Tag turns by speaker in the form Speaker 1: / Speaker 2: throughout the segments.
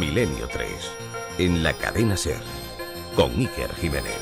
Speaker 1: Milenio 3, en la cadena SER, con Iker Jiménez.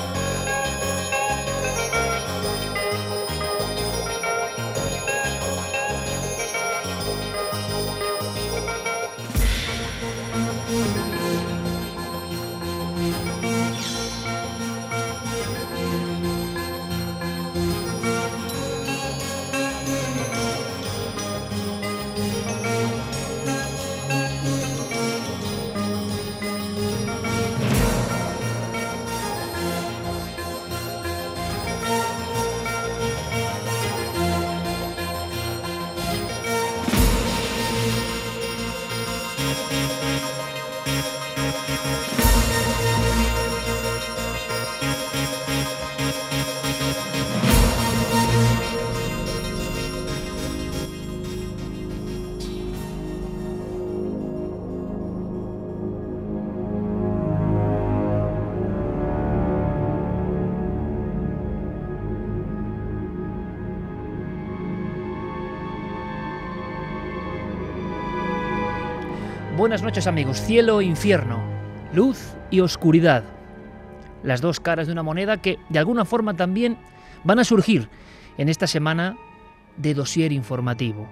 Speaker 2: Buenas noches, amigos. Cielo e infierno, luz y oscuridad. Las dos caras de una moneda que, de alguna forma, también van a surgir en esta semana de dossier informativo.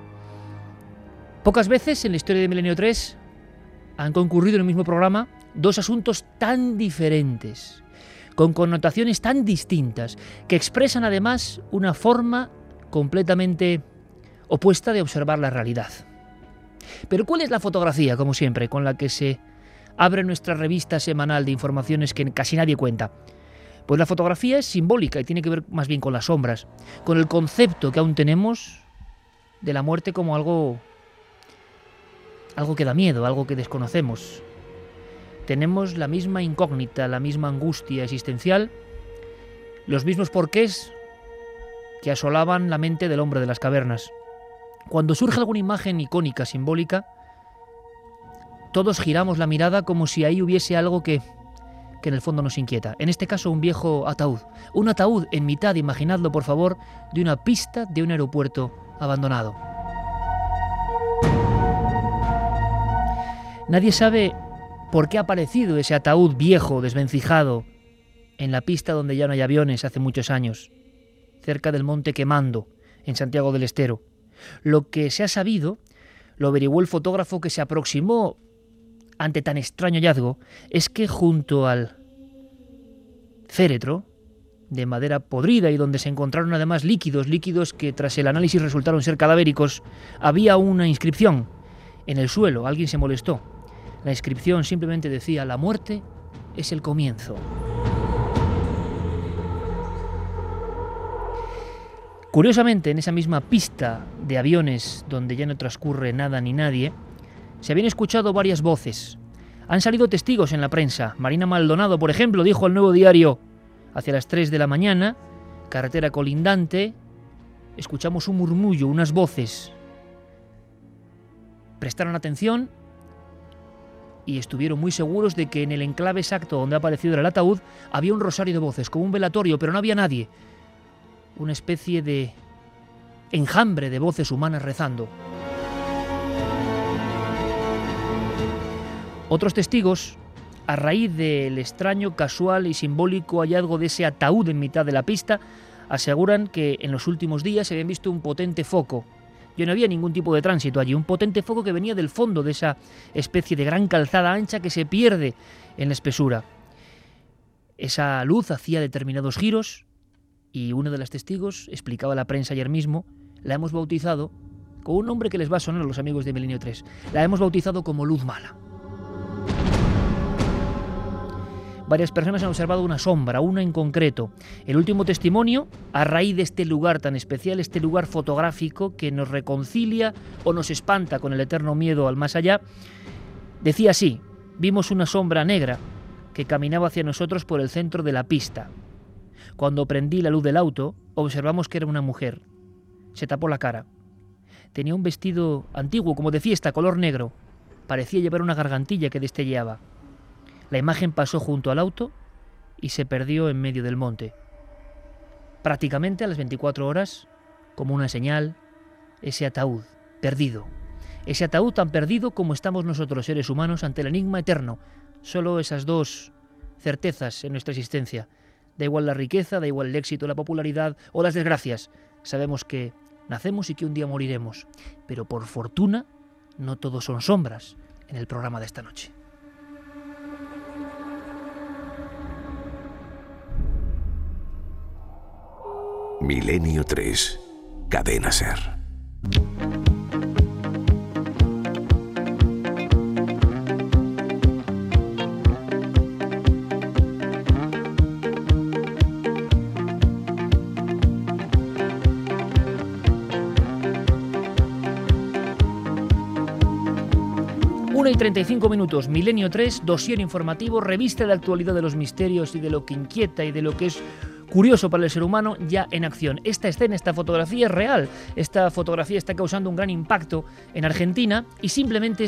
Speaker 2: Pocas veces en la historia de Milenio 3 han concurrido en el mismo programa dos asuntos tan diferentes, con connotaciones tan distintas, que expresan además una forma completamente opuesta de observar la realidad. Pero ¿cuál es la fotografía, como siempre, con la que se abre nuestra revista semanal de informaciones que casi nadie cuenta? Pues la fotografía es simbólica y tiene que ver más bien con las sombras, con el concepto que aún tenemos de la muerte como algo que da miedo, algo que desconocemos. Tenemos la misma incógnita, la misma angustia existencial, los mismos porqués que asolaban la mente del hombre de las cavernas. Cuando surge alguna imagen icónica, simbólica, todos giramos la mirada como si ahí hubiese algo que en el fondo nos inquieta. En este caso, un viejo ataúd. Un ataúd en mitad, imaginadlo por favor, de una pista de un aeropuerto abandonado. Nadie sabe por qué ha aparecido ese ataúd viejo, desvencijado, en la pista donde ya no hay aviones hace muchos años, cerca del Monte Quemando, en Santiago del Estero. Lo que se ha sabido, lo averiguó el fotógrafo que se aproximó ante tan extraño hallazgo, es que junto al féretro de madera podrida y donde se encontraron además líquidos que tras el análisis resultaron ser cadavéricos, había una inscripción en el suelo. Alguien se molestó. La inscripción simplemente decía: la muerte es el comienzo. Curiosamente, en esa misma pista de aviones donde ya no transcurre nada ni nadie, se habían escuchado varias voces. Han salido testigos en la prensa. Marina Maldonado, por ejemplo, dijo al Nuevo Diario: hacia las 3 de la mañana, carretera colindante, escuchamos un murmullo, unas voces. Prestaron atención y estuvieron muy seguros de que en el enclave exacto donde ha aparecido el ataúd había un rosario de voces, como un velatorio, pero no había nadie. Una especie de enjambre de voces humanas rezando. Otros testigos, a raíz del extraño, casual y simbólico hallazgo de ese ataúd en mitad de la pista, aseguran que en los últimos días se habían visto un potente foco. Ya no había ningún tipo de tránsito allí, un potente foco que venía del fondo de esa especie de gran calzada ancha que se pierde en la espesura. Esa luz hacía determinados giros y uno de los testigos explicaba a la prensa ayer mismo: la hemos bautizado con un nombre que les va a sonar a los amigos de Milenio 3. La hemos bautizado como luz mala. Varias personas han observado una sombra, una en concreto. El último testimonio, a raíz de este lugar tan especial, este lugar fotográfico que nos reconcilia o nos espanta con el eterno miedo al más allá, decía así: vimos una sombra negra que caminaba hacia nosotros por el centro de la pista. Cuando prendí la luz del auto, observamos que era una mujer. Se tapó la cara. Tenía un vestido antiguo, como de fiesta, color negro. Parecía llevar una gargantilla que destelleaba. La imagen pasó junto al auto y se perdió en medio del monte. Prácticamente a las 24 horas, como una señal, ese ataúd, perdido, ese ataúd tan perdido como estamos nosotros, seres humanos, ante el enigma eterno. Solo esas dos certezas en nuestra existencia. Da igual la riqueza, da igual el éxito, la popularidad o las desgracias. Sabemos que nacemos y que un día moriremos. Pero por fortuna, no todos son sombras en el programa de esta noche.
Speaker 1: Milenio 3, Cadena SER.
Speaker 2: Y 35 minutos, Milenio 3, dossier informativo, revista de actualidad de los misterios y de lo que inquieta y de lo que es curioso para el ser humano ya en acción. Esta escena, esta fotografía es real. Esta fotografía está causando un gran impacto en Argentina y simplemente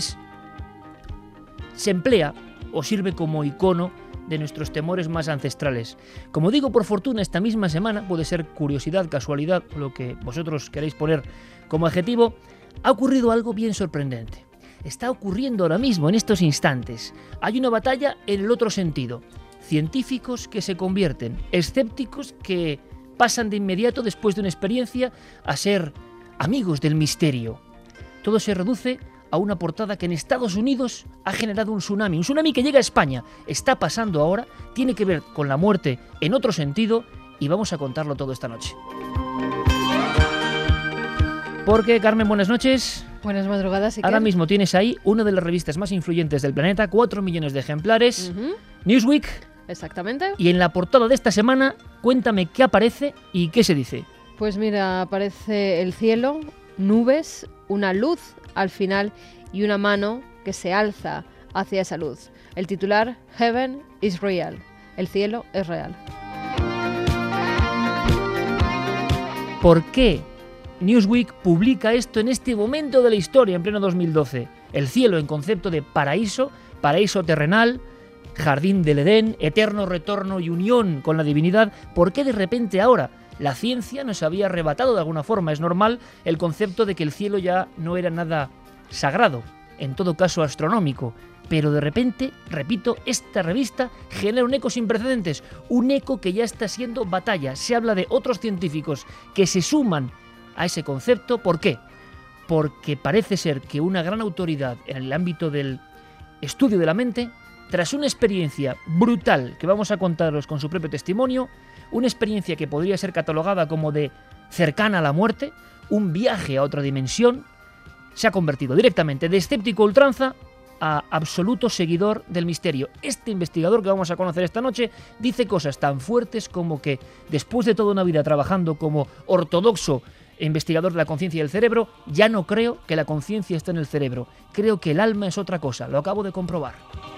Speaker 2: se emplea o sirve como icono de nuestros temores más ancestrales. Como digo, por fortuna, esta misma semana, puede ser curiosidad, casualidad, lo que vosotros queréis poner como adjetivo, ha ocurrido algo bien sorprendente. Está ocurriendo ahora mismo, en estos instantes. Hay una batalla en el otro sentido. Científicos que se convierten, escépticos que pasan de inmediato, después de una experiencia, a ser amigos del misterio. Todo se reduce a una portada que en Estados Unidos ha generado un tsunami que llega a España. Está pasando ahora, tiene que ver con la muerte en otro sentido y vamos a contarlo todo esta noche. Porque, Carmen, buenas noches.
Speaker 3: Buenas madrugadas.
Speaker 2: Ahora mismo tienes ahí una de las revistas más influyentes del planeta, 4 millones de ejemplares, Newsweek.
Speaker 3: Exactamente.
Speaker 2: Y en la portada de esta semana, cuéntame qué aparece y qué se dice.
Speaker 3: Pues mira, aparece el cielo, nubes, una luz al final y una mano que se alza hacia esa luz. El titular, Heaven is real. El cielo es real.
Speaker 2: ¿Por qué Newsweek publica esto en este momento de la historia, en pleno 2012? El cielo en concepto de paraíso, paraíso terrenal, jardín del Edén, eterno retorno y unión con la divinidad. ¿Por qué de repente ahora la ciencia nos había arrebatado de alguna forma? Es normal el concepto de que el cielo ya no era nada sagrado, en todo caso astronómico. Pero de repente, repito, esta revista genera un eco sin precedentes, un eco que ya está siendo batalla. Se habla de otros científicos que se suman a ese concepto. ¿Por qué? Porque parece ser que una gran autoridad en el ámbito del estudio de la mente, tras una experiencia brutal que vamos a contaros con su propio testimonio, una experiencia que podría ser catalogada como de cercana a la muerte, un viaje a otra dimensión, se ha convertido directamente de escéptico a ultranza a absoluto seguidor del misterio. Este investigador que vamos a conocer esta noche dice cosas tan fuertes como que después de toda una vida trabajando como ortodoxo investigador de la conciencia y el cerebro, ya no creo que la conciencia esté en el cerebro. Creo que el alma es otra cosa. Lo acabo de comprobar.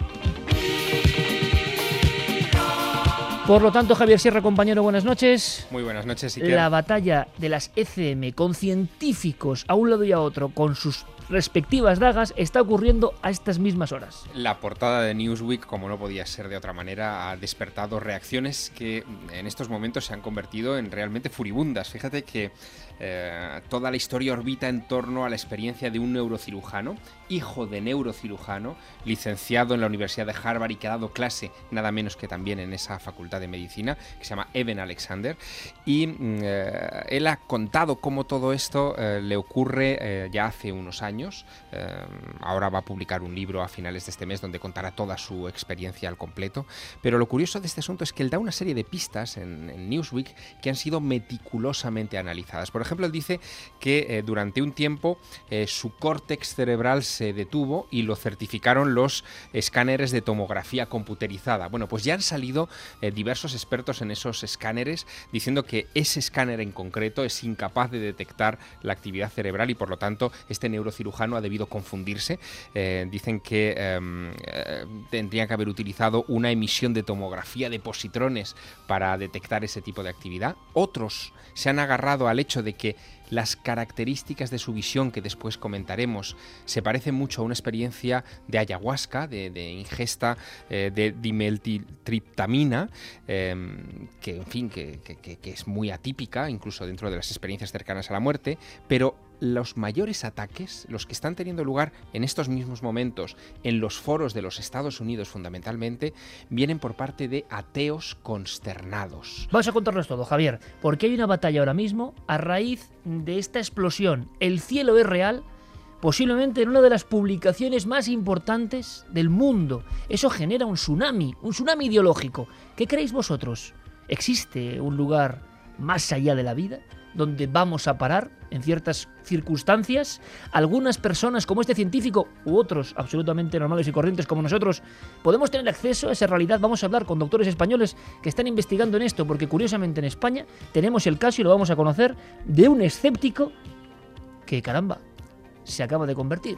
Speaker 2: Por lo tanto, Javier Sierra, compañero, buenas noches.
Speaker 4: Muy buenas noches, Iker.
Speaker 2: La batalla de las ECM con científicos a un lado y a otro con sus respectivas dagas está ocurriendo a estas mismas horas.
Speaker 4: La portada de Newsweek, como no podía ser de otra manera, ha despertado reacciones que en estos momentos se han convertido en realmente furibundas. Fíjate que toda la historia orbita en torno a la experiencia de un neurocirujano, hijo de neurocirujano, licenciado en la Universidad de Harvard y que ha dado clase nada menos que también en esa facultad de medicina, que se llama Eben Alexander, y él ha contado cómo todo esto le ocurre ya hace unos años. Ahora va a publicar un libro a finales de este mes donde contará toda su experiencia al completo, pero lo curioso de este asunto es que él da una serie de pistas en Newsweek que han sido meticulosamente analizadas. Por ejemplo, él dice que durante un tiempo su córtex cerebral se detuvo y lo certificaron los escáneres de tomografía computerizada. Bueno, pues ya han salido diversos expertos en esos escáneres diciendo que ese escáner en concreto es incapaz de detectar la actividad cerebral y por lo tanto este neurocirujano ha debido confundirse. Dicen que tendría que haber utilizado una emisión de tomografía de positrones para detectar ese tipo de actividad. Otros se han agarrado al hecho de que las características de su visión, que después comentaremos, se parecen mucho a una experiencia de ayahuasca, de ingesta de dimetiltriptamina, que en fin, que es muy atípica, incluso dentro de las experiencias cercanas a la muerte, pero los mayores ataques, los que están teniendo lugar en estos mismos momentos en los foros de los Estados Unidos fundamentalmente, vienen por parte de ateos consternados.
Speaker 2: Vamos a contarnos todo, Javier, porque hay una batalla ahora mismo a raíz de esta explosión. El cielo es real, posiblemente en una de las publicaciones más importantes del mundo. Eso genera un tsunami ideológico. ¿Qué creéis vosotros? ¿Existe un lugar más allá de la vida donde vamos a parar en ciertas circunstancias? Algunas personas, como este científico, u otros absolutamente normales y corrientes como nosotros, podemos tener acceso a esa realidad. Vamos a hablar con doctores españoles que están investigando en esto, porque curiosamente en España tenemos el caso, y lo vamos a conocer, de un escéptico que, caramba, se acaba de convertir.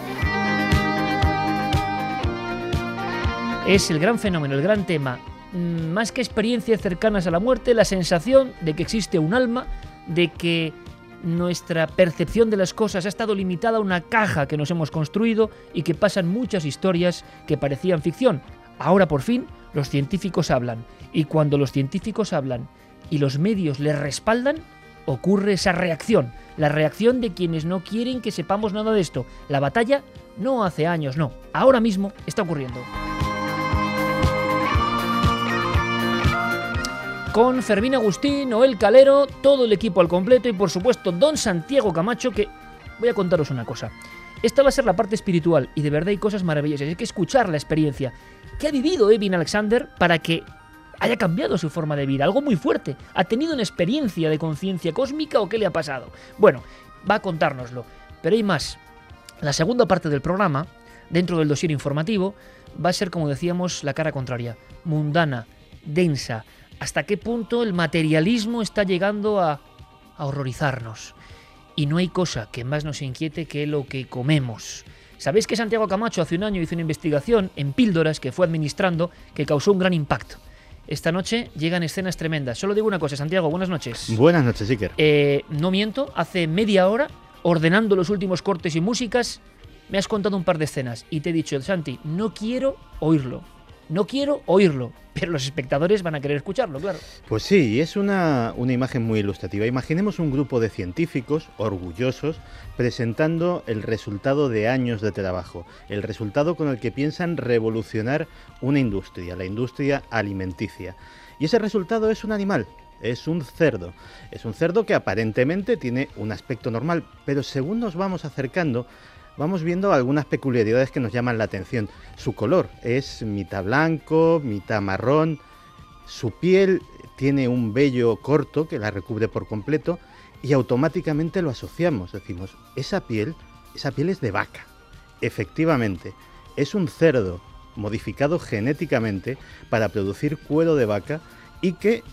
Speaker 2: Es el gran fenómeno, el gran tema. Más que experiencias cercanas a la muerte, la sensación de que existe un alma, de que nuestra percepción de las cosas ha estado limitada a una caja que nos hemos construido y que pasan muchas historias que parecían ficción. Ahora por fin los científicos hablan, y cuando los científicos hablan y los medios les respaldan, ocurre esa reacción, la reacción de quienes no quieren que sepamos nada de esto. La batalla no hace años, no, ahora mismo está ocurriendo. Con Fermín Agustín, Noel Calero, todo el equipo al completo y por supuesto don Santiago Camacho, que voy a contaros una cosa. Esta va a ser la parte espiritual y de verdad hay cosas maravillosas. Hay que escuchar la experiencia que ha vivido Evin Alexander para que haya cambiado su forma de vida, algo muy fuerte. ¿Ha tenido una experiencia de conciencia cósmica o qué le ha pasado? Bueno, va a contárnoslo, pero hay más. La segunda parte del programa, dentro del dossier informativo, va a ser, como decíamos, la cara contraria, mundana, densa. ¿Hasta qué punto el materialismo está llegando a horrorizarnos? Y no hay cosa que más nos inquiete que lo que comemos. ¿Sabéis que Santiago Camacho hace un año hizo una investigación en píldoras que fue administrando que causó un gran impacto? Esta noche llegan escenas tremendas. Solo digo una cosa, Santiago, buenas noches.
Speaker 5: Buenas noches, Iker.
Speaker 2: No miento, hace media hora, ordenando los últimos cortes y músicas, me has contado un par de escenas y te he dicho, Santi, no quiero oírlo, pero los espectadores van a querer escucharlo, claro.
Speaker 5: Pues sí, es una imagen muy ilustrativa. Imaginemos un grupo de científicos orgullosos presentando el resultado de años de trabajo, el resultado con el que piensan revolucionar una industria, la industria alimenticia. Y ese resultado es un animal, es un cerdo. Es un cerdo que aparentemente tiene un aspecto normal, pero según nos vamos acercando, vamos viendo algunas peculiaridades que nos llaman la atención. Su color es mitad blanco, mitad marrón. Su piel tiene un vello corto que la recubre por completo y automáticamente lo asociamos. Decimos, esa piel es de vaca. Efectivamente, es un cerdo modificado genéticamente para producir cuero de vaca y que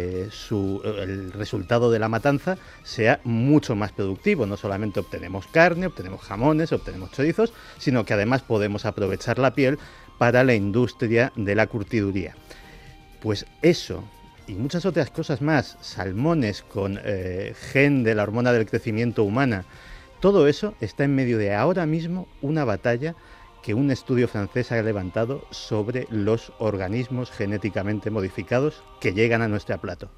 Speaker 5: el resultado de la matanza sea mucho más productivo. No solamente obtenemos carne, obtenemos jamones, obtenemos chorizos, sino que además podemos aprovechar la piel para la industria de la curtiduría. Pues eso y muchas otras cosas más, salmones con gen de la hormona del crecimiento humana, todo eso está en medio de ahora mismo una batalla que un estudio francés ha levantado sobre los organismos genéticamente modificados que llegan a nuestro plato.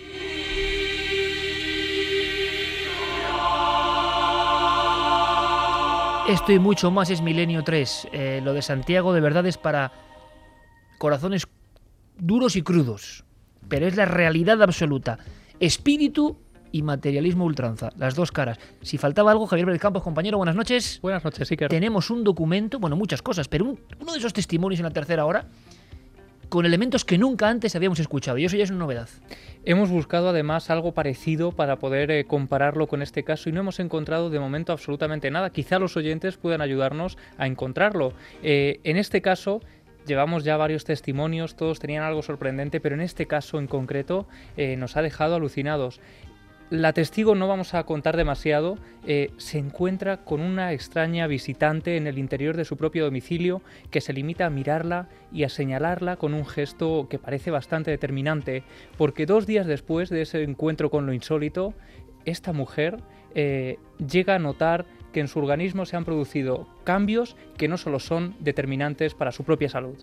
Speaker 2: Esto y mucho más es Milenio 3. Lo de Santiago de verdad es para corazones duros y crudos, pero es la realidad absoluta. Espíritu y materialismo ultranza, las dos caras. Si faltaba algo, Javier Pérez Campos, compañero, buenas noches.
Speaker 6: Buenas noches, Iker.
Speaker 2: Tenemos un documento, bueno, muchas cosas, pero uno de esos testimonios en la tercera hora con elementos que nunca antes habíamos escuchado, y eso ya es una novedad.
Speaker 6: Hemos buscado además algo parecido para poder compararlo con este caso y no hemos encontrado de momento absolutamente nada. Quizá los oyentes puedan ayudarnos a encontrarlo. En este caso llevamos ya varios testimonios, todos tenían algo sorprendente, pero en este caso en concreto nos ha dejado alucinados. La testigo, no vamos a contar demasiado, se encuentra con una extraña visitante en el interior de su propio domicilio que se limita a mirarla y a señalarla con un gesto que parece bastante determinante, porque 2 días después de ese encuentro con lo insólito, esta mujer llega a notar que en su organismo se han producido cambios que no solo son determinantes para su propia salud.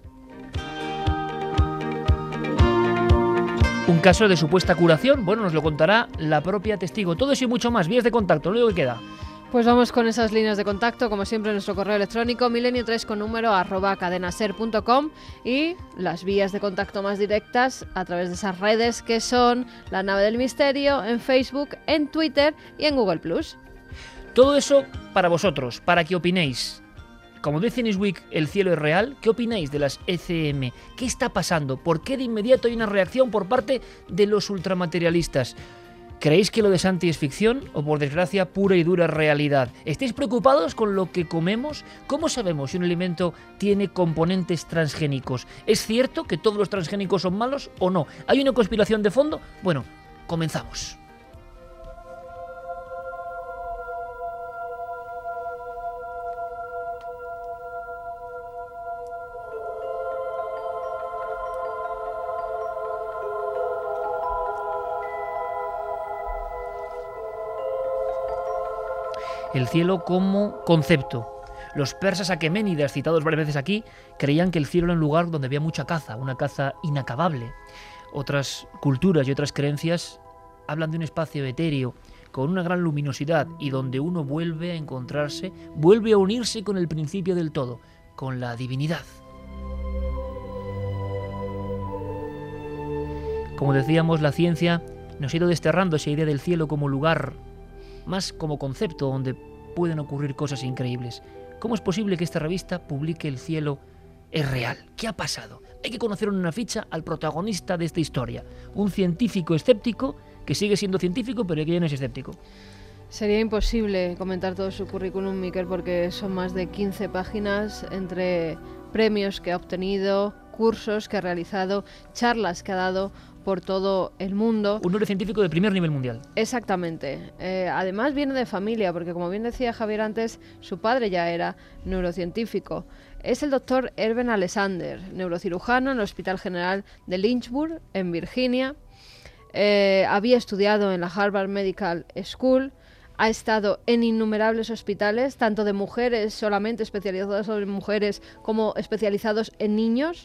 Speaker 2: Un caso de supuesta curación, bueno, nos lo contará la propia testigo. Todo eso y mucho más, vías de contacto, lo único que queda.
Speaker 3: Pues vamos con esas líneas de contacto, como siempre, nuestro correo electrónico milenio3 con número @cadenaser.com y las vías de contacto más directas a través de esas redes que son La Nave del Misterio, en Facebook, en Twitter y en Google+.
Speaker 2: Todo eso para vosotros, para que opinéis. Como dice Newsweek, el cielo es real. ¿Qué opináis de las ECM? ¿Qué está pasando? ¿Por qué de inmediato hay una reacción por parte de los ultramaterialistas? ¿Creéis que lo de Santi es ficción o, por desgracia, pura y dura realidad? ¿Estáis preocupados con lo que comemos? ¿Cómo sabemos si un alimento tiene componentes transgénicos? ¿Es cierto que todos los transgénicos son malos o no? ¿Hay una conspiración de fondo? Bueno, comenzamos. El cielo como concepto. Los persas aqueménidas, citados varias veces aquí, creían que el cielo era un lugar donde había mucha caza, una caza inacabable. Otras culturas y otras creencias hablan de un espacio etéreo, con una gran luminosidad, y donde uno vuelve a encontrarse, vuelve a unirse con el principio del todo, con la divinidad. Como decíamos, la ciencia nos ha ido desterrando esa idea del cielo como lugar, más como concepto donde pueden ocurrir cosas increíbles. ¿Cómo es posible que esta revista publique El cielo es real? ¿Qué ha pasado? Hay que conocer en una ficha al protagonista de esta historia, un científico escéptico que sigue siendo científico pero que ya no es escéptico.
Speaker 3: Sería imposible comentar todo su currículum, Miquel, porque son más de 15 páginas entre premios que ha obtenido, cursos que ha realizado, charlas que ha dado por todo el mundo.
Speaker 2: Un neurocientífico de primer nivel mundial.
Speaker 3: Exactamente. Además viene de familia, porque como bien decía Javier antes, su padre ya era neurocientífico. Es el doctor Erben Alexander, neurocirujano en el Hospital General de Lynchburg, en Virginia. Había estudiado en la Harvard Medical School, ha estado en innumerables hospitales, tanto de mujeres, solamente especializados en mujeres, como especializados en niños.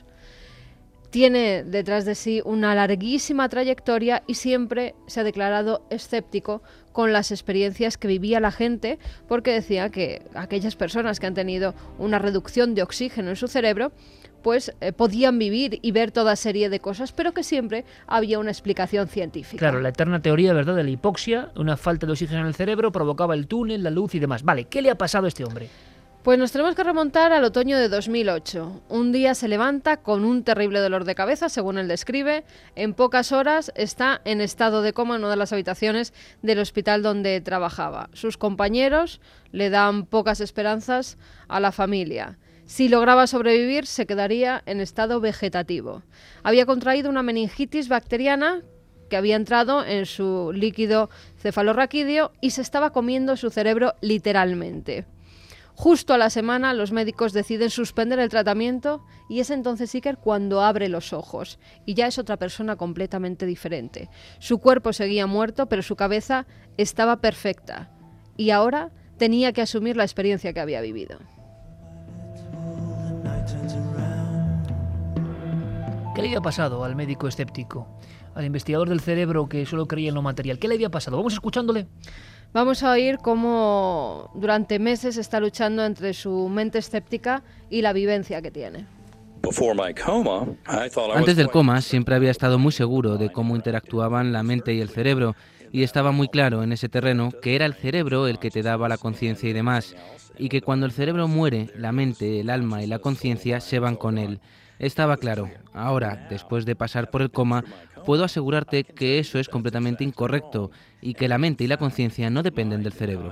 Speaker 3: Tiene detrás de sí una larguísima trayectoria y siempre se ha declarado escéptico con las experiencias que vivía la gente, porque decía que aquellas personas que han tenido una reducción de oxígeno en su cerebro pues podían vivir y ver toda serie de cosas, pero que siempre había una explicación científica.
Speaker 2: Claro, la eterna teoría, ¿verdad?, de la hipoxia, una falta de oxígeno en el cerebro provocaba el túnel, la luz y demás. Vale, ¿qué le ha pasado a este hombre?
Speaker 3: Pues nos tenemos que remontar al otoño de 2008. Un día se levanta con un terrible dolor de cabeza, según él describe. En pocas horas está en estado de coma en una de las habitaciones del hospital donde trabajaba. Sus compañeros le dan pocas esperanzas a la familia. Si lograba sobrevivir, se quedaría en estado vegetativo. Había contraído una meningitis bacteriana que había entrado en su líquido cefalorraquídeo y se estaba comiendo su cerebro literalmente. Justo a la semana los médicos deciden suspender el tratamiento y es entonces Iker cuando abre los ojos y ya es otra persona completamente diferente. Su cuerpo seguía muerto, pero su cabeza estaba perfecta y ahora tenía que asumir la experiencia que había vivido.
Speaker 2: ¿Qué le había pasado al médico escéptico, al investigador del cerebro que solo creía en lo material? ¿Qué le había pasado? Vamos escuchándole.
Speaker 3: Vamos a oír cómo durante meses está luchando entre su mente escéptica y la vivencia que tiene.
Speaker 7: Antes del coma siempre había estado muy seguro de cómo interactuaban la mente y el cerebro y estaba muy claro en ese terreno que era el cerebro el que te daba la conciencia y demás, y que cuando el cerebro muere, la mente, el alma y la conciencia se van con él. Estaba claro. Ahora, después de pasar por el coma, puedo asegurarte que eso es completamente incorrecto y que la mente y la conciencia no dependen del cerebro.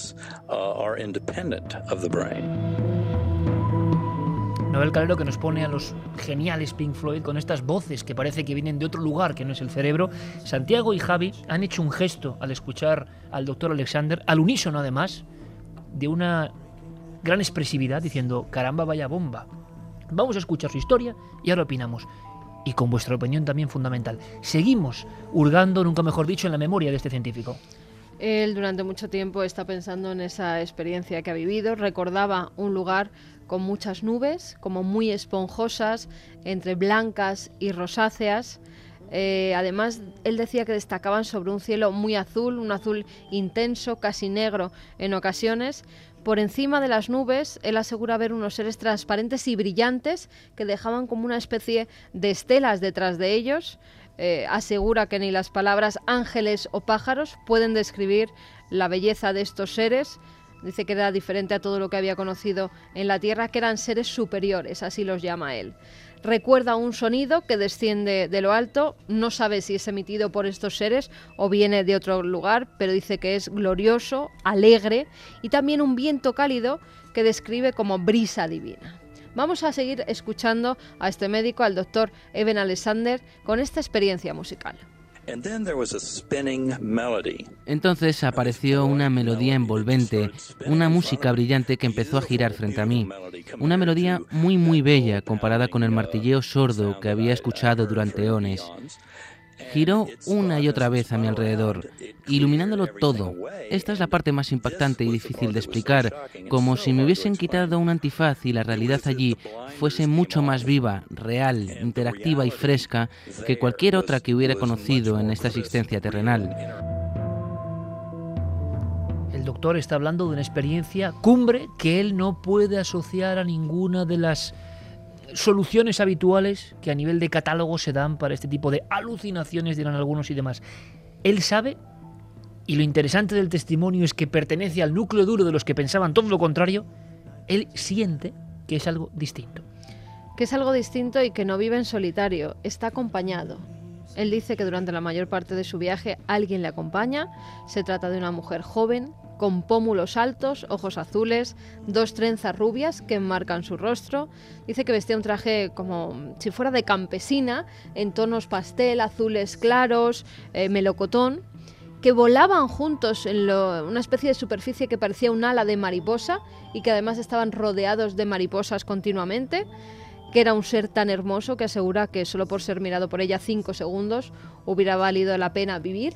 Speaker 2: Noel Calero, que nos pone a los geniales Pink Floyd con estas voces que parece que vienen de otro lugar que no es el cerebro. Santiago y Javi han hecho un gesto al escuchar al doctor Alexander, al unísono además, de una gran expresividad, diciendo, caramba, vaya bomba. Vamos a escuchar su historia y ahora opinamos. Y con vuestra opinión también fundamental. Seguimos hurgando, nunca mejor dicho, en la memoria de este científico.
Speaker 3: Él durante mucho tiempo está pensando en esa experiencia que ha vivido. Recordaba un lugar con muchas nubes, como muy esponjosas, entre blancas y rosáceas. Además, él decía que destacaban sobre un cielo muy azul, un azul intenso, casi negro en ocasiones. Por encima de las nubes, él asegura ver unos seres transparentes y brillantes que dejaban como una especie de estelas detrás de ellos. Asegura que ni las palabras ángeles o pájaros pueden describir la belleza de estos seres. Dice que era diferente a todo lo que había conocido en la Tierra, que eran seres superiores, así los llama él. Recuerda un sonido que desciende de lo alto, no sabe si es emitido por estos seres o viene de otro lugar, pero dice que es glorioso, alegre, y también un viento cálido que describe como brisa divina. Vamos a seguir escuchando a este médico, al doctor Eben Alexander, con esta experiencia musical.
Speaker 7: Entonces apareció una melodía envolvente, una música brillante que empezó a girar frente a mí. Una melodía muy muy bella comparada con el martilleo sordo que había escuchado durante eones. Giró una y otra vez a mi alrededor, iluminándolo todo. Esta es la parte más impactante y difícil de explicar, como si me hubiesen quitado un antifaz y la realidad allí fuese mucho más viva, real, interactiva y fresca que cualquier otra que hubiera conocido en esta existencia terrenal.
Speaker 2: El doctor está hablando de una experiencia cumbre que él no puede asociar a ninguna de las soluciones habituales que a nivel de catálogo se dan para este tipo de alucinaciones, dirán algunos y demás. Él sabe, y lo interesante del testimonio es que pertenece al núcleo duro de los que pensaban todo lo contrario, él siente que es algo distinto.
Speaker 3: Que es algo distinto y que no vive en solitario, está acompañado. Él dice que durante la mayor parte de su viaje alguien le acompaña. Se trata de una mujer joven, con pómulos altos, ojos azules, 2 trenzas rubias que enmarcan su rostro. Dice que vestía un traje como si fuera de campesina, en tonos pastel, azules claros, melocotón, que volaban juntos en una especie de superficie que parecía un ala de mariposa y que además estaban rodeados de mariposas continuamente, que era un ser tan hermoso que asegura que solo por ser mirado por ella 5 segundos hubiera valido la pena vivir.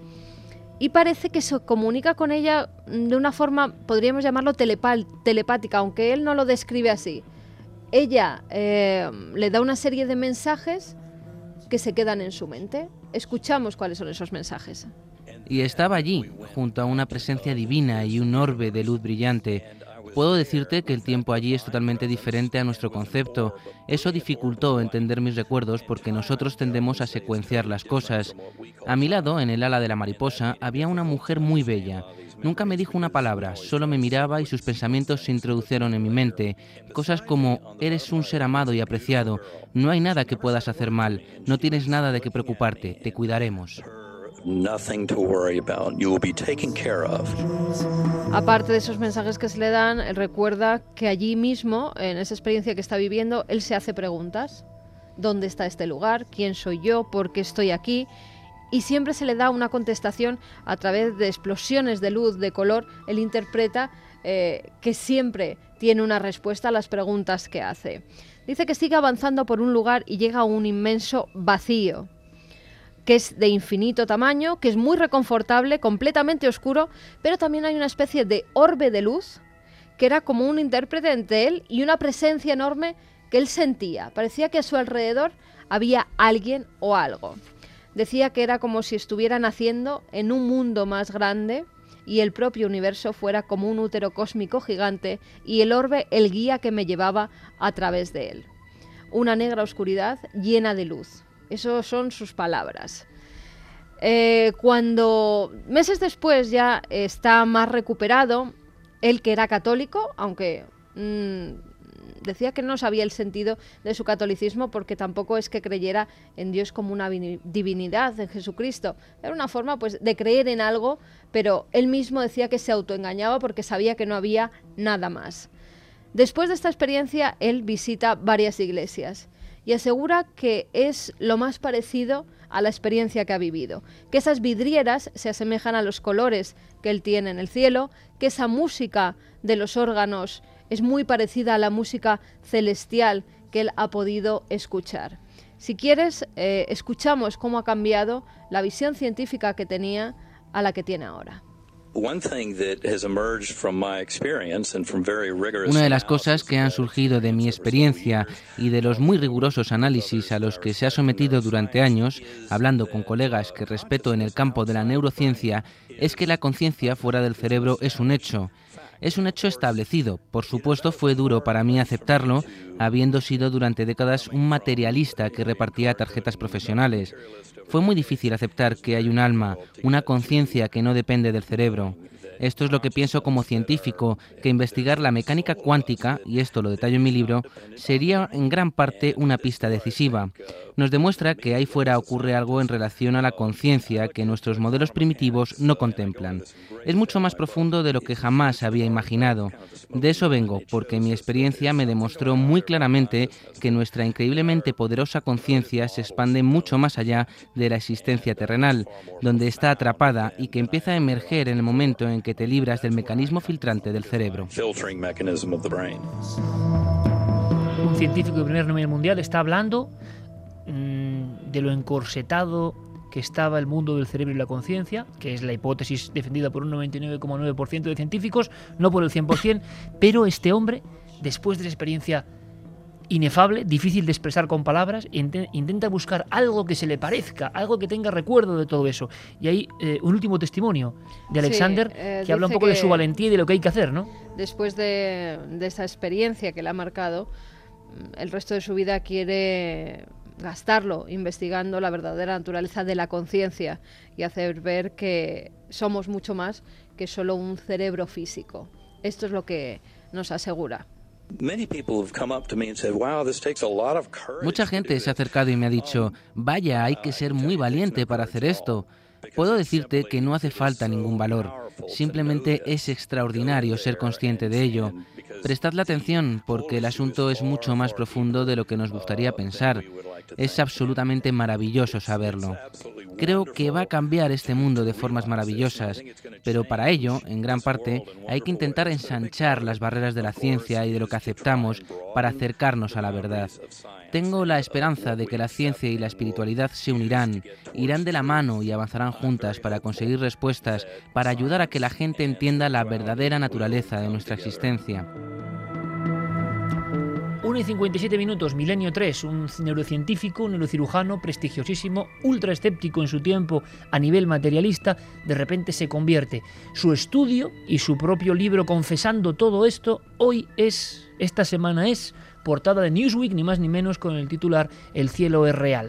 Speaker 3: Y parece que se comunica con ella de una forma, podríamos llamarlo telepática, aunque él no lo describe así. Ella le da una serie de mensajes que se quedan en su mente. Escuchamos cuáles son esos mensajes.
Speaker 7: Y estaba allí, junto a una presencia divina y un orbe de luz brillante. Puedo decirte que el tiempo allí es totalmente diferente a nuestro concepto. Eso dificultó entender mis recuerdos porque nosotros tendemos a secuenciar las cosas. A mi lado, en el ala de la mariposa, había una mujer muy bella. Nunca me dijo una palabra, solo me miraba y sus pensamientos se introdujeron en mi mente. Cosas como, eres un ser amado y apreciado, no hay nada que puedas hacer mal, no tienes nada de qué preocuparte, te cuidaremos.
Speaker 8: Nothing to worry about. You will be taken care of.
Speaker 3: Aparte de esos mensajes que se le dan, él recuerda que allí mismo, en esa experiencia que está viviendo, él se hace preguntas. ¿Dónde está este lugar? ¿Quién soy yo? ¿Por qué estoy aquí? Y siempre se le da una contestación a través de explosiones de luz, de color. Él interpreta que siempre tiene una respuesta a las preguntas que hace. Dice que sigue avanzando por un lugar y llega a un inmenso vacío, que es de infinito tamaño, que es muy reconfortable, completamente oscuro, pero también hay una especie de orbe de luz que era como un intérprete entre él y una presencia enorme que él sentía. Parecía que a su alrededor había alguien o algo. Decía que era como si estuviera naciendo en un mundo más grande y el propio universo fuera como un útero cósmico gigante y el orbe el guía que me llevaba a través de él. Una negra oscuridad llena de luz. Esas son sus palabras. Cuando meses después ya está más recuperado, él que era católico, aunque decía que no sabía el sentido de su catolicismo porque tampoco es que creyera en Dios como una divinidad, en Jesucristo. Era una forma pues de creer en algo, pero él mismo decía que se autoengañaba porque sabía que no había nada más. Después de esta experiencia, él visita varias iglesias y asegura que es lo más parecido a la experiencia que ha vivido, que esas vidrieras se asemejan a los colores que él tiene en el cielo, que esa música de los órganos es muy parecida a la música celestial que él ha podido escuchar. Si quieres, escuchamos cómo ha cambiado la visión científica que tenía a la que tiene ahora.
Speaker 7: Una de las cosas que han surgido de mi experiencia y de los muy rigurosos análisis a los que se ha sometido durante años, hablando con colegas que respeto en el campo de la neurociencia, es que la conciencia fuera del cerebro es un hecho. Es un hecho establecido. Por supuesto, fue duro para mí aceptarlo, habiendo sido durante décadas un materialista que repartía tarjetas profesionales. Fue muy difícil aceptar que hay un alma, una conciencia que no depende del cerebro. Esto es lo que pienso como científico, que investigar la mecánica cuántica, y esto lo detallo en mi libro, sería en gran parte una pista decisiva. Nos demuestra que ahí fuera ocurre algo en relación a la conciencia que nuestros modelos primitivos no contemplan. Es mucho más profundo de lo que jamás había imaginado. De eso vengo, porque mi experiencia me demostró muy claramente que nuestra increíblemente poderosa conciencia se expande mucho más allá de la existencia terrenal, donde está atrapada y que empieza a emerger en el momento en que te libras del mecanismo filtrante del cerebro.
Speaker 2: Un científico de primer nivel mundial está hablando de lo encorsetado que estaba el mundo del cerebro y la conciencia, que es la hipótesis defendida por un 99,9% de científicos, no por el 100%, pero este hombre, después de la experiencia inefable, difícil de expresar con palabras, intenta buscar algo que se le parezca, algo que tenga recuerdo de todo eso. Y hay un último testimonio de Alexander, que habla un poco de su valentía y de lo que hay que hacer, ¿no?
Speaker 3: Después de esa experiencia que le ha marcado, el resto de su vida quiere gastarlo investigando la verdadera naturaleza de la conciencia y hacer ver que somos mucho más que solo un cerebro físico. Esto es lo que nos asegura.
Speaker 7: Mucha gente se ha acercado y me ha dicho, vaya, hay que ser muy valiente para hacer esto. Puedo decirte que no hace falta ningún valor, simplemente es extraordinario ser consciente de ello. Prestadle atención, porque el asunto es mucho más profundo de lo que nos gustaría pensar. Es absolutamente maravilloso saberlo. Creo que va a cambiar este mundo de formas maravillosas, pero para ello, en gran parte, hay que intentar ensanchar las barreras de la ciencia y de lo que aceptamos para acercarnos a la verdad. Tengo la esperanza de que la ciencia y la espiritualidad se unirán, irán de la mano y avanzarán juntas para conseguir respuestas, para ayudar a que la gente entienda la verdadera naturaleza de nuestra existencia.
Speaker 2: 1:57, Milenio 3, un neurocientífico, un neurocirujano prestigiosísimo, ultra escéptico en su tiempo a nivel materialista, de repente se convierte. Su estudio y su propio libro confesando todo esto, esta semana es portada de Newsweek, ni más ni menos, con el titular El cielo es real.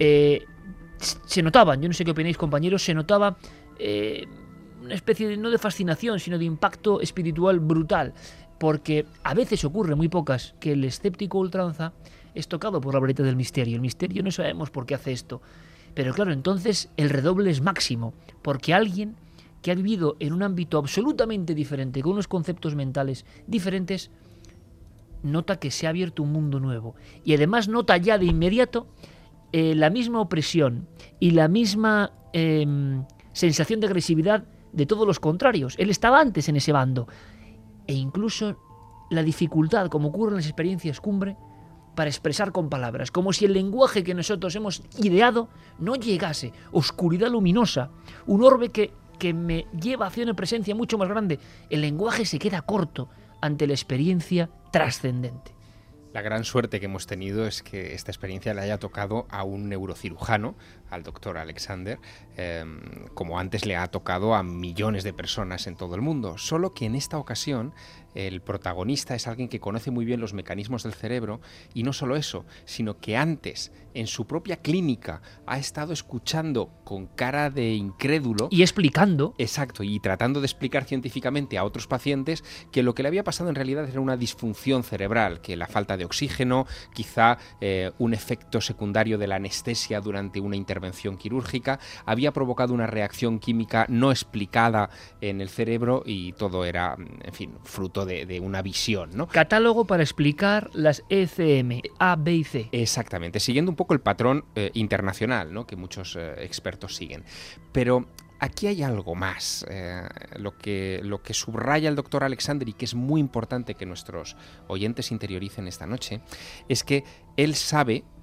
Speaker 2: Se notaban, yo no sé qué opináis, compañeros, se notaba una especie de, no de fascinación, sino de impacto espiritual brutal. Porque a veces ocurre, muy pocas, que el escéptico ultranza es tocado por la varita del misterio. El misterio no sabemos por qué hace esto. Pero claro, entonces el redoble es máximo, porque alguien que ha vivido en un ámbito absolutamente diferente, con unos conceptos mentales diferentes, nota que se ha abierto un mundo nuevo. Y además nota ya de inmediato la misma opresión y la misma sensación de agresividad de todos los contrarios. Él estaba antes en ese bando. E incluso la dificultad, como ocurre en las experiencias cumbre, para expresar con palabras, como si el lenguaje que nosotros hemos ideado no llegase. Oscuridad luminosa, un orbe que me lleva hacia una presencia mucho más grande. El lenguaje se queda corto ante la experiencia trascendente.
Speaker 4: La gran suerte que hemos tenido es que esta experiencia le haya tocado a un neurocirujano, al doctor Alexander, como antes le ha tocado a millones de personas en todo el mundo. Solo que en esta ocasión el protagonista es alguien que conoce muy bien los mecanismos del cerebro, y no solo eso, sino que antes, en su propia clínica, ha estado escuchando con cara de incrédulo
Speaker 2: y explicando.
Speaker 4: Exacto, y tratando de explicar científicamente a otros pacientes que lo que le había pasado en realidad era una disfunción cerebral, que la falta de oxígeno, quizá un efecto secundario de la anestesia durante una intervención quirúrgica, había provocado una reacción química no explicada en el cerebro, y todo era, en fin, fruto de una visión, ¿no?
Speaker 2: Catálogo para explicar las ECM, A, B y C.
Speaker 4: Exactamente, siguiendo un poco el patrón internacional, ¿no?, que muchos expertos siguen. Pero aquí hay algo más. Lo que subraya el doctor Alexander, y que es muy importante que nuestros oyentes interioricen esta noche, es que él sabe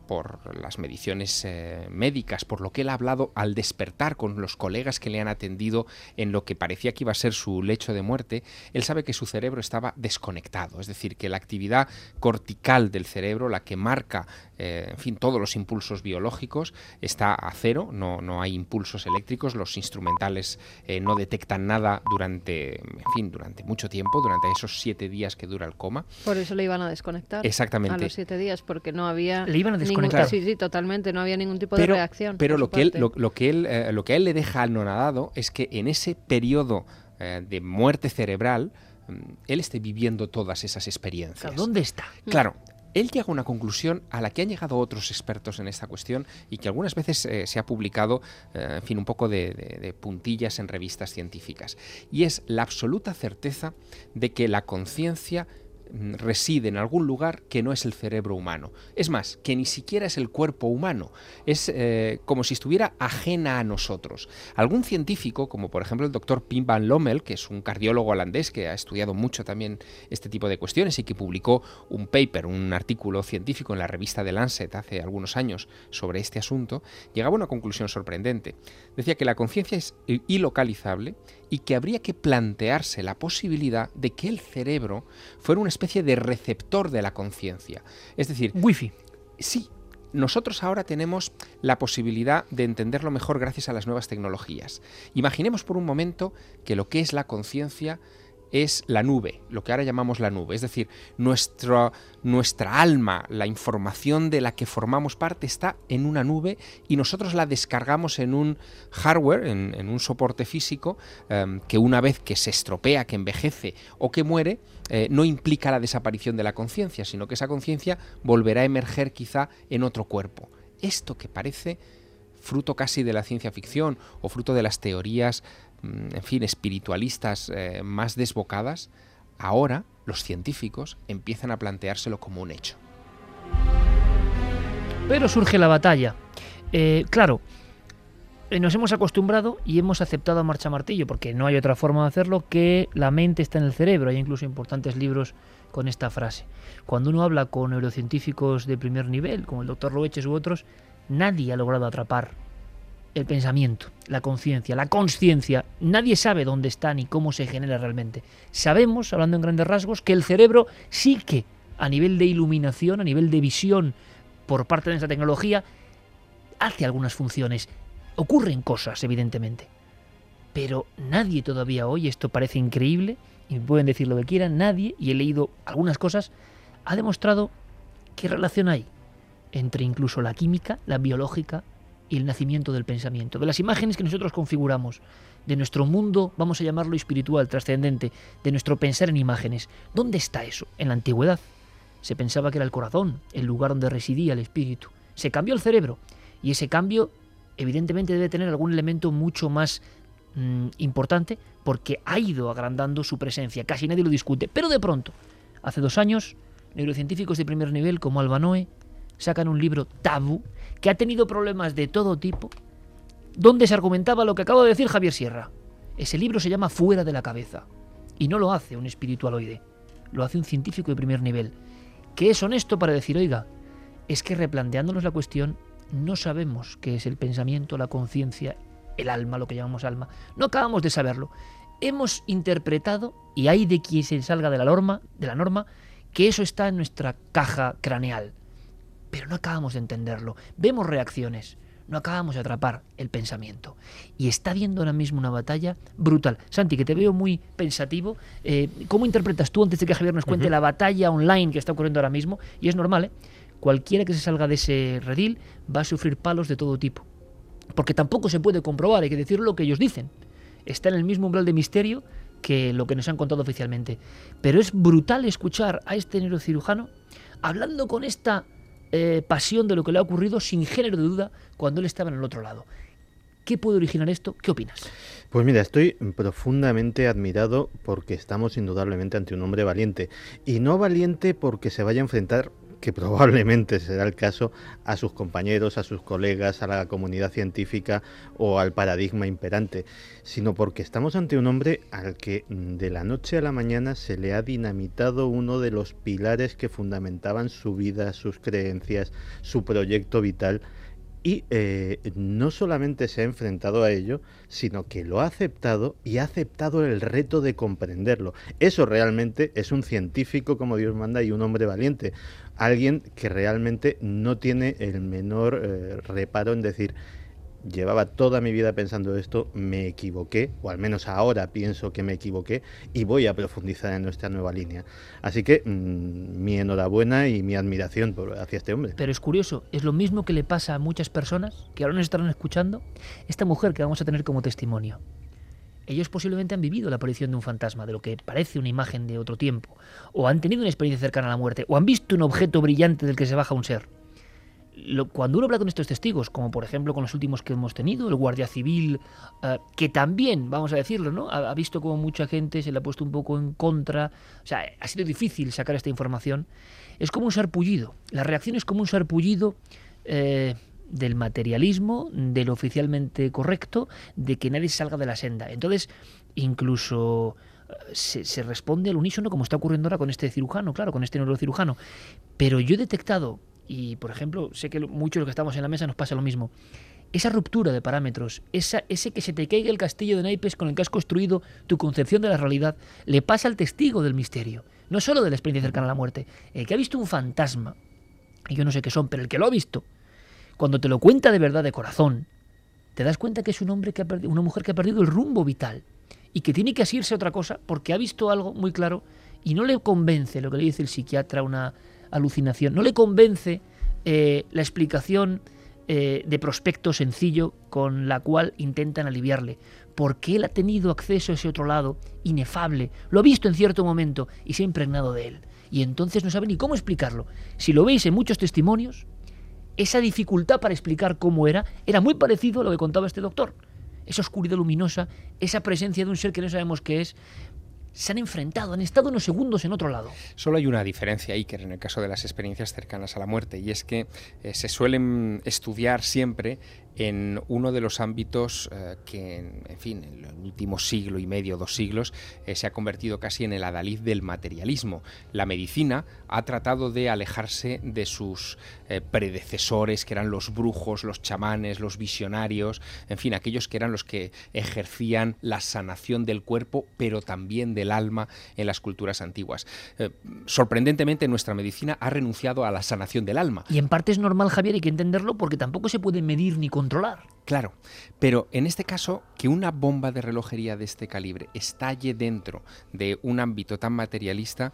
Speaker 4: por las mediciones médicas, por lo que él ha hablado al despertar con los colegas que le han atendido en lo que parecía que iba a ser su lecho de muerte, él sabe que su cerebro estaba desconectado, es decir, que la actividad cortical del cerebro, la que marca en fin, todos los impulsos biológicos, está a cero, no hay impulsos eléctricos, los instrumentales no detectan nada durante mucho tiempo, durante esos 7 días que dura el coma.
Speaker 3: Por eso le iban a desconectar.
Speaker 4: Exactamente.
Speaker 3: A los 7 días, porque no había...
Speaker 2: Le iban a desconectar.
Speaker 3: Sí, totalmente, no había ningún tipo de reacción.
Speaker 4: Pero lo que a él le deja anonadado es que en ese periodo de muerte cerebral, él esté viviendo todas esas experiencias.
Speaker 2: ¿Dónde está?
Speaker 4: Claro. Él llega a una conclusión a la que han llegado otros expertos en esta cuestión y que algunas veces se ha publicado, en fin, un poco de puntillas en revistas científicas. Y es la absoluta certeza de que la conciencia reside en algún lugar que no es el cerebro humano. Es más, que ni siquiera es el cuerpo humano. Es como si estuviera ajena a nosotros. Algún científico, como por ejemplo el doctor Pim van Lommel, que es un cardiólogo holandés que ha estudiado mucho también este tipo de cuestiones y que publicó un paper, un artículo científico en la revista The Lancet hace algunos años sobre este asunto, llegaba a una conclusión sorprendente. Decía que la conciencia es ilocalizable y que habría que plantearse la posibilidad de que el cerebro fuera una especie de receptor de la conciencia. Es decir,
Speaker 2: Wi-Fi.
Speaker 4: Sí, nosotros ahora tenemos la posibilidad de entenderlo mejor gracias a las nuevas tecnologías. Imaginemos por un momento que lo que es la conciencia es la nube, lo que ahora llamamos la nube, es decir, nuestra alma, la información de la que formamos parte está en una nube y nosotros la descargamos en un hardware, en un soporte físico que una vez que se estropea, que envejece o que muere, no implica la desaparición de la conciencia, sino que esa conciencia volverá a emerger quizá en otro cuerpo. Esto que parece fruto casi de la ciencia ficción o fruto de las teorías en fin, espiritualistas más desbocadas, ahora los científicos empiezan a planteárselo como un hecho.
Speaker 2: Pero surge la batalla. Claro, nos hemos acostumbrado y hemos aceptado a marcha martillo, porque no hay otra forma de hacerlo, que la mente está en el cerebro. Hay incluso importantes libros con esta frase. Cuando uno habla con neurocientíficos de primer nivel, como el doctor Loeches u otros, nadie ha logrado atrapar el pensamiento, la conciencia, la consciencia. Nadie sabe dónde está ni cómo se genera realmente. Sabemos, hablando en grandes rasgos, que el cerebro sí que, a nivel de iluminación, a nivel de visión, por parte de esta tecnología, hace algunas funciones. Ocurren cosas, evidentemente. Pero nadie todavía hoy, esto parece increíble, y pueden decir lo que quieran, nadie, y he leído algunas cosas, ha demostrado qué relación hay entre incluso la química, la biológica, y el nacimiento del pensamiento, de las imágenes que nosotros configuramos, de nuestro mundo, vamos a llamarlo espiritual, trascendente, de nuestro pensar en imágenes. ¿Dónde está eso? En la antigüedad se pensaba que era el corazón, el lugar donde residía el espíritu. Se cambió el cerebro y ese cambio evidentemente debe tener algún elemento mucho más importante porque ha ido agrandando su presencia, casi nadie lo discute. Pero de pronto, hace 2 años, neurocientíficos de primer nivel como Alba Noe sacan un libro tabú que ha tenido problemas de todo tipo, donde se argumentaba lo que acaba de decir Javier Sierra. Ese libro se llama Fuera de la cabeza, y no lo hace un espiritualoide, lo hace un científico de primer nivel, que es honesto para decir, oiga, es que replanteándonos la cuestión, no sabemos qué es el pensamiento, la conciencia, el alma, lo que llamamos alma. No acabamos de saberlo. Hemos interpretado, y hay de quien se salga de la norma, que eso está en nuestra caja craneal. Pero no acabamos de entenderlo. Vemos reacciones, no acabamos de atrapar el pensamiento. Y está habiendo ahora mismo una batalla brutal. Santi, que te veo muy pensativo, ¿cómo interpretas tú, antes de que Javier nos cuente, la batalla online que está ocurriendo ahora mismo? Y es normal, cualquiera que se salga de ese redil va a sufrir palos de todo tipo. Porque tampoco se puede comprobar, hay que decir lo que ellos dicen. Está en el mismo umbral de misterio que lo que nos han contado oficialmente. Pero es brutal escuchar a este neurocirujano hablando con esta pasión de lo que le ha ocurrido sin género de duda cuando él estaba en el otro lado. ¿Qué puede originar esto? ¿Qué opinas?
Speaker 5: Pues mira, estoy profundamente admirado porque estamos indudablemente ante un hombre valiente. Y no valiente porque se vaya a enfrentar que probablemente será el caso, a sus compañeros, a sus colegas, a la comunidad científica o al paradigma imperante, sino porque estamos ante un hombre al que de la noche a la mañana se le ha dinamitado uno de los pilares que fundamentaban su vida, sus creencias, su proyecto vital. Y no solamente se ha enfrentado a ello, sino que lo ha aceptado y ha aceptado el reto de comprenderlo. Eso realmente es un científico como Dios manda y un hombre valiente. Alguien que realmente no tiene el menor reparo en decir: llevaba toda mi vida pensando esto, me equivoqué, o al menos ahora pienso que me equivoqué, y voy a profundizar en nuestra nueva línea. Así que mi enhorabuena y mi admiración hacia este hombre.
Speaker 2: Pero es curioso, es lo mismo que le pasa a muchas personas que ahora nos estarán escuchando. Esta mujer que vamos a tener como testimonio, ellos posiblemente han vivido la aparición de un fantasma, de lo que parece una imagen de otro tiempo, o han tenido una experiencia cercana a la muerte, o han visto un objeto brillante del que se baja un ser. Cuando uno habla con estos testigos, como por ejemplo con los últimos que hemos tenido, el guardia civil, que también, vamos a decirlo, ¿no?, ha visto como mucha gente se le ha puesto un poco en contra, o sea, ha sido difícil sacar esta información, es como un sarpullido. La reacción es como un sarpullido del materialismo, de lo oficialmente correcto, de que nadie salga de la senda. Entonces, incluso se responde al unísono, como está ocurriendo ahora con este cirujano, claro, con este neurocirujano. Pero yo he detectado, y por ejemplo, sé que muchos de los que estamos en la mesa nos pasa lo mismo, esa ruptura de parámetros, ese que se te caiga el castillo de naipes con el que has construido tu concepción de la realidad, le pasa al testigo del misterio, no solo de la experiencia cercana a la muerte. El que ha visto un fantasma, y yo no sé qué son, pero el que lo ha visto, cuando te lo cuenta de verdad, de corazón, te das cuenta que es un hombre que ha perdido, una mujer que ha perdido el rumbo vital y que tiene que asirse a otra cosa porque ha visto algo muy claro y no le convence lo que le dice el psiquiatra, una alucinación, no le convence la explicación de prospecto sencillo con la cual intentan aliviarle, porque él ha tenido acceso a ese otro lado inefable, lo ha visto en cierto momento y se ha impregnado de él, y entonces no sabe ni cómo explicarlo. Si lo veis en muchos testimonios, esa dificultad para explicar cómo era muy parecido a lo que contaba este doctor. Esa oscuridad luminosa, esa presencia de un ser que no sabemos qué es, se han enfrentado, han estado unos segundos en otro lado.
Speaker 4: Solo hay una diferencia, Iker, en el caso de las experiencias cercanas a la muerte, y es que se suelen estudiar siempre en uno de los ámbitos que, en fin, en el último siglo y medio, 2 siglos, se ha convertido casi en el adalid del materialismo. La medicina ha tratado de alejarse de sus predecesores, que eran los brujos, los chamanes, los visionarios, en fin, aquellos que eran los que ejercían la sanación del cuerpo, pero también del alma en las culturas antiguas. Sorprendentemente, nuestra medicina ha renunciado a la sanación del alma.
Speaker 2: Y en parte es normal, Javier, hay que entenderlo, porque tampoco se puede medir ni controlar.
Speaker 4: Claro, pero en este caso, que una bomba de relojería de este calibre estalle dentro de un ámbito tan materialista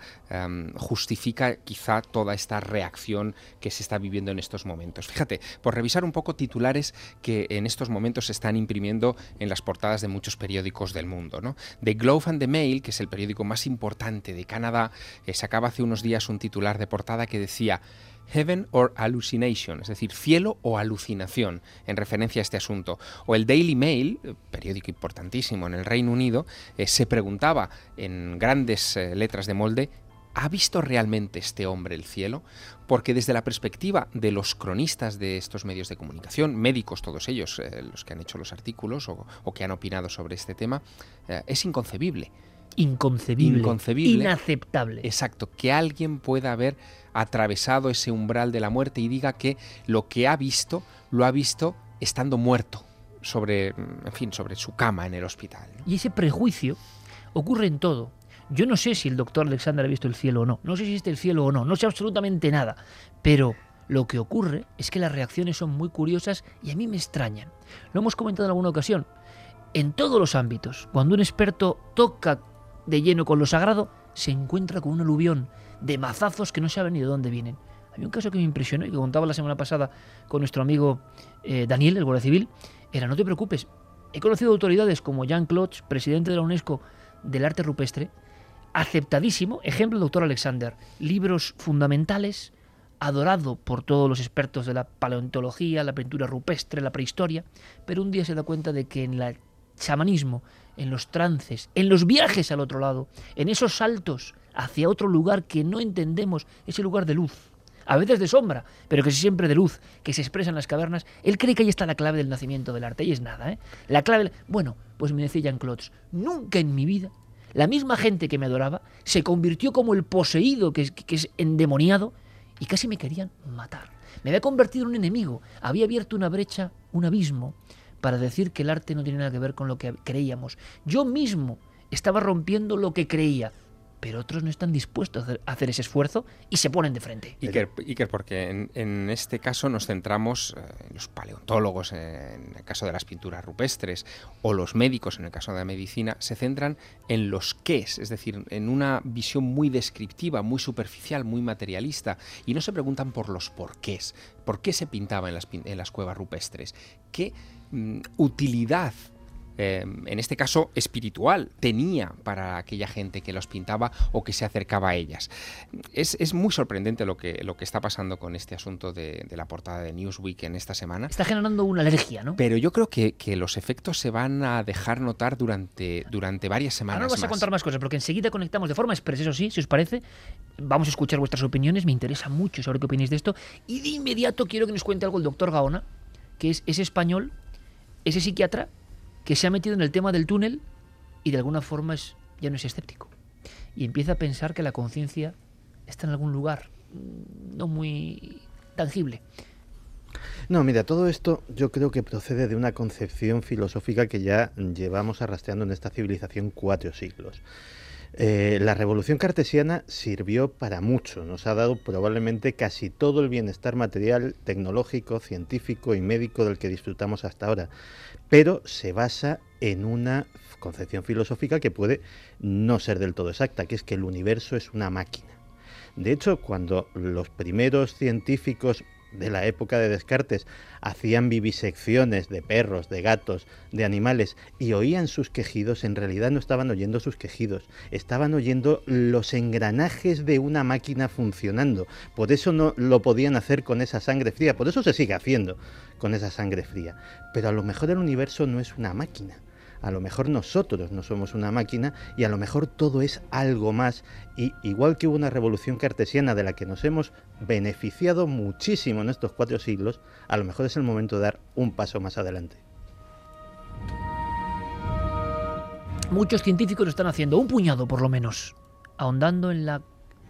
Speaker 4: justifica quizá toda esta reacción que se está viviendo en estos momentos. Fíjate, por revisar un poco titulares que en estos momentos se están imprimiendo en las portadas de muchos periódicos del mundo, ¿no? The Globe and the Mail, que es el periódico más importante de Canadá, sacaba hace unos días un titular de portada que decía Heaven or Hallucination, es decir, cielo o alucinación, en referencia a este asunto. O el Daily Mail, periódico importantísimo en el Reino Unido, se preguntaba en grandes letras de molde: ¿ha visto realmente este hombre el cielo? Porque desde la perspectiva de los cronistas de estos medios de comunicación, médicos todos ellos, los que han hecho los artículos o que han opinado sobre este tema, es inconcebible. Inconcebible,
Speaker 2: inaceptable.
Speaker 4: Exacto, que alguien pueda haber atravesado ese umbral de la muerte y diga que lo que ha visto, lo ha visto estando muerto sobre su cama en el hospital.
Speaker 2: Y ese prejuicio ocurre en todo. Yo no sé si el doctor Alexander ha visto el cielo o no, no sé si existe el cielo o no, no sé absolutamente nada, pero lo que ocurre es que las reacciones son muy curiosas y a mí me extrañan. Lo hemos comentado en alguna ocasión. En todos los ámbitos, cuando un experto toca de lleno con lo sagrado, se encuentra con un aluvión de mazazos que no sabe ni de dónde vienen. Hay un caso que me impresionó y que contaba la semana pasada con nuestro amigo Daniel, el guardia civil. Era: no te preocupes, he conocido autoridades como Jean Cloch, presidente de la UNESCO del arte rupestre, aceptadísimo, ejemplo el doctor Alexander, libros fundamentales, adorado por todos los expertos de la paleontología, la pintura rupestre, la prehistoria, pero un día se da cuenta de que en el chamanismo, en los trances, en los viajes al otro lado, en esos saltos hacia otro lugar que no entendemos, ese lugar de luz, a veces de sombra, pero que siempre de luz, que se expresa en las cavernas. Él cree que ahí está la clave del nacimiento del arte, y es nada, ¿eh? La clave... Bueno, pues me decía Jean-Claude, nunca en mi vida la misma gente que me adoraba se convirtió como el poseído, que es endemoniado, y casi me querían matar. Me había convertido en un enemigo, había abierto una brecha, un abismo, para decir que el arte no tiene nada que ver con lo que creíamos. Yo mismo estaba rompiendo lo que creía, pero otros no están dispuestos a hacer ese esfuerzo y se ponen de frente.
Speaker 4: Iker, porque en este caso nos centramos en los paleontólogos, en el caso de las pinturas rupestres, o los médicos, en el caso de la medicina, se centran en los qués, es decir, en una visión muy descriptiva, muy superficial, muy materialista, y no se preguntan por los porqués. ¿Por qué se pintaba en las cuevas rupestres? ¿Qué utilidad, en este caso espiritual, tenía para aquella gente que los pintaba o que se acercaba a ellas? Es muy sorprendente lo que está pasando con este asunto de la portada de Newsweek en esta semana.
Speaker 2: Está generando una alergia, ¿no?
Speaker 4: Pero yo creo que los efectos se van a dejar notar durante varias semanas.
Speaker 2: Ahora nos vas
Speaker 4: más.
Speaker 2: a contar más cosas, porque enseguida conectamos de forma expresa, eso sí, si os parece. Vamos a escuchar vuestras opiniones, me interesa mucho saber qué opináis de esto. Y de inmediato quiero que nos cuente algo el doctor Gaona, que es ese español, ese psiquiatra que se ha metido en el tema del túnel y de alguna forma ya no es escéptico. Y empieza a pensar que la conciencia está en algún lugar no muy tangible.
Speaker 5: No, mira, todo esto yo creo que procede de una concepción filosófica que ya llevamos arrastrando en esta civilización 4 siglos. La revolución cartesiana sirvió para mucho, nos ha dado probablemente casi todo el bienestar material, tecnológico, científico y médico del que disfrutamos hasta ahora, pero se basa en una concepción filosófica que puede no ser del todo exacta, que es que el universo es una máquina. De hecho, cuando los primeros científicos de la época de Descartes hacían vivisecciones de perros, de gatos, de animales y oían sus quejidos, en realidad no estaban oyendo sus quejidos, estaban oyendo los engranajes de una máquina funcionando. Por eso no lo podían hacer con esa sangre fría, por eso se sigue haciendo con esa sangre fría. Pero a lo mejor el universo no es una máquina. A lo mejor nosotros no somos una máquina y a lo mejor todo es algo más, y igual que hubo una revolución cartesiana de la que nos hemos beneficiado muchísimo en estos 4 siglos, a lo mejor es el momento de dar un paso más adelante.
Speaker 2: Muchos científicos lo están haciendo, un puñado por lo menos, ahondando en la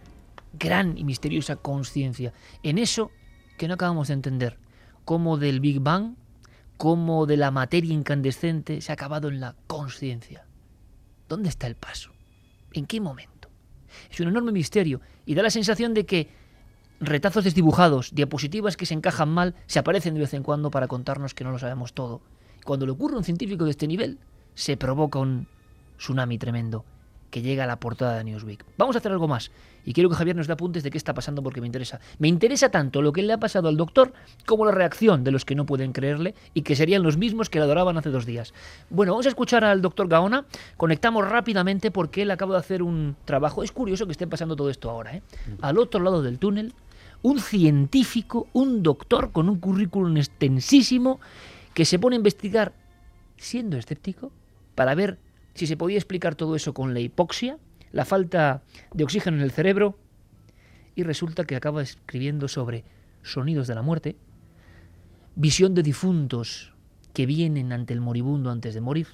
Speaker 2: gran y misteriosa conciencia, en eso que no acabamos de entender, como del Big Bang, como de la materia incandescente se ha acabado en la conciencia. ¿Dónde está el paso? ¿En qué momento? Es un enorme misterio y da la sensación de que retazos desdibujados, diapositivas que se encajan mal, se aparecen de vez en cuando para contarnos que no lo sabemos todo. Cuando le ocurre a un científico de este nivel, se provoca un tsunami tremendo que llega a la portada de Newsweek. Vamos a hacer algo más y quiero que Javier nos dé apuntes de qué está pasando porque me interesa. Me interesa tanto lo que le ha pasado al doctor como la reacción de los que no pueden creerle y que serían los mismos que le adoraban hace 2 días. Bueno, vamos a escuchar al doctor Gaona. Conectamos rápidamente porque él acaba de hacer un trabajo. Es curioso que esté pasando todo esto ahora, ¿eh? Al otro lado del túnel, un científico, un doctor con un currículum extensísimo que se pone a investigar siendo escéptico para ver si se podía explicar todo eso con la hipoxia, la falta de oxígeno en el cerebro, y resulta que acaba escribiendo sobre sonidos de la muerte, visión de difuntos que vienen ante el moribundo antes de morir,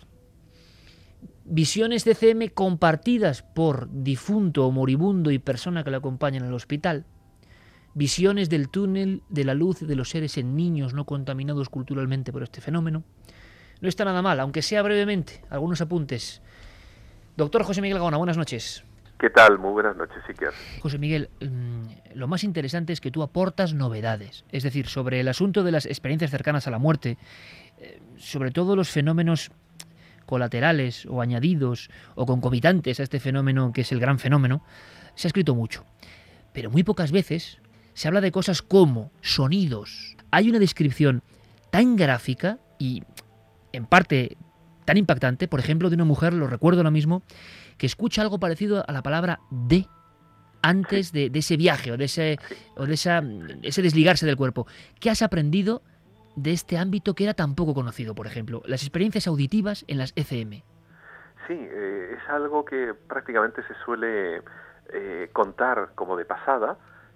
Speaker 2: visiones de CM compartidas por difunto o moribundo y persona que lo acompañan en el hospital, visiones del túnel de la luz de los seres en niños no contaminados culturalmente por este fenómeno. No está nada mal, aunque sea brevemente, algunos apuntes. Doctor José Miguel Gaona, buenas noches.
Speaker 9: ¿Qué tal? Muy buenas noches, Iker.
Speaker 2: José Miguel, lo más interesante es que tú aportas novedades, es decir, sobre el asunto de las experiencias cercanas a la muerte, sobre todo los fenómenos colaterales o añadidos o concomitantes a este fenómeno que es el gran fenómeno, se ha escrito mucho. Pero muy pocas veces se habla de cosas como sonidos. Hay una descripción tan gráfica y en parte tan impactante, por ejemplo, de una mujer, lo recuerdo ahora mismo, que escucha algo parecido a la palabra de antes de ese viaje o de ese desligarse del cuerpo. ¿Qué has aprendido de este ámbito que era tan poco conocido, por ejemplo? Las experiencias auditivas en las ECM.
Speaker 9: Sí, es algo que prácticamente se suele contar como de pasada,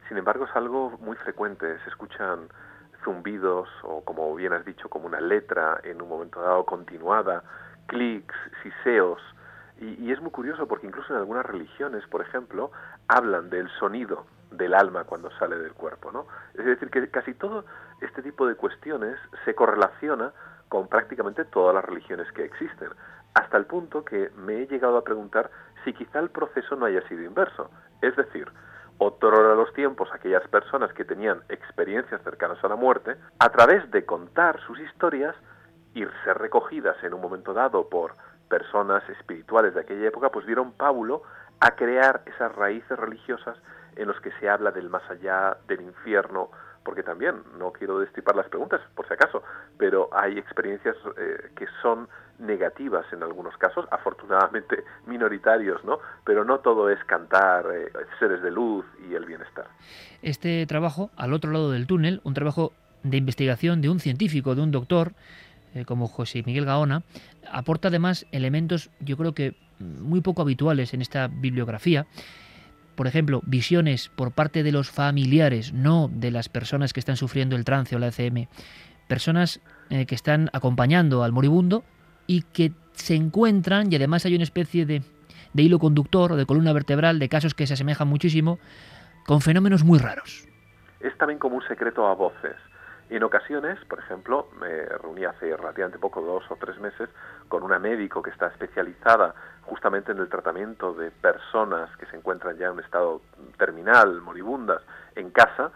Speaker 9: Sin embargo, es algo muy frecuente. Se escuchan zumbidos o, como bien has dicho, como una letra en un momento dado continuada, clics, siseos. Y es muy curioso porque incluso en algunas religiones, por ejemplo, hablan del sonido del alma cuando sale del cuerpo, ¿no? Es decir, que casi todo este tipo de cuestiones se correlaciona con prácticamente todas las religiones que existen, hasta el punto que me he llegado a preguntar si quizá el proceso no haya sido inverso. Es decir, otrora los tiempos, aquellas personas que tenían experiencias cercanas a la muerte, a través de contar sus historias y ser recogidas en un momento dado por personas espirituales de aquella época, pues dieron pábulo a crear esas raíces religiosas en los que se habla del más allá, del infierno, porque también, no quiero destripar las preguntas, por si acaso, pero hay experiencias que son negativas en algunos casos, afortunadamente minoritarios, ¿no? Pero no todo es cantar seres de luz y el bienestar.
Speaker 2: Este trabajo, al otro lado del túnel, un trabajo de investigación de un científico, de un doctor, como José Miguel Gaona, aporta además elementos, yo creo que muy poco habituales en esta bibliografía. Por ejemplo, visiones por parte de los familiares, no de las personas que están sufriendo el trance o la ECM, personas que están acompañando al moribundo y que se encuentran, y además hay una especie de hilo conductor o de columna vertebral de casos que se asemejan muchísimo, con fenómenos muy raros.
Speaker 9: Es también como un secreto a voces. En ocasiones, por ejemplo, me reuní hace relativamente poco, 2 o 3 meses, con una médico que está especializada justamente en el tratamiento de personas que se encuentran ya en un estado terminal, moribundas, en casa,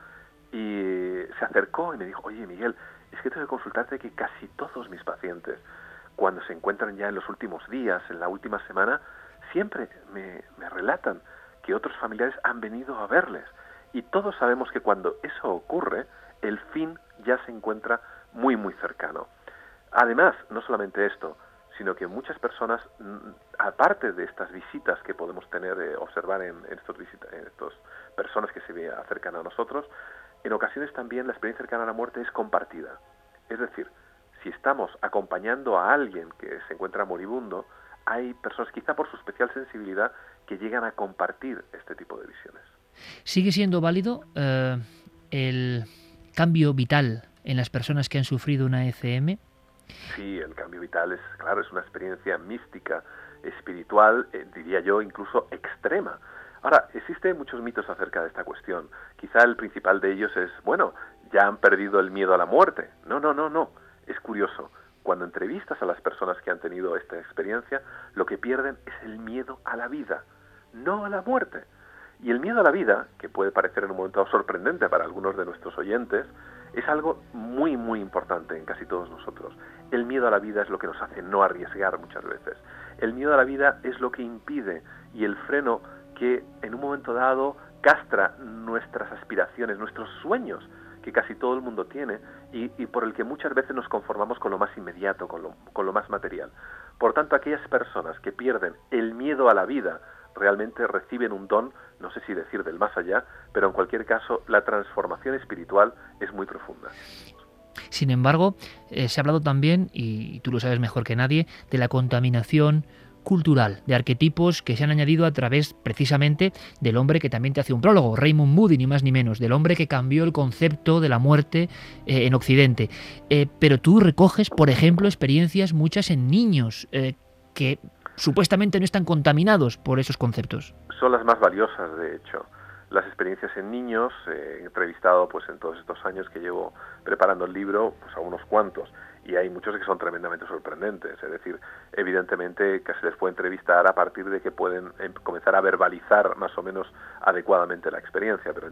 Speaker 9: y se acercó y me dijo: oye, Miguel, es que tengo que consultarte que casi todos mis pacientes, cuando se encuentran ya en los últimos días, en la última semana, siempre me relatan que otros familiares han venido a verles. Y todos sabemos que cuando eso ocurre, el fin ya se encuentra muy, muy cercano. Además, no solamente esto, sino que muchas personas, aparte de estas visitas que podemos tener, observar en estas personas que se acercan a nosotros, en ocasiones también la experiencia cercana a la muerte es compartida. Es decir, si estamos acompañando a alguien que se encuentra moribundo, hay personas, quizá por su especial sensibilidad, que llegan a compartir este tipo de visiones.
Speaker 2: ¿Sigue siendo válido el cambio vital en las personas que han sufrido una ECM?
Speaker 9: Sí, el cambio vital es, claro, es una experiencia mística, espiritual, diría yo, incluso extrema. Ahora, existen muchos mitos acerca de esta cuestión. Quizá el principal de ellos es, bueno, ya han perdido el miedo a la muerte. No. Es curioso. Cuando entrevistas a las personas que han tenido esta experiencia, lo que pierden es el miedo a la vida, no a la muerte. Y el miedo a la vida, que puede parecer en un momento sorprendente para algunos de nuestros oyentes, es algo muy, muy importante en casi todos nosotros. El miedo a la vida es lo que nos hace no arriesgar muchas veces. El miedo a la vida es lo que impide y el freno que en un momento dado castra nuestras aspiraciones, nuestros sueños, que casi todo el mundo tiene y por el que muchas veces nos conformamos con lo más inmediato, con lo más material. Por tanto, aquellas personas que pierden el miedo a la vida realmente reciben un don, no sé si decir del más allá, pero en cualquier caso la transformación espiritual es muy profunda.
Speaker 2: Sin embargo, se ha hablado también, y tú lo sabes mejor que nadie, de la contaminación cultural, de arquetipos que se han añadido a través precisamente del hombre que también te hace un prólogo, Raymond Moody, ni más ni menos, del hombre que cambió el concepto de la muerte en Occidente. Pero tú recoges, por ejemplo, experiencias muchas en niños que supuestamente no están contaminados por esos conceptos.
Speaker 9: Son las más valiosas, de hecho. Las experiencias en niños, he entrevistado pues en todos estos años que llevo preparando el libro, pues a unos cuantos, y hay muchos que son tremendamente sorprendentes. Es decir, evidentemente que se les puede entrevistar a partir de que pueden comenzar a verbalizar más o menos adecuadamente la experiencia, pero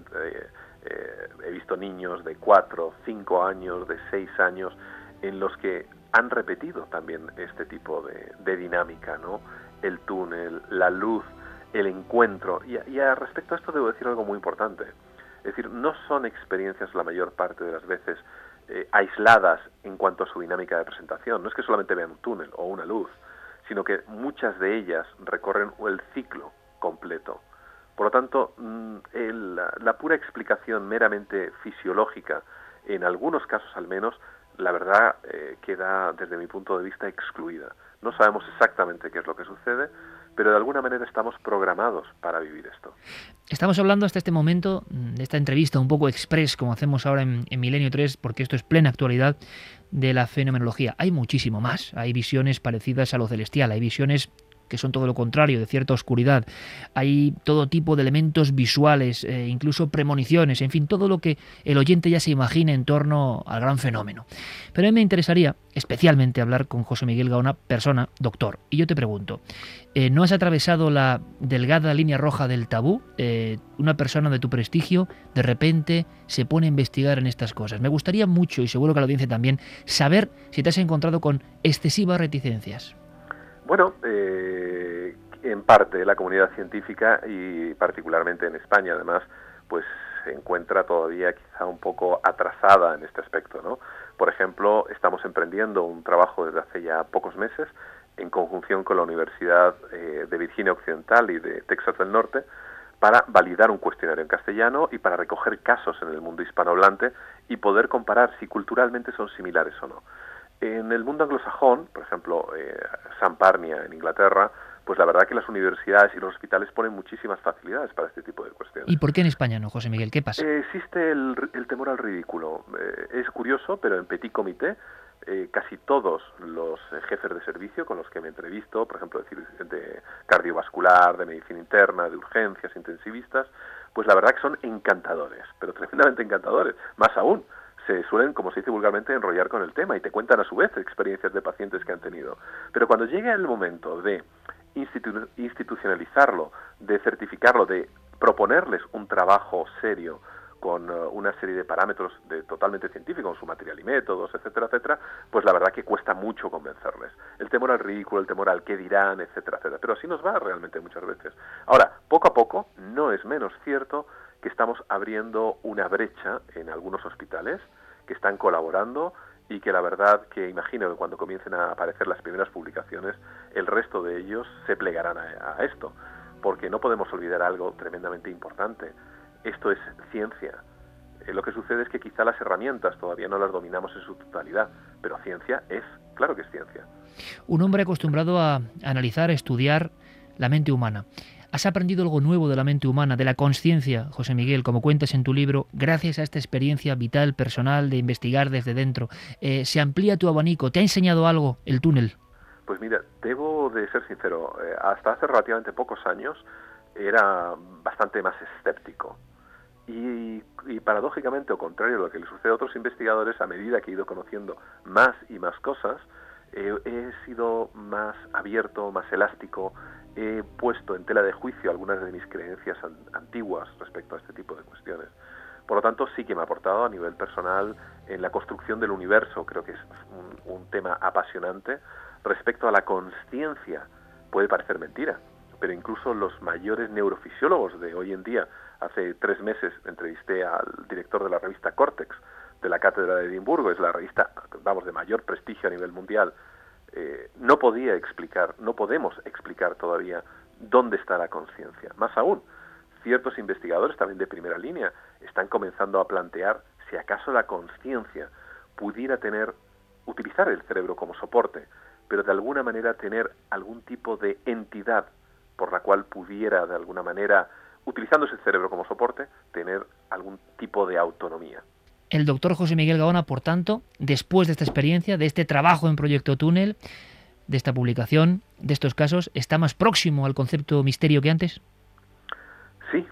Speaker 9: he visto niños de 4, 5 años, de 6 años, en los que han repetido también este tipo de dinámica, ¿no? El túnel, la luz, el encuentro. Y respecto a esto debo decir algo muy importante. Es decir, no son experiencias la mayor parte de las veces aisladas en cuanto a su dinámica de presentación. No es que solamente vean un túnel o una luz, sino que muchas de ellas recorren el ciclo completo. Por lo tanto, la pura explicación meramente fisiológica, en algunos casos al menos, la verdad queda, desde mi punto de vista, excluida. No sabemos exactamente qué es lo que sucede, pero de alguna manera estamos programados para vivir esto.
Speaker 2: Estamos hablando hasta este momento de esta entrevista un poco express, como hacemos ahora en Milenio 3, porque esto es plena actualidad de la fenomenología. Hay muchísimo más, hay visiones parecidas a lo celestial, hay visiones que son todo lo contrario, de cierta oscuridad. Hay todo tipo de elementos visuales, incluso premoniciones, en fin, todo lo que el oyente ya se imagina en torno al gran fenómeno. Pero a mí me interesaría especialmente hablar con José Miguel Gaona, persona, doctor. Y yo te pregunto, ¿no has atravesado la delgada línea roja del tabú? Una persona de tu prestigio de repente se pone a investigar en estas cosas. Me gustaría mucho, y seguro que la audiencia también, saber si te has encontrado con excesivas reticencias.
Speaker 9: Bueno, en parte la comunidad científica, y particularmente en España además, pues se encuentra todavía quizá un poco atrasada en este aspecto, ¿no? Por ejemplo, estamos emprendiendo un trabajo desde hace ya pocos meses en conjunción con la Universidad de Virginia Occidental y de Texas del Norte para validar un cuestionario en castellano y para recoger casos en el mundo hispanohablante y poder comparar si culturalmente son similares o no. En el mundo anglosajón, por ejemplo, San Parnia en Inglaterra, pues la verdad que las universidades y los hospitales ponen muchísimas facilidades para este tipo de cuestiones.
Speaker 2: ¿Y por qué en España no, José Miguel? ¿Qué pasa?
Speaker 9: Existe el temor al ridículo. Es curioso, pero en Petit Comité, casi todos los jefes de servicio con los que me entrevisto, por ejemplo, de cardiovascular, de medicina interna, de urgencias, intensivistas, pues la verdad que son encantadores, pero tremendamente encantadores. Más aún, se suelen, como se dice vulgarmente, enrollar con el tema y te cuentan a su vez experiencias de pacientes que han tenido. Pero cuando llega el momento de institucionalizarlo, de certificarlo, de proponerles un trabajo serio con una serie de parámetros totalmente científicos, con su material y métodos, etcétera, etcétera, pues la verdad que cuesta mucho convencerles. El temor al ridículo, el temor al qué dirán, etcétera, etcétera. Pero así nos va realmente muchas veces. Ahora, poco a poco, no es menos cierto que estamos abriendo una brecha en algunos hospitales que están colaborando y que la verdad que imagino que cuando comiencen a aparecer las primeras publicaciones, el resto de ellos se plegarán a esto, porque no podemos olvidar algo tremendamente importante. Esto es ciencia. Lo que sucede es que quizá las herramientas todavía no las dominamos en su totalidad, pero ciencia es, claro que es ciencia.
Speaker 2: Un hombre acostumbrado a analizar, a estudiar la mente humana. ¿Has aprendido algo nuevo de la mente humana, de la consciencia, José Miguel, como cuentas en tu libro, gracias a esta experiencia vital, personal, de investigar desde dentro? ¿Se amplía tu abanico? ¿Te ha enseñado algo el túnel?
Speaker 9: Pues mira, debo de ser sincero, hasta hace relativamente pocos años era bastante más escéptico. Y paradójicamente, o contrario a lo que le sucede a otros investigadores, a medida que he ido conociendo más y más cosas, he sido más abierto, más elástico, he puesto en tela de juicio algunas de mis creencias antiguas respecto a este tipo de cuestiones. Por lo tanto, sí que me ha aportado a nivel personal en la construcción del universo, creo que es un tema apasionante. Respecto a la consciencia, puede parecer mentira, pero incluso los mayores neurofisiólogos de hoy en día, hace 3 meses entrevisté al director de la revista Cortex, de la Cátedra de Edimburgo, es la revista, de mayor prestigio a nivel mundial. No podemos explicar todavía dónde está la conciencia. Más aún, ciertos investigadores también de primera línea están comenzando a plantear si acaso la conciencia pudiera utilizar el cerebro como soporte, pero de alguna manera tener algún tipo de entidad por la cual pudiera de alguna manera, utilizando ese cerebro como soporte, tener algún tipo de autonomía.
Speaker 2: El doctor José Miguel Gaona, por tanto, después de esta experiencia, de este trabajo en Proyecto Túnel, de esta publicación, de estos casos, ¿está más próximo al concepto misterio que antes?
Speaker 9: Sí.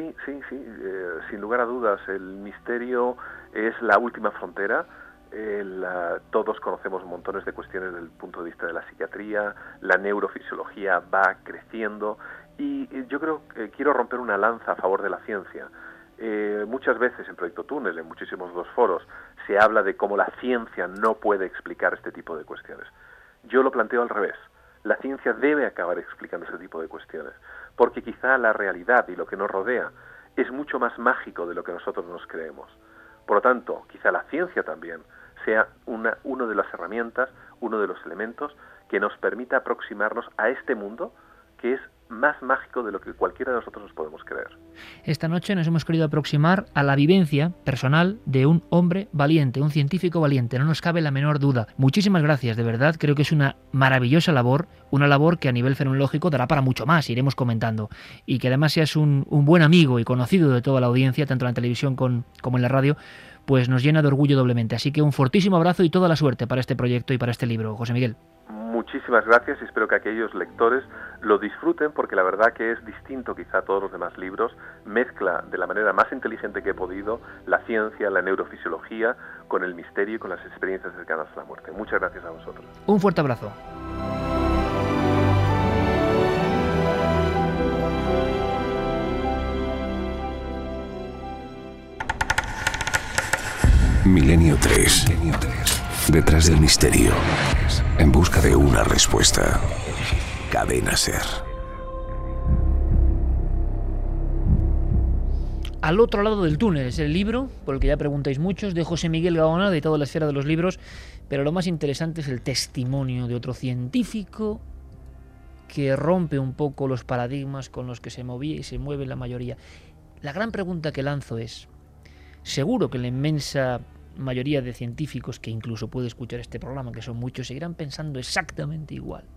Speaker 9: Sin lugar a dudas, el misterio es la última frontera. Todos conocemos montones de cuestiones desde el punto de vista de la psiquiatría, la neurofisiología va creciendo y yo creo que quiero romper una lanza a favor de la ciencia. Muchas veces en Proyecto Túnel, en muchísimos dos foros, se habla de cómo la ciencia no puede explicar este tipo de cuestiones. Yo lo planteo al revés. La ciencia debe acabar explicando ese tipo de cuestiones, porque quizá la realidad y lo que nos rodea es mucho más mágico de lo que nosotros nos creemos. Por lo tanto, quizá la ciencia también sea una de las herramientas, uno de los elementos que nos permita aproximarnos a este mundo que es más mágico de lo que cualquiera de nosotros nos podemos creer.
Speaker 2: Esta noche nos hemos querido aproximar a la vivencia personal de un hombre valiente, un científico valiente, no nos cabe la menor duda. Muchísimas gracias, de verdad, creo que es una maravillosa labor, una labor que a nivel fenomenológico dará para mucho más, iremos comentando, y que además seas un buen amigo y conocido de toda la audiencia, tanto en la televisión como en la radio, pues nos llena de orgullo doblemente. Así que un fortísimo abrazo y toda la suerte para este proyecto y para este libro, José Miguel.
Speaker 9: Muchísimas gracias y espero que aquellos lectores lo disfruten, porque la verdad que es distinto quizá a todos los demás libros, mezcla de la manera más inteligente que he podido la ciencia, la neurofisiología, con el misterio y con las experiencias cercanas a la muerte. Muchas gracias a vosotros.
Speaker 2: Un fuerte abrazo.
Speaker 1: Milenio 3. Detrás del misterio. En busca de una respuesta. Cadena SER.
Speaker 2: Al otro lado del túnel es el libro, por el que ya preguntáis muchos, de José Miguel Gaona, de toda la esfera de los libros, pero lo más interesante es el testimonio de otro científico que rompe un poco los paradigmas con los que se movía y se mueve la mayoría. La gran pregunta que lanzo es, seguro que la inmensa mayoría de científicos que incluso puede escuchar este programa, que son muchos, seguirán pensando exactamente igual.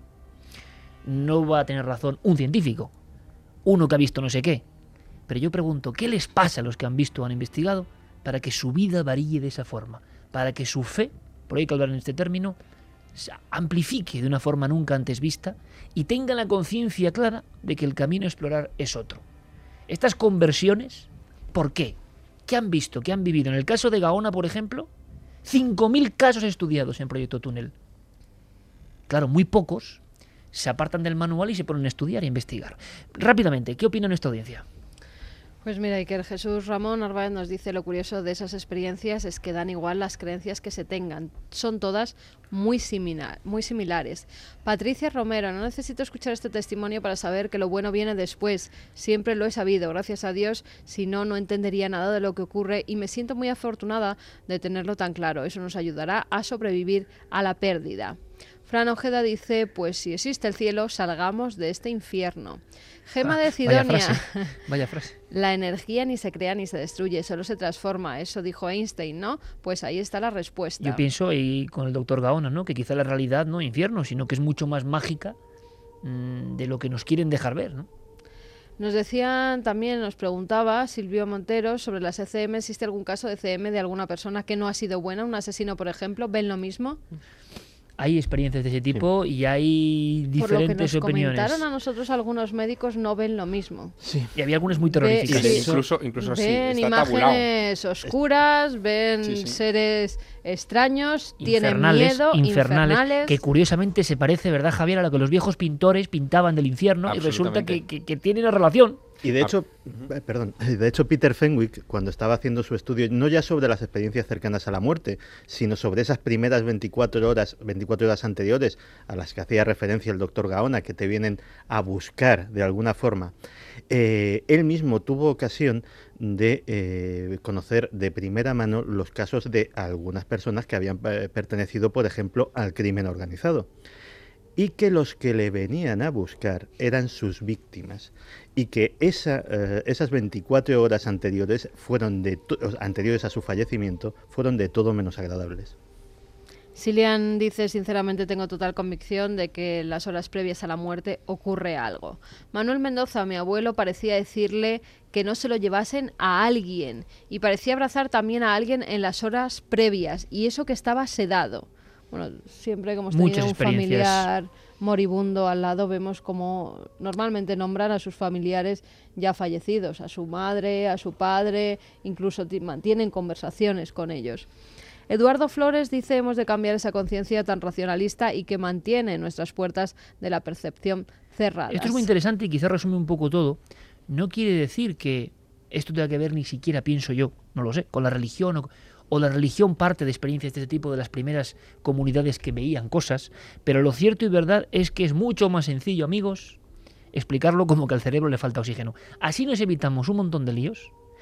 Speaker 2: No va a tener razón un científico, uno que ha visto no sé qué, pero yo pregunto, ¿qué les pasa a los que han visto o han investigado para que su vida varíe de esa forma? Para que su fe, por ahí hay que hablar en este término, se amplifique de una forma nunca antes vista y tengan la conciencia clara de que el camino a explorar es otro. Estas conversiones, ¿por qué? ¿Qué han visto? ¿Qué han vivido? En el caso de Gaona, por ejemplo, 5.000 casos estudiados en Proyecto Túnel. Claro, muy pocos se apartan del manual y se ponen a estudiar e investigar. Rápidamente, ¿qué opina nuestra audiencia?
Speaker 3: Pues mira, Iker, Jesús Ramón Narváez nos dice: lo curioso de esas experiencias es que dan igual las creencias que se tengan. Son todas muy similares. Patricia Romero: no necesito escuchar este testimonio para saber que lo bueno viene después. Siempre lo he sabido, gracias a Dios. Si no, no entendería nada de lo que ocurre y me siento muy afortunada de tenerlo tan claro. Eso nos ayudará a sobrevivir a la pérdida. Fran Ojeda dice: pues si existe el cielo, salgamos de este infierno. Gema de Cidonia:
Speaker 2: Vaya frase.
Speaker 3: La energía ni se crea ni se destruye, solo se transforma. Eso dijo Einstein, ¿no? Pues ahí está la respuesta.
Speaker 2: Yo pienso, y con el doctor Gaona, ¿no?, que quizá la realidad no es infierno, sino que es mucho más mágica de lo que nos quieren dejar ver, ¿no?
Speaker 3: Nos decían también, nos preguntaba Silvio Montero sobre las ECM. ¿Existe algún caso de ECM de alguna persona que no ha sido buena? Un asesino, por ejemplo. ¿Ven lo mismo?
Speaker 2: Hay experiencias de ese tipo, sí, y hay diferentes
Speaker 3: por lo que nos
Speaker 2: opiniones.
Speaker 3: Comentaron a nosotros, algunos médicos no ven lo mismo.
Speaker 2: Sí. Y había algunas muy terroríficas.
Speaker 4: Incluso así,
Speaker 3: ven
Speaker 4: está
Speaker 3: imágenes
Speaker 4: tabulado.
Speaker 3: Oscuras, ven seres extraños, tienen miedo,
Speaker 2: infernales, que curiosamente se parece, ¿verdad, Javier?, a lo que los viejos pintores pintaban del infierno, y resulta que tiene una relación.
Speaker 5: Y de hecho, Peter Fenwick, cuando estaba haciendo su estudio, no ya sobre las experiencias cercanas a la muerte, sino sobre esas primeras 24 horas anteriores a las que hacía referencia el doctor Gaona, que te vienen a buscar de alguna forma, él mismo tuvo ocasión de conocer de primera mano los casos de algunas personas que habían pertenecido, por ejemplo, al crimen organizado, y que los que le venían a buscar eran sus víctimas, y que esas 24 horas anteriores anteriores a su fallecimiento fueron de todo menos agradables.
Speaker 3: Silian dice: sinceramente tengo total convicción de que en las horas previas a la muerte ocurre algo. Manuel Mendoza: mi abuelo parecía decirle que no se lo llevasen a alguien, y parecía abrazar también a alguien en las horas previas, y eso que estaba sedado. Bueno, siempre que hemos tenido un familiar moribundo al lado, vemos como normalmente nombran a sus familiares ya fallecidos, a su madre, a su padre, incluso mantienen conversaciones con ellos. Eduardo Flores dice: hemos de cambiar esa conciencia tan racionalista y que mantiene nuestras puertas de la percepción cerradas.
Speaker 2: Esto es muy interesante y quizás resume un poco todo. No quiere decir que esto tenga que ver, ni siquiera pienso yo, no lo sé, con la religión o la religión parte de experiencias de este tipo de las primeras comunidades que veían cosas, pero lo cierto y verdad es que es mucho más sencillo, amigos, explicarlo como que al cerebro le falta oxígeno. Así nos evitamos un montón de líos,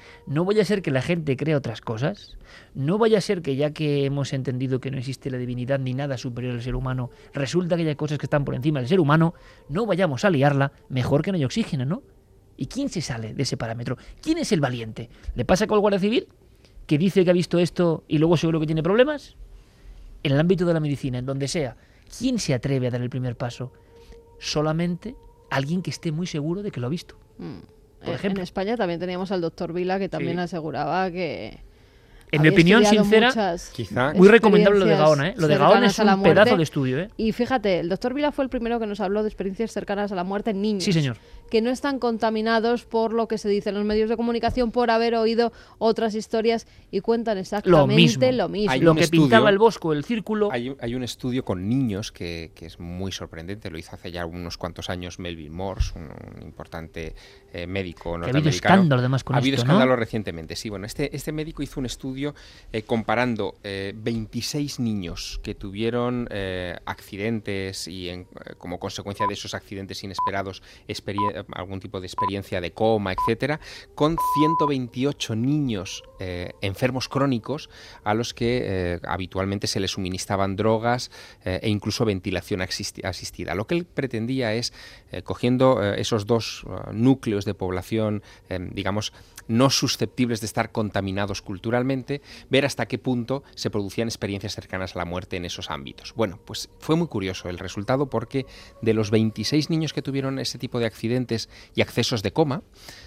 Speaker 2: No vaya a ser que la gente crea otras cosas. No vaya a ser que ya que hemos entendido que no existe la divinidad ni nada superior al ser humano, resulta que hay cosas que están por encima del ser humano. No vayamos a liarla, mejor que no haya oxígeno, ¿no? ¿Y quién se sale de ese parámetro? ¿Quién es el valiente? ¿Le pasa con el Guardia Civil, que dice que ha visto esto y luego seguro que tiene problemas? En el ámbito de la medicina, en donde sea, ¿quién se atreve a dar el primer paso? Solamente alguien que esté muy seguro de que lo ha visto. Por ejemplo.
Speaker 3: En España también teníamos al doctor Vila, que también aseguraba que...
Speaker 2: En mi opinión sincera,
Speaker 4: quizá
Speaker 2: muy recomendable lo de Gaona, ¿eh? Lo de Gaona es un pedazo de estudio, ¿eh?
Speaker 3: Y fíjate, el doctor Vila fue el primero que nos habló de experiencias cercanas a la muerte en niños.
Speaker 2: Sí, señor.
Speaker 3: Que no están contaminados por lo que se dice en los medios de comunicación, por haber oído otras historias, y cuentan exactamente lo mismo.
Speaker 2: Lo que pintaba el Bosco, el círculo.
Speaker 4: Hay un estudio con niños que es muy sorprendente, lo hizo hace ya unos cuantos años Melville Morse, un importante médico norteamericano.
Speaker 2: Ha habido escándalo además con esto,
Speaker 4: Ha habido
Speaker 2: ¿no?
Speaker 4: escándalo recientemente, sí. Bueno, este médico hizo un estudio comparando 26 niños que tuvieron accidentes y como consecuencia de esos accidentes inesperados algún tipo de experiencia de coma, etcétera, con 128 niños enfermos crónicos a los que habitualmente se les suministraban drogas e incluso ventilación asistida. Lo que él pretendía es, cogiendo esos dos núcleos de población, digamos, no susceptibles de estar contaminados culturalmente, ver hasta qué punto se producían experiencias cercanas a la muerte en esos ámbitos. Bueno, pues fue muy curioso el resultado, porque de los 26 niños que tuvieron ese tipo de accidentes y accesos de coma,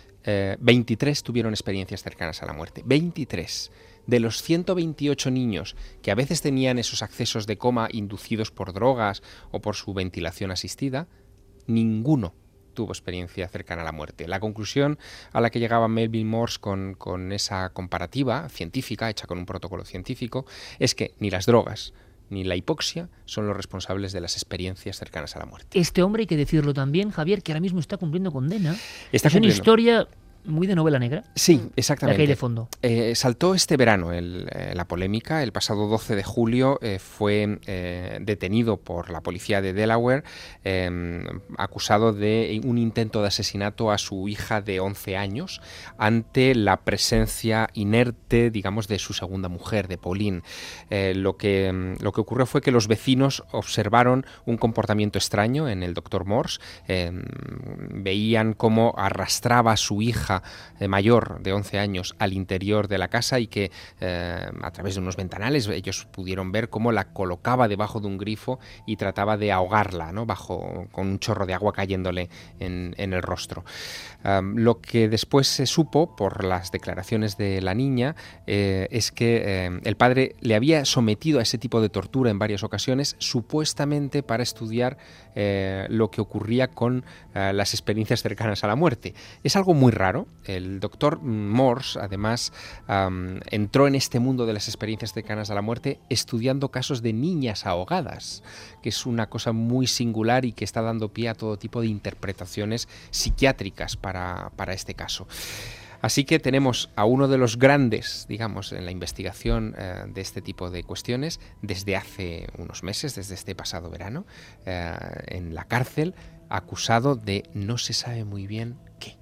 Speaker 4: 23 tuvieron experiencias cercanas a la muerte. 23. De los 128 niños que a veces tenían esos accesos de coma inducidos por drogas o por su ventilación asistida, ninguno tuvo experiencia cercana a la muerte. La conclusión a la que llegaba Melville Morse con esa comparativa científica, hecha con un protocolo científico, es que ni las drogas ni la hipoxia son los responsables de las experiencias cercanas a la muerte.
Speaker 2: Este hombre, hay que decirlo también, Javier, que ahora mismo está cumpliendo condena.
Speaker 4: Está
Speaker 2: es
Speaker 4: cumpliendo.
Speaker 2: Una historia muy de novela negra.
Speaker 4: Sí, exactamente.
Speaker 2: La que hay de fondo.
Speaker 4: Saltó este verano la polémica. El pasado 12 de julio fue detenido por la policía de Delaware, acusado de un intento de asesinato a su hija de 11 años ante la presencia inerte, digamos, de su segunda mujer, de Pauline. Lo que ocurrió fue que los vecinos observaron un comportamiento extraño en el doctor Morse. Veían cómo arrastraba a su hija mayor de 11 años al interior de la casa y que a través de unos ventanales ellos pudieron ver cómo la colocaba debajo de un grifo y trataba de ahogarla, ¿no? Con un chorro de agua cayéndole en el rostro. Lo que después se supo por las declaraciones de la niña es que el padre le había sometido a ese tipo de tortura en varias ocasiones, supuestamente para estudiar lo que ocurría con las experiencias cercanas a la muerte. Es algo muy raro. El doctor Morse, además, entró en este mundo de las experiencias cercanas a la muerte estudiando casos de niñas ahogadas, que es una cosa muy singular y que está dando pie a todo tipo de interpretaciones psiquiátricas para este caso. Así que tenemos a uno de los grandes, digamos, en la investigación de este tipo de cuestiones desde hace unos meses, desde este pasado verano, en la cárcel, acusado de no se sabe muy bien qué.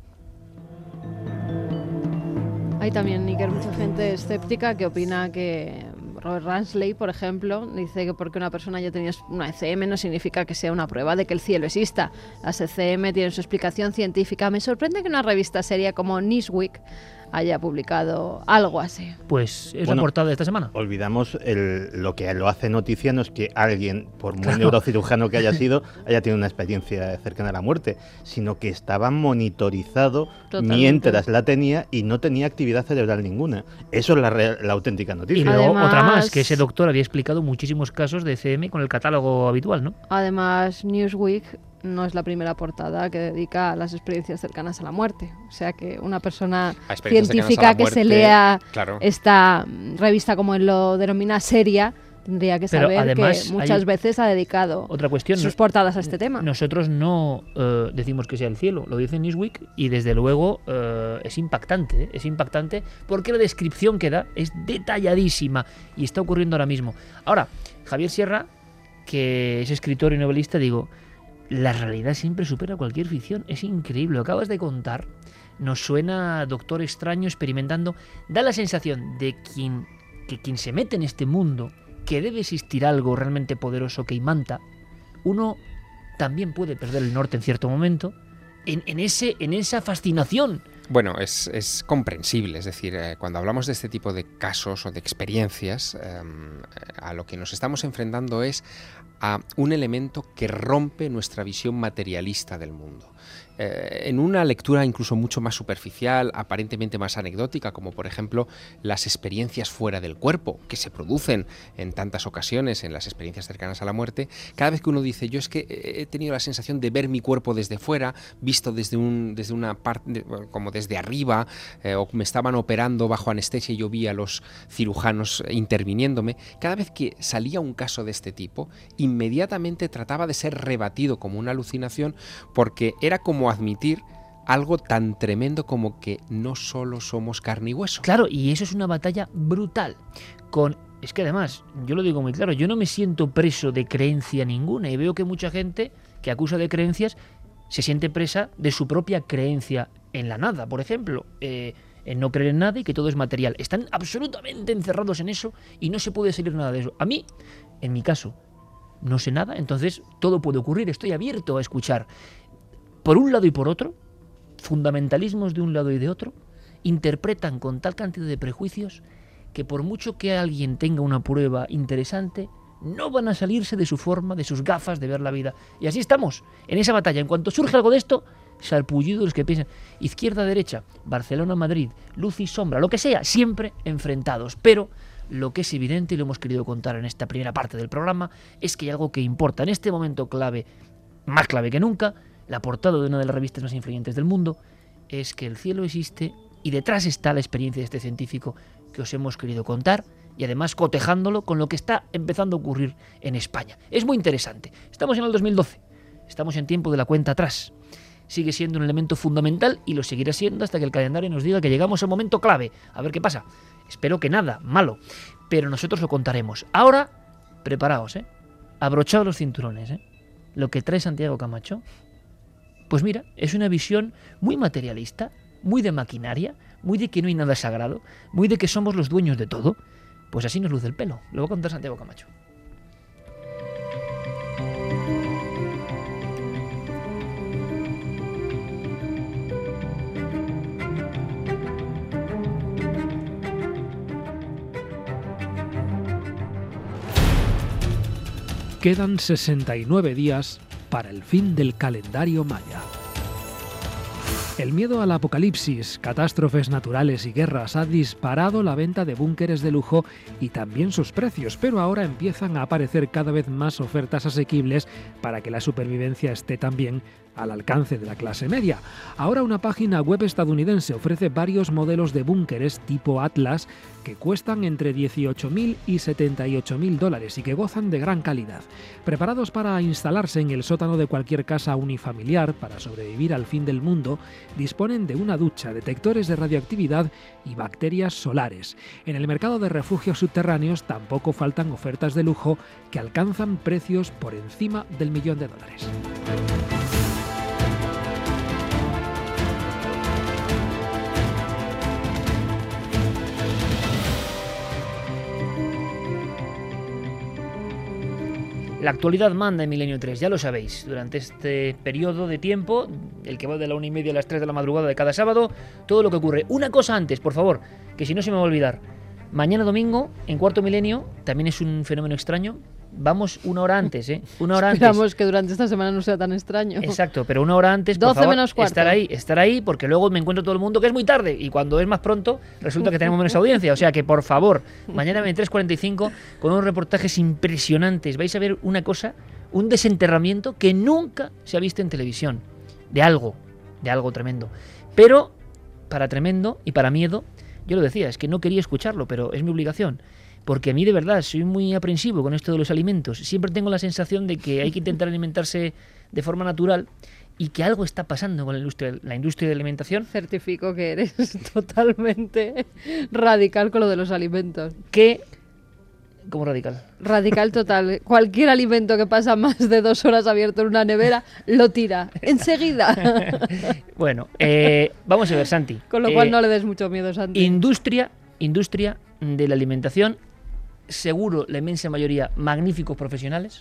Speaker 3: Hay también, Iker, mucha gente escéptica que opina que Robert Ransley, por ejemplo, dice que porque una persona ya tenía una ECM no significa que sea una prueba de que el cielo exista. Las ECM tienen su explicación científica. Me sorprende que una revista seria como Newsweek haya publicado algo así.
Speaker 2: Pues es la portada de esta semana.
Speaker 5: Olvidamos lo que lo hace noticia, no es que alguien, por muy neurocirujano que haya sido, haya tenido una experiencia cercana a la muerte, sino que estaba monitorizado mientras la tenía y no tenía actividad cerebral ninguna. Eso es la auténtica noticia.
Speaker 2: Y luego otra más, que ese doctor había explicado muchísimos casos de ECM con el catálogo habitual, ¿no?
Speaker 3: Además, Newsweek no es la primera portada que dedica a las experiencias cercanas a la muerte. O sea que una persona científica que se lea esta revista, como él lo denomina, seria, tendría que saber además, que muchas veces ha dedicado sus portadas a este tema.
Speaker 2: Nosotros no decimos que sea el cielo, lo dice Newsweek y desde luego es impactante porque la descripción que da es detalladísima y está ocurriendo ahora mismo. Ahora, Javier Sierra, que es escritor y novelista, digo, la realidad siempre supera cualquier ficción. Es increíble. Lo acabas de contar. nos suena a Doctor Extraño experimentando. Da la sensación de que quien se mete en este mundo, que debe existir algo realmente poderoso que imanta, uno también puede perder el norte en cierto momento, en esa fascinación.
Speaker 4: Bueno, es comprensible, es decir, cuando hablamos de este tipo de casos o de experiencias, a lo que nos estamos enfrentando es a un elemento que rompe nuestra visión materialista del mundo. En una lectura incluso mucho más superficial, aparentemente más anecdótica, como por ejemplo las experiencias fuera del cuerpo, que se producen en tantas ocasiones en las experiencias cercanas a la muerte, cada vez que uno dice, yo es que he tenido la sensación de ver mi cuerpo desde fuera, visto desde una parte, como desde arriba, o me estaban operando bajo anestesia y yo vi a los cirujanos interviniéndome, cada vez que salía un caso de este tipo, inmediatamente trataba de ser rebatido como una alucinación, porque era como admitir algo tan tremendo como que no solo somos carne y hueso.
Speaker 2: Claro, y eso es una batalla brutal. Es que además, yo lo digo muy claro, yo no me siento preso de creencia ninguna y veo que mucha gente que acusa de creencias se siente presa de su propia creencia en la nada, por ejemplo, en no creer en nada y que todo es material. Están absolutamente encerrados en eso y no se puede salir nada de eso. A mí, en mi caso, no sé nada, entonces todo puede ocurrir, estoy abierto a escuchar. Por un lado y por otro, fundamentalismos de un lado y de otro, interpretan con tal cantidad de prejuicios que por mucho que alguien tenga una prueba interesante, no van a salirse de su forma, de sus gafas de ver la vida. Y así estamos, en esa batalla. En cuanto surge algo de esto, sarpullido los que piensan izquierda-derecha, Barcelona-Madrid, luz y sombra, lo que sea, siempre enfrentados. Pero lo que es evidente, y lo hemos querido contar en esta primera parte del programa, es que hay algo que importa en este momento clave, más clave que nunca. La portada de una de las revistas más influyentes del mundo es que el cielo existe y detrás está la experiencia de este científico que os hemos querido contar y además cotejándolo con lo que está empezando a ocurrir en España. Es muy interesante. Estamos en el 2012, estamos en tiempo de la cuenta atrás. Sigue siendo un elemento fundamental y lo seguirá siendo hasta que el calendario nos diga que llegamos al momento clave. A ver qué pasa. Espero que nada malo, pero nosotros lo contaremos. Ahora, preparaos, abrochaos los cinturones, Lo que trae Santiago Camacho, pues mira, es una visión muy materialista, muy de maquinaria, muy de que no hay nada sagrado, muy de que somos los dueños de todo. Pues así nos luce el pelo. Lo va a contar Santiago Camacho.
Speaker 10: Quedan 69 días para el fin del calendario maya. El miedo al apocalipsis, catástrofes naturales y guerras ha disparado la venta de búnkeres de lujo y también sus precios, pero ahora empiezan a aparecer cada vez más ofertas asequibles para que la supervivencia esté también al alcance de la clase media. Ahora una página web estadounidense ofrece varios modelos de búnkeres tipo Atlas que cuestan entre $18.000 y $78.000 y que gozan de gran calidad. Preparados para instalarse en el sótano de cualquier casa unifamiliar para sobrevivir al fin del mundo, disponen de una ducha, detectores de radioactividad y bacterias solares. En el mercado de refugios subterráneos tampoco faltan ofertas de lujo que alcanzan precios por encima del $1.000.000.
Speaker 2: La actualidad manda en Milenio 3, ya lo sabéis. Durante este periodo de tiempo, el que va de la 1:30 a las 3 de la madrugada de cada sábado, todo lo que ocurre. Una cosa antes, por favor, que si no se me va a olvidar. Mañana domingo, en Cuarto Milenio, también es un fenómeno extraño. Vamos una hora antes, Una hora antes.
Speaker 3: Esperamos que durante esta semana no sea tan extraño.
Speaker 2: Exacto, pero una hora antes, por
Speaker 3: 12
Speaker 2: favor,
Speaker 3: menos cuarto.
Speaker 2: estar ahí, porque luego me encuentro todo el mundo que es muy tarde, y cuando es más pronto, resulta que tenemos menos audiencia. O sea que, por favor, mañana 23:45, con unos reportajes impresionantes, vais a ver una cosa, un desenterramiento que nunca se ha visto en televisión. De algo tremendo. Pero, para tremendo y para miedo, yo lo decía, es que no quería escucharlo, pero es mi obligación. Porque a mí de verdad soy muy aprensivo con esto de los alimentos. Siempre tengo la sensación de que hay que intentar alimentarse de forma natural y que algo está pasando con la industria de alimentación.
Speaker 3: Certifico que eres totalmente radical con lo de los alimentos.
Speaker 2: Que ¿Cómo radical?
Speaker 3: Radical total. Cualquier alimento que pasa más de 2 horas abierto en una nevera, lo tira. Enseguida.
Speaker 2: Bueno, vamos a ver, Santi.
Speaker 3: Con lo cual no le des mucho miedo, Santi.
Speaker 2: Industria de la alimentación, seguro la inmensa mayoría magníficos profesionales,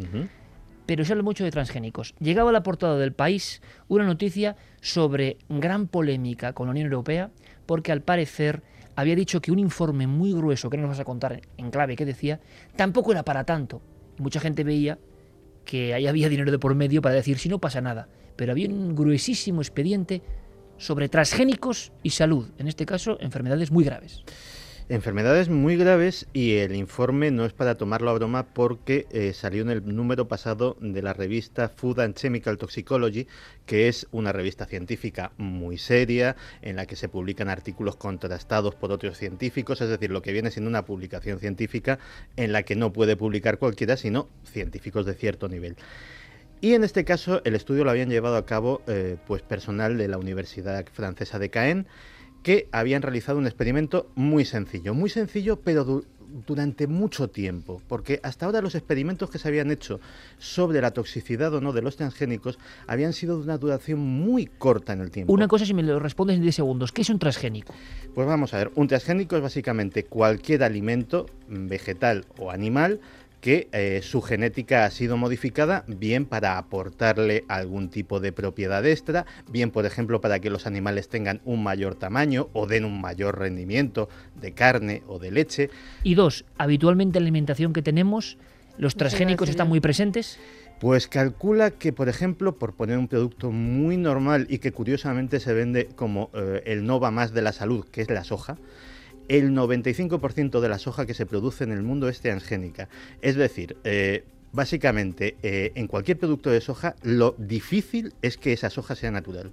Speaker 2: pero se habla mucho de transgénicos. Llegaba a la portada del País una noticia sobre gran polémica con la Unión Europea, porque al parecer había dicho que un informe muy grueso, que no nos vas a contar en clave, que decía, tampoco era para tanto. Y mucha gente veía que ahí había dinero de por medio para decir, si no pasa nada. Pero había un gruesísimo expediente sobre transgénicos y salud, en este caso, enfermedades muy graves.
Speaker 5: Enfermedades muy graves, y el informe no es para tomarlo a broma porque salió en el número pasado de la revista Food and Chemical Toxicology, que es una revista científica muy seria en la que se publican artículos contrastados por otros científicos, es decir, lo que viene siendo una publicación científica en la que no puede publicar cualquiera, sino científicos de cierto nivel. Y en este caso el estudio lo habían llevado a cabo pues personal de la Universidad Francesa de Caen, que habían realizado un experimento muy sencillo, pero durante mucho tiempo, porque hasta ahora los experimentos que se habían hecho sobre la toxicidad o no de los transgénicos habían sido de una duración muy corta en el tiempo.
Speaker 2: Una cosa, si me lo respondes en 10 segundos, ¿qué es un transgénico?
Speaker 5: Pues vamos a ver, un transgénico es básicamente cualquier alimento, vegetal o animal, que su genética ha sido modificada, bien para aportarle algún tipo de propiedad extra, bien, por ejemplo, para que los animales tengan un mayor tamaño o den un mayor rendimiento de carne o de leche.
Speaker 2: Y 2, habitualmente en la alimentación que tenemos, ¿los transgénicos están muy presentes?
Speaker 5: Pues calcula que, por ejemplo, por poner un producto muy normal y que curiosamente se vende como el no va más de la salud, que es la soja, el 95% de la soja que se produce en el mundo es transgénica. Es decir, básicamente, en cualquier producto de soja, lo difícil es que esa soja sea natural.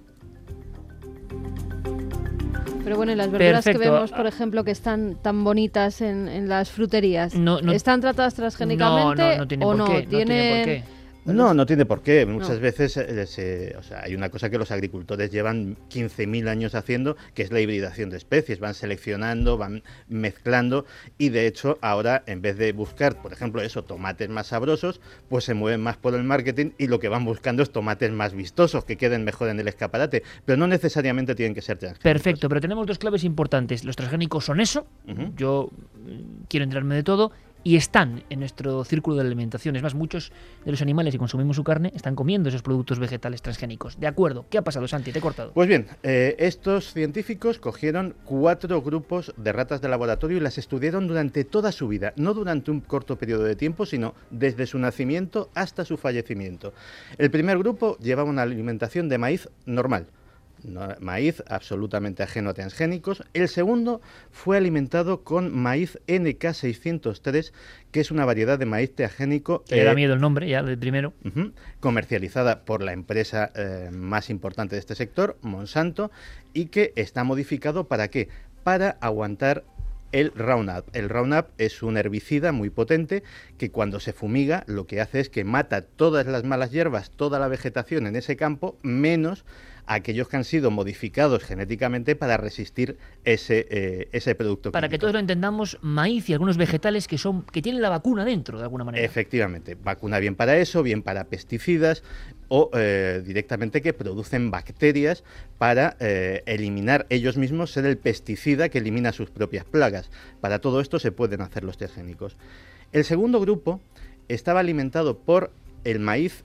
Speaker 3: Pero bueno, y las verduras
Speaker 2: Perfecto.
Speaker 3: que vemos, por ejemplo, que están tan bonitas en las fruterías,
Speaker 2: No,
Speaker 3: ¿están tratadas transgénicamente
Speaker 2: no tiene
Speaker 3: o
Speaker 2: por
Speaker 3: no?
Speaker 2: qué, no tiene por qué.
Speaker 5: No tiene por qué. Muchas veces hay una cosa que los agricultores llevan 15.000 años haciendo, que es la hibridación de especies. Van seleccionando, van mezclando, y de hecho ahora, en vez de buscar, por ejemplo, tomates más sabrosos, pues se mueven más por el marketing y lo que van buscando es tomates más vistosos, que queden mejor en el escaparate. Pero no necesariamente tienen que ser transgénicos.
Speaker 2: Perfecto, pero tenemos 2 claves importantes. Los transgénicos son eso, yo quiero enterarme de todo, y están en nuestro círculo de alimentación. Es más, muchos de los animales que consumimos su carne están comiendo esos productos vegetales transgénicos. De acuerdo. ¿Qué ha pasado, Santi? Te he cortado.
Speaker 5: Pues bien, estos científicos cogieron 4 grupos de ratas de laboratorio y las estudiaron durante toda su vida, no durante un corto periodo de tiempo, sino desde su nacimiento hasta su fallecimiento. El primer grupo llevaba una alimentación de maíz normal. Maíz absolutamente ajeno a transgénicos. El segundo fue alimentado con maíz NK603, que es una variedad de maíz transgénico.
Speaker 2: Le da miedo el nombre, ya, del primero.
Speaker 5: Comercializada por la empresa más importante de este sector, Monsanto, y que está modificado ¿para qué? Para aguantar el Roundup. El Roundup es un herbicida muy potente que cuando se fumiga lo que hace es que mata todas las malas hierbas, toda la vegetación en ese campo, menos aquellos que han sido modificados genéticamente para resistir ese producto
Speaker 2: Para
Speaker 5: químico.
Speaker 2: que todos lo entendamos, maíz y algunos vegetales que tienen la vacuna dentro, de alguna manera.
Speaker 5: Efectivamente, vacuna bien para eso, bien para pesticidas o directamente que producen bacterias para eliminar ellos mismos, ser el pesticida que elimina sus propias plagas. Para todo esto se pueden hacer los transgénicos. El segundo grupo estaba alimentado por el maíz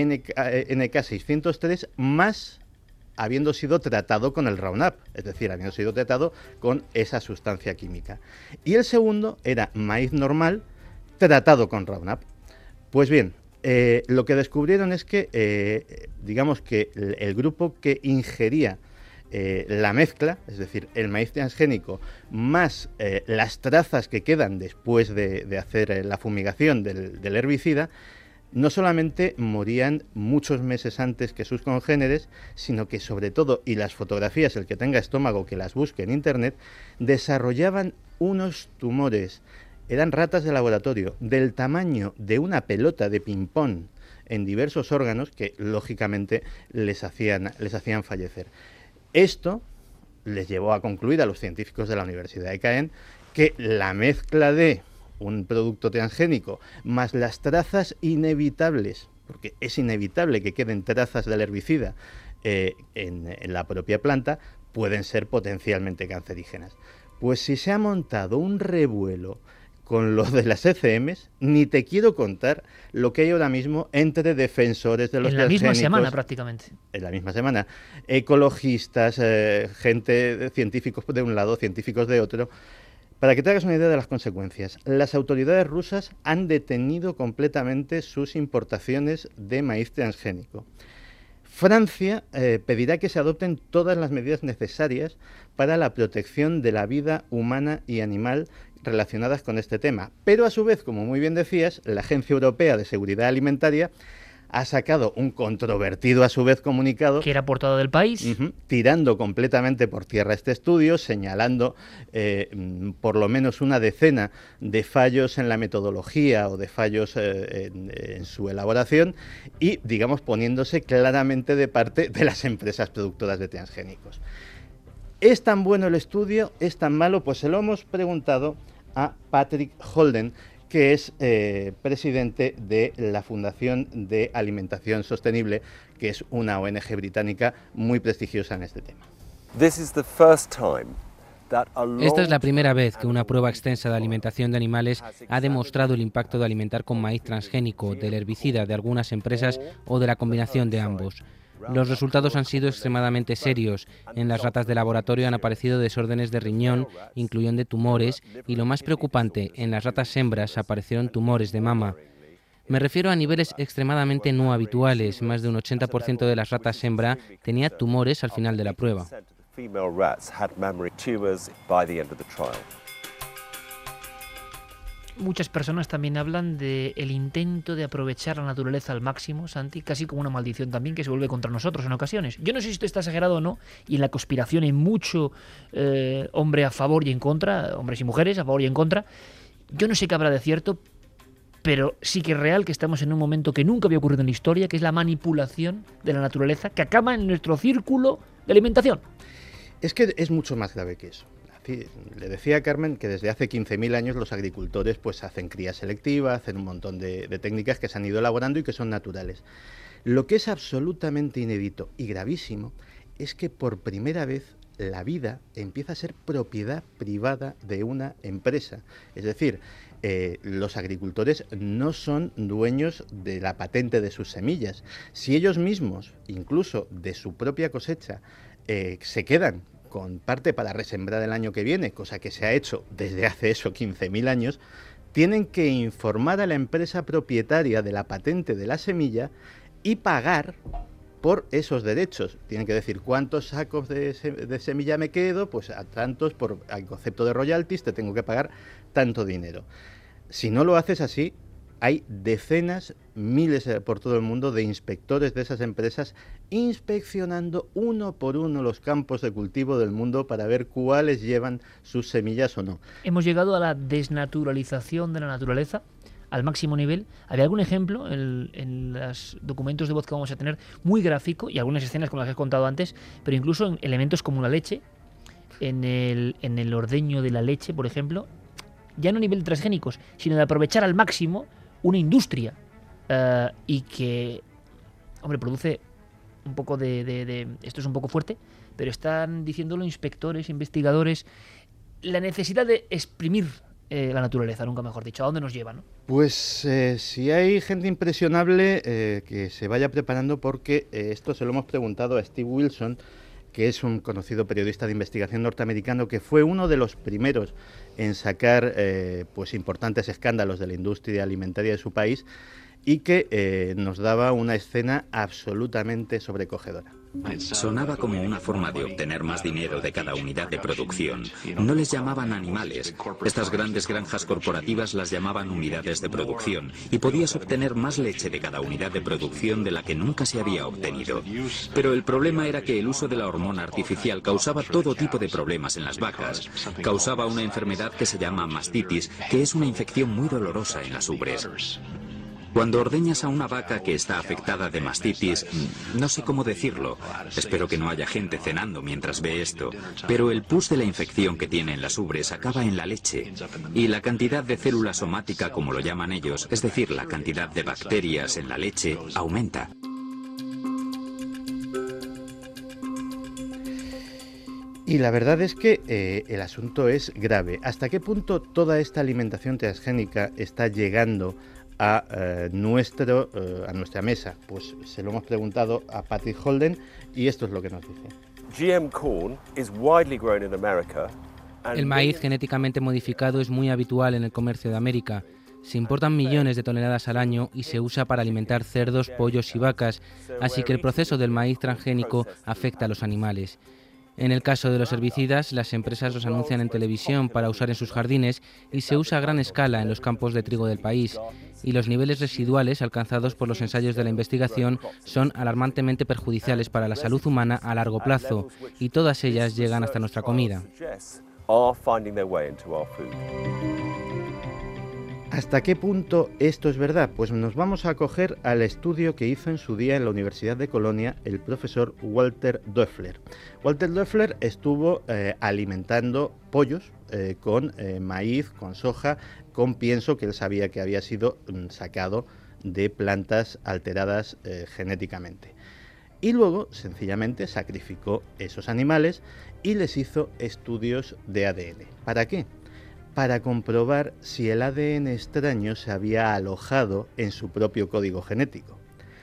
Speaker 5: NK603 más habiendo sido tratado con el Roundup, es decir, habiendo sido tratado con esa sustancia química. Y el segundo era maíz normal tratado con Roundup. Pues bien, lo que descubrieron es que, digamos que el grupo que ingería la mezcla, es decir, el maíz transgénico más las trazas que quedan después de hacer la fumigación del herbicida, no solamente morían muchos meses antes que sus congéneres, sino que sobre todo, y las fotografías, el que tenga estómago que las busque en internet, desarrollaban unos tumores. Eran ratas de laboratorio del tamaño de una pelota de ping-pong en diversos órganos que lógicamente les hacían fallecer. Esto les llevó a concluir a los científicos de la Universidad de Caen que la mezcla de un producto transgénico, más las trazas inevitables, porque es inevitable que queden trazas del herbicida en la propia planta, pueden ser potencialmente cancerígenas. Pues si se ha montado un revuelo con lo de las ECMs, ni te quiero contar lo que hay ahora mismo entre defensores de los transgénicos.
Speaker 2: En la misma semana, prácticamente.
Speaker 5: En la misma semana. Ecologistas, gente, científicos de un lado, científicos de otro. Para que te hagas una idea de las consecuencias, las autoridades rusas han detenido completamente sus importaciones de maíz transgénico. Francia pedirá que se adopten todas las medidas necesarias para la protección de la vida humana y animal relacionadas con este tema. Pero a su vez, como muy bien decías, la Agencia Europea de Seguridad Alimentaria ha sacado un controvertido a su vez comunicado
Speaker 2: que era portada del País,
Speaker 5: tirando completamente por tierra este estudio, señalando por lo menos una decena de fallos en la metodología o de fallos en su elaboración y, digamos, poniéndose claramente de parte de las empresas productoras de transgénicos. ¿Es tan bueno el estudio? ¿Es tan malo? Pues se lo hemos preguntado a Patrick Holden, que es presidente de la Fundación de Alimentación Sostenible, que es una ONG británica muy prestigiosa en este tema.
Speaker 7: Esta es la primera vez que una prueba extensa de alimentación de animales ha demostrado el impacto de alimentar con maíz transgénico, del herbicida de algunas empresas o de la combinación de ambos. Los resultados han sido extremadamente serios. En las ratas de laboratorio han aparecido desórdenes de riñón, incluyendo tumores, y lo más preocupante, en las ratas hembras aparecieron tumores de mama. Me refiero a niveles extremadamente no habituales. Más de un 80% de las ratas hembra tenía tumores al final de la prueba.
Speaker 2: Muchas personas también hablan del intento de aprovechar la naturaleza al máximo, Santi, casi como una maldición también que se vuelve contra nosotros en ocasiones. Yo no sé si esto está exagerado o no, y en la conspiración hay mucho hombre a favor y en contra, hombres y mujeres a favor y en contra. Yo no sé qué habrá de cierto, pero sí que es real que estamos en un momento que nunca había ocurrido en la historia, que es la manipulación de la naturaleza que acaba en nuestro círculo de alimentación.
Speaker 5: Es que es mucho más grave que eso. Le decía a Carmen que desde hace 15.000 años los agricultores pues hacen cría selectiva, hacen un montón de técnicas que se han ido elaborando y que son naturales. Lo que es absolutamente inédito y gravísimo es que por primera vez la vida empieza a ser propiedad privada de una empresa. Es decir, los agricultores no son dueños de la patente de sus semillas. Si ellos mismos, incluso de su propia cosecha, se quedan con parte para resembrar el año que viene, cosa que se ha hecho desde hace 15.000 años, tienen que informar a la empresa propietaria de la patente de la semilla y pagar por esos derechos. Tienen que decir cuántos sacos de semilla me quedo, pues a tantos, por el concepto de royalties te tengo que pagar tanto dinero. Si no lo haces así, hay decenas, miles por todo el mundo de inspectores de esas empresas inspeccionando uno por uno los campos de cultivo del mundo para ver cuáles llevan sus semillas o no.
Speaker 2: Hemos llegado a la desnaturalización de la naturaleza al máximo nivel. ¿Había algún ejemplo en los documentos de voz que vamos a tener muy gráfico y algunas escenas como las que he contado antes, pero incluso en elementos como la leche, en el ordeño de la leche, por ejemplo, ya no a nivel de transgénicos, sino de aprovechar al máximo una industria y que, hombre, produce un poco esto es un poco fuerte, pero están diciéndolo inspectores, investigadores, la necesidad de exprimir la naturaleza, nunca mejor dicho. ¿A dónde nos lleva, no?
Speaker 5: Pues si hay gente impresionable, que se vaya preparando, porque esto se lo hemos preguntado a Steve Wilson, que es un conocido periodista de investigación norteamericano, que fue uno de los primeros en sacar pues importantes escándalos de la industria alimentaria de su país y que nos daba una escena absolutamente sobrecogedora.
Speaker 11: Sonaba como una forma de obtener más dinero de cada unidad de producción. No les llamaban animales. Estas grandes granjas corporativas las llamaban unidades de producción y podías obtener más leche de cada unidad de producción de la que nunca se había obtenido. Pero el problema era que el uso de la hormona artificial causaba todo tipo de problemas en las vacas. Causaba una enfermedad que se llama mastitis, que es una infección muy dolorosa en las ubres. Cuando ordeñas a una vaca que está afectada de mastitis, no sé cómo decirlo, espero que no haya gente cenando mientras ve esto, pero el pus de la infección que tiene en las ubres acaba en la leche, y la cantidad de célula somática, como lo llaman ellos, es decir, la cantidad de bacterias en la leche, aumenta.
Speaker 5: Y la verdad es que el asunto es grave. ¿Hasta qué punto toda esta alimentación transgénica está llegando a nuestra mesa? Pues se lo hemos preguntado a Patrick Holden y esto es lo que nos dice.
Speaker 7: El maíz genéticamente modificado es muy habitual en el comercio de América. Se importan millones de toneladas al año y se usa para alimentar cerdos, pollos y vacas, así que el proceso del maíz transgénico afecta a los animales. En el caso de los herbicidas, las empresas los anuncian en televisión para usar en sus jardines y se usa a gran escala en los campos de trigo del país. Y los niveles residuales alcanzados por los ensayos de la investigación son alarmantemente perjudiciales para la salud humana a largo plazo, y todas ellas llegan hasta nuestra comida.
Speaker 5: ¿Hasta qué punto esto es verdad? Pues nos vamos a acoger al estudio que hizo en su día en la Universidad de Colonia el profesor Walter Doeffler. Walter Doeffler estuvo alimentando pollos con maíz, con soja, con pienso que él sabía que había sido sacado de plantas alteradas genéticamente. Y luego, sencillamente, sacrificó esos animales y les hizo estudios de ADN. ¿Para qué? Para comprobar si el ADN extraño se había alojado en su propio código genético.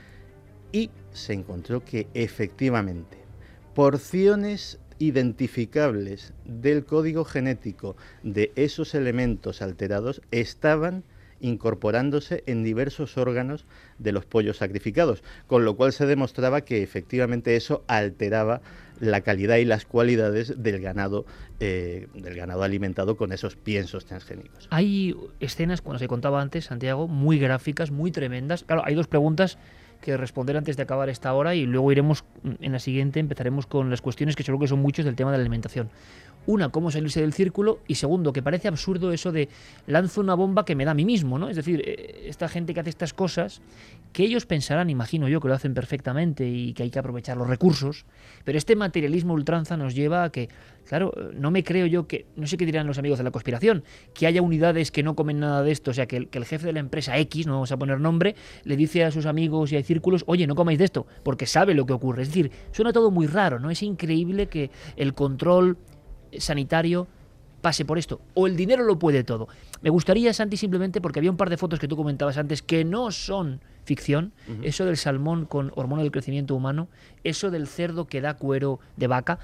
Speaker 5: Y se encontró que efectivamente porciones identificables del código genético de esos elementos alterados estaban incorporándose en diversos órganos de los pollos sacrificados, con lo cual se demostraba que efectivamente eso alteraba la calidad y las cualidades del ganado alimentado con esos piensos transgénicos.
Speaker 2: Hay escenas, cuando se contaba antes, Santiago, muy gráficas, muy tremendas. Claro, hay dos preguntas que responder antes de acabar esta hora y luego iremos en la siguiente, empezaremos con las cuestiones que seguro que son muchos del tema de la alimentación. Una, cómo salirse del círculo, y segundo, que parece absurdo eso de lanzo una bomba que me da a mí mismo, ¿no? Es decir, esta gente que hace estas cosas, que ellos pensarán, imagino yo, que lo hacen perfectamente y que hay que aprovechar los recursos, pero este materialismo ultranza nos lleva a que, claro, no me creo yo que, no sé qué dirán los amigos de la conspiración, que haya unidades que no comen nada de esto, o sea, que el jefe de la empresa X, no vamos a poner nombre, le dice a sus amigos y hay círculos, oye, no comáis de esto, porque sabe lo que ocurre. Es decir, suena todo muy raro, ¿no? Es increíble que el control sanitario pase por esto, o el dinero lo puede todo. Me gustaría, Santi, simplemente porque había un par de fotos que tú comentabas antes que no son ficción, eso del salmón con hormona del crecimiento humano, eso del cerdo que da cuero de vaca,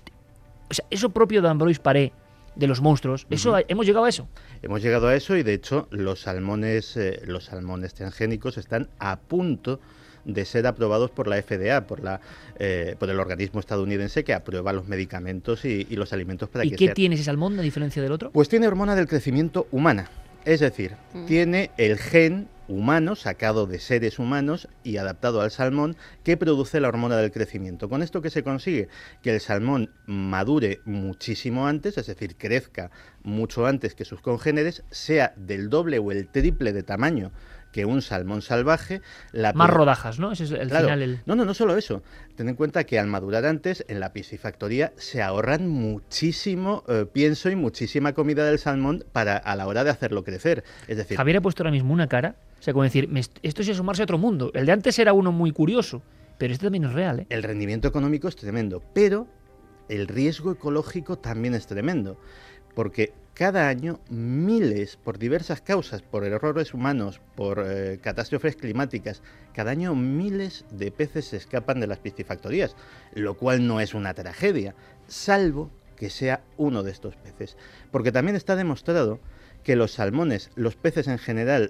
Speaker 2: o sea, eso propio de Ambroise Paré, de los monstruos, eso hemos llegado a eso.
Speaker 5: Hemos llegado a eso y de hecho los salmones transgénicos están a punto de ser aprobados por la FDA, por el organismo estadounidense que aprueba los medicamentos y los alimentos para que sean.
Speaker 2: ¿Y qué tiene ese salmón a diferencia del otro?
Speaker 5: Pues tiene hormona del crecimiento humana, es decir, tiene el gen humano sacado de seres humanos y adaptado al salmón que produce la hormona del crecimiento. ¿Con esto qué se consigue? Que el salmón madure muchísimo antes, es decir, crezca mucho antes que sus congéneres, sea del doble o el triple de tamaño que un salmón salvaje.
Speaker 2: Más rodajas, ¿no? Ese es el final.
Speaker 5: No solo eso. Ten en cuenta que al madurar antes, en la piscifactoría se ahorran muchísimo pienso y muchísima comida del salmón a la hora de hacerlo crecer. Es decir,
Speaker 2: Javier ha puesto ahora mismo una cara, o sea, como decir, esto es asomarse a otro mundo. El de antes era uno muy curioso, pero este también es real, ¿eh?
Speaker 5: El rendimiento económico es tremendo, pero el riesgo ecológico también es tremendo, porque cada año miles, por diversas causas, por errores humanos, por catástrofes climáticas, cada año miles de peces se escapan de las piscifactorías, lo cual no es una tragedia, salvo que sea uno de estos peces. Porque también está demostrado que los salmones, los peces en general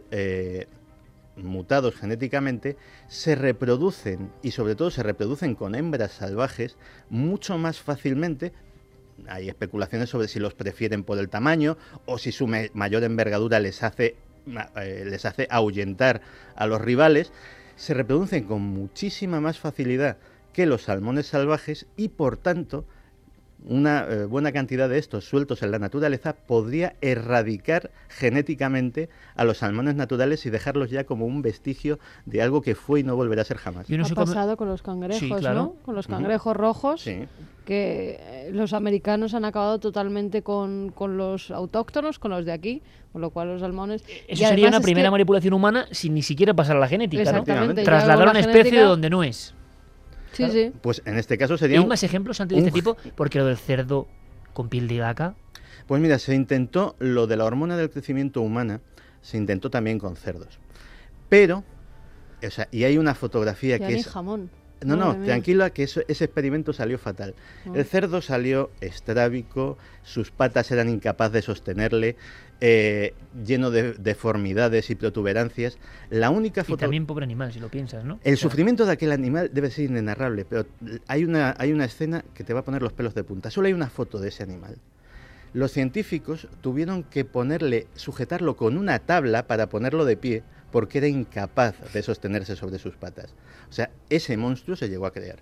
Speaker 5: mutados genéticamente, se reproducen, y sobre todo se reproducen con hembras salvajes, mucho más fácilmente. Hay especulaciones sobre si los prefieren por el tamaño o si su mayor envergadura les hace ahuyentar a los rivales. Se reproducen con muchísima más facilidad que los salmones salvajes y por tanto una buena cantidad de estos sueltos en la naturaleza podría erradicar genéticamente a los salmones naturales y dejarlos ya como un vestigio de algo que fue y no volverá a ser jamás.
Speaker 3: Ha pasado con los cangrejos,
Speaker 2: sí, claro,
Speaker 3: ¿no? Con los cangrejos rojos,
Speaker 5: sí,
Speaker 3: que los americanos han acabado totalmente con los autóctonos, con los de aquí, con lo cual los salmones...
Speaker 2: Eso sería una primera manipulación humana sin ni siquiera pasar a la genética,
Speaker 3: exactamente,
Speaker 2: ¿no? Trasladar una especie
Speaker 3: genética...
Speaker 2: de donde no es.
Speaker 3: Sí,
Speaker 2: Claro.
Speaker 3: sí.
Speaker 5: Pues en este caso sería...
Speaker 2: ¿Hay más ejemplos antes de este tipo? Porque lo del cerdo con piel de vaca...
Speaker 5: Pues mira, se intentó lo de la hormona del crecimiento humana, se intentó también con cerdos. Pero, o sea, y hay una fotografía
Speaker 3: ya
Speaker 5: que
Speaker 3: ni
Speaker 5: es...
Speaker 3: jamón.
Speaker 5: No, tranquila, que ese experimento salió fatal. El cerdo salió estrábico, sus patas eran incapaces de sostenerle, lleno de deformidades y protuberancias. La única
Speaker 2: Y también pobre animal, si lo piensas, ¿no?
Speaker 5: El sufrimiento de aquel animal debe ser inenarrable, pero hay una escena que te va a poner los pelos de punta. Solo hay una foto de ese animal. Los científicos tuvieron que sujetarlo con una tabla para ponerlo de pie, porque era incapaz de sostenerse sobre sus patas. O sea, ese monstruo se llegó a crear.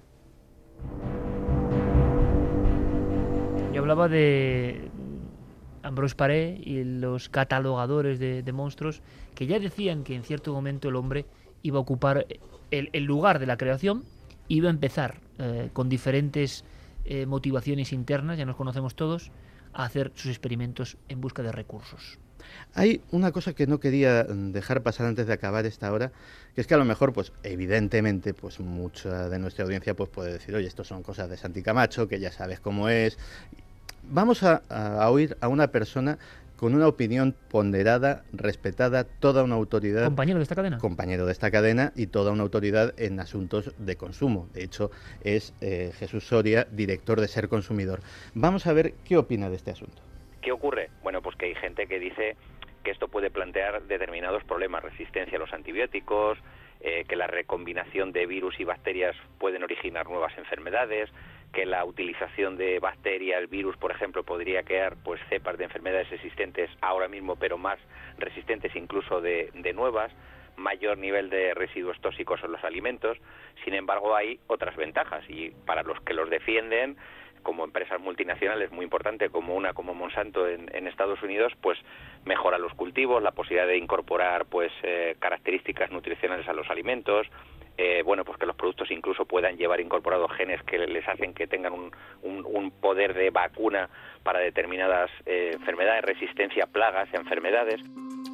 Speaker 2: Yo hablaba de Ambrose Paré y los catalogadores de monstruos que ya decían que en cierto momento el hombre iba a ocupar el lugar de la creación, iba a empezar con diferentes motivaciones internas, ya nos conocemos todos, a hacer sus experimentos en busca de recursos.
Speaker 5: Hay una cosa que no quería dejar pasar antes de acabar esta hora, que es que a lo mejor, pues evidentemente, pues mucha de nuestra audiencia pues puede decir, oye, esto son cosas de Santi Camacho, que ya sabes cómo es. Vamos a oír a una persona con una opinión ponderada, respetada, toda una autoridad.
Speaker 2: ¿Compañero de esta cadena?
Speaker 5: Compañero de esta cadena y toda una autoridad en asuntos de consumo. De hecho, es Jesús Soria, director de Ser Consumidor. Vamos a ver qué opina de este asunto.
Speaker 12: ¿Qué ocurre? Bueno, pues que hay gente que dice que esto puede plantear determinados problemas, resistencia a los antibióticos, que la recombinación de virus y bacterias pueden originar nuevas enfermedades, que la utilización de bacterias, virus, por ejemplo, podría crear pues cepas de enfermedades existentes ahora mismo, pero más resistentes incluso de nuevas, mayor nivel de residuos tóxicos en los alimentos. Sin embargo, hay otras ventajas y para los que los defienden, como empresas multinacionales muy importantes como Monsanto en Estados Unidos, pues mejora los cultivos, la posibilidad de incorporar pues características nutricionales a los alimentos, bueno, pues que los productos incluso puedan llevar incorporados genes que les hacen que tengan un poder de vacuna para determinadas enfermedades, resistencia a plagas, a enfermedades.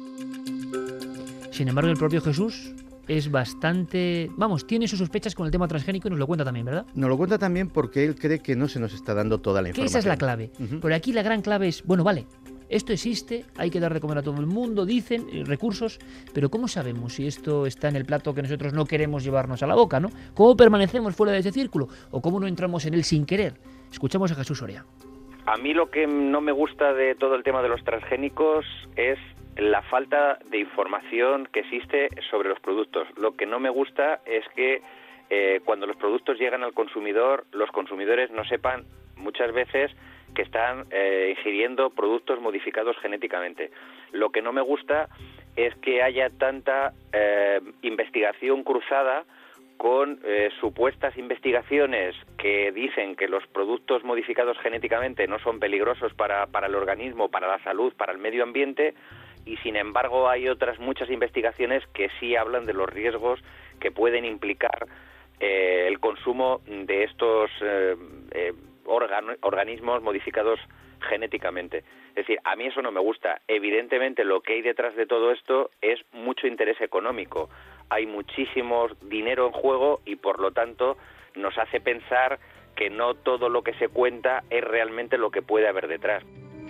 Speaker 2: Sin embargo, el propio Jesús es bastante... Vamos, tiene sus sospechas con el tema transgénico y nos lo cuenta también, ¿verdad?
Speaker 5: Nos lo cuenta también porque él cree que no se nos está dando toda la información.
Speaker 2: Que esa es la clave. Pero aquí la gran clave es, bueno, vale, esto existe, hay que dar de comer a todo el mundo, dicen, recursos, pero ¿cómo sabemos si esto está en el plato que nosotros no queremos llevarnos a la boca, ¿no? ¿Cómo permanecemos fuera de ese círculo? ¿O cómo no entramos en él sin querer? Escuchamos a Jesús Soria.
Speaker 12: A mí lo que no me gusta de todo el tema de los transgénicos es la falta de información que existe sobre los productos. Lo que no me gusta es que cuando los productos llegan al consumidor, los consumidores no sepan muchas veces que están ingiriendo productos modificados genéticamente. Lo que no me gusta es que haya tanta investigación cruzada con supuestas investigaciones que dicen que los productos modificados genéticamente no son peligrosos para el organismo, para la salud, para el medio ambiente, y sin embargo hay otras muchas investigaciones que sí hablan de los riesgos que pueden implicar el consumo de estos organismos modificados genéticamente. Es decir, a mí eso no me gusta. Evidentemente lo que hay detrás de todo esto es mucho interés económico. Hay muchísimo dinero en juego y por lo tanto nos hace pensar que no todo lo que se cuenta es realmente lo que puede haber detrás.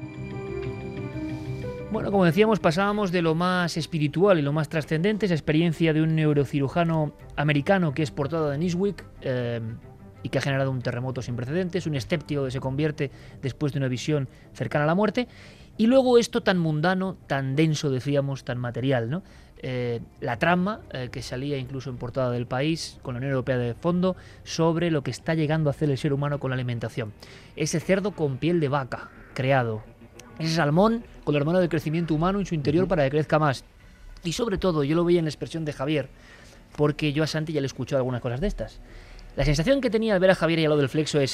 Speaker 2: Bueno, como decíamos, pasábamos de lo más espiritual y lo más trascendente, esa experiencia de un neurocirujano americano que es portada de Newsweek y que ha generado un terremoto sin precedentes, un escéptico que se convierte después de una visión cercana a la muerte, y luego esto tan mundano, tan denso, decíamos, tan material, ¿no? La trama que salía incluso en portada del País, con la Unión Europea de fondo, sobre lo que está llegando a hacer el ser humano con la alimentación. Ese cerdo con piel de vaca, creado. Ese salmón con la hormona del crecimiento humano en su interior para que crezca más. Y sobre todo, yo lo veía en la expresión de Javier, porque yo a Santi ya le he escuchado algunas cosas de estas. La sensación que tenía al ver a Javier y al lado del Flexo es,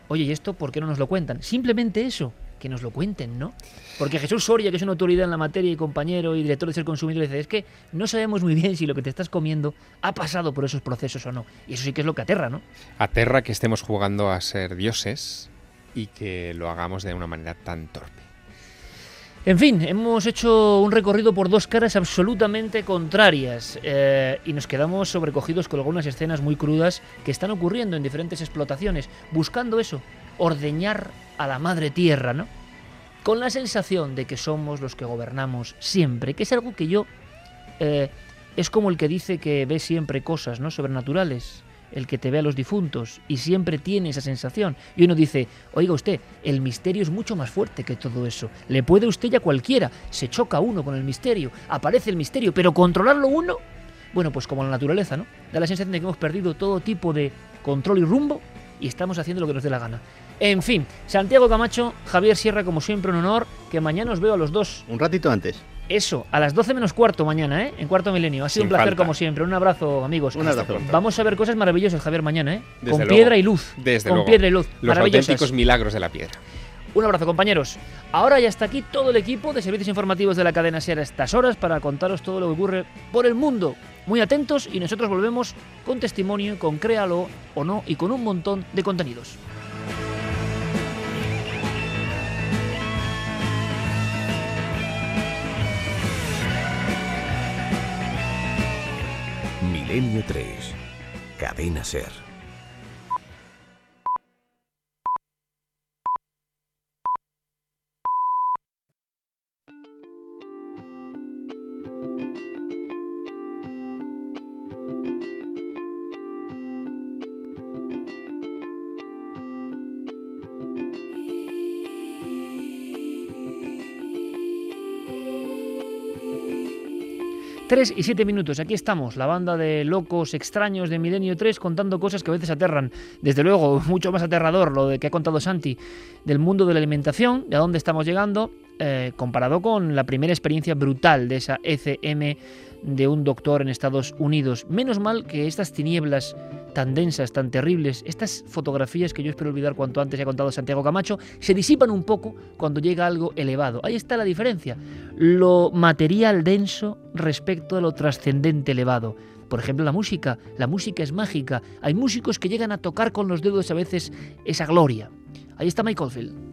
Speaker 2: oye, ¿y esto por qué no nos lo cuentan? Simplemente eso, que nos lo cuenten, ¿no? Porque Jesús Soria, que es una autoridad en la materia y compañero y director de Ser Consumidor, dice, es que no sabemos muy bien si lo que te estás comiendo ha pasado por esos procesos o no. Y eso sí que es lo que aterra, ¿no?
Speaker 4: Aterra que estemos jugando a ser dioses y que lo hagamos de una manera tan torpe.
Speaker 2: En fin, hemos hecho un recorrido por dos caras absolutamente contrarias y nos quedamos sobrecogidos con algunas escenas muy crudas que están ocurriendo en diferentes explotaciones, buscando eso, ordeñar a la madre tierra, ¿no? Con la sensación de que somos los que gobernamos siempre, que es algo que yo... es como el que dice que ve siempre cosas, ¿no?, sobrenaturales, el que te ve a los difuntos y siempre tiene esa sensación. Y uno dice, oiga usted, el misterio es mucho más fuerte que todo eso. Le puede usted ya cualquiera, se choca uno con el misterio, aparece el misterio, pero controlarlo uno, bueno, pues como la naturaleza, ¿no? Da la sensación de que hemos perdido todo tipo de control y rumbo y estamos haciendo lo que nos dé la gana. En fin, Santiago Camacho, Javier Sierra, como siempre un honor, que mañana os veo a los dos.
Speaker 5: Un ratito antes.
Speaker 2: Eso, a las 12 menos cuarto mañana, en Cuarto Milenio. Ha sido un placer como siempre. Un abrazo, amigos.
Speaker 5: Un abrazo.
Speaker 2: Vamos a ver cosas maravillosas, Javier, mañana,
Speaker 4: Desde
Speaker 2: con piedra y luz.
Speaker 4: Desde
Speaker 2: con
Speaker 4: luego.
Speaker 2: Piedra y luz.
Speaker 4: Los auténticos milagros de la piedra.
Speaker 2: Un abrazo, compañeros. Ahora ya está aquí todo el equipo de servicios informativos de la cadena SER a estas horas para contaros todo lo que ocurre por el mundo. Muy atentos y nosotros volvemos con testimonio, con créalo o no y con un montón de contenidos.
Speaker 1: Milenio 3. Cadena SER.
Speaker 2: Tres y 7 minutos, aquí estamos, la banda de locos extraños de Milenio 3 contando cosas que a veces aterran. Desde luego, mucho más aterrador lo de que ha contado Santi del mundo de la alimentación, de a dónde estamos llegando, comparado con la primera experiencia brutal de esa ECM de un doctor en Estados Unidos. Menos mal que estas tinieblas tan densas, tan terribles, estas fotografías que yo espero olvidar cuanto antes, ha contado Santiago Camacho, se disipan un poco cuando llega algo elevado. Ahí está la diferencia, lo material denso respecto a lo trascendente elevado. Por ejemplo, la música es mágica. Hay músicos que llegan a tocar con los dedos a veces esa gloria. Ahí está Mike Oldfield.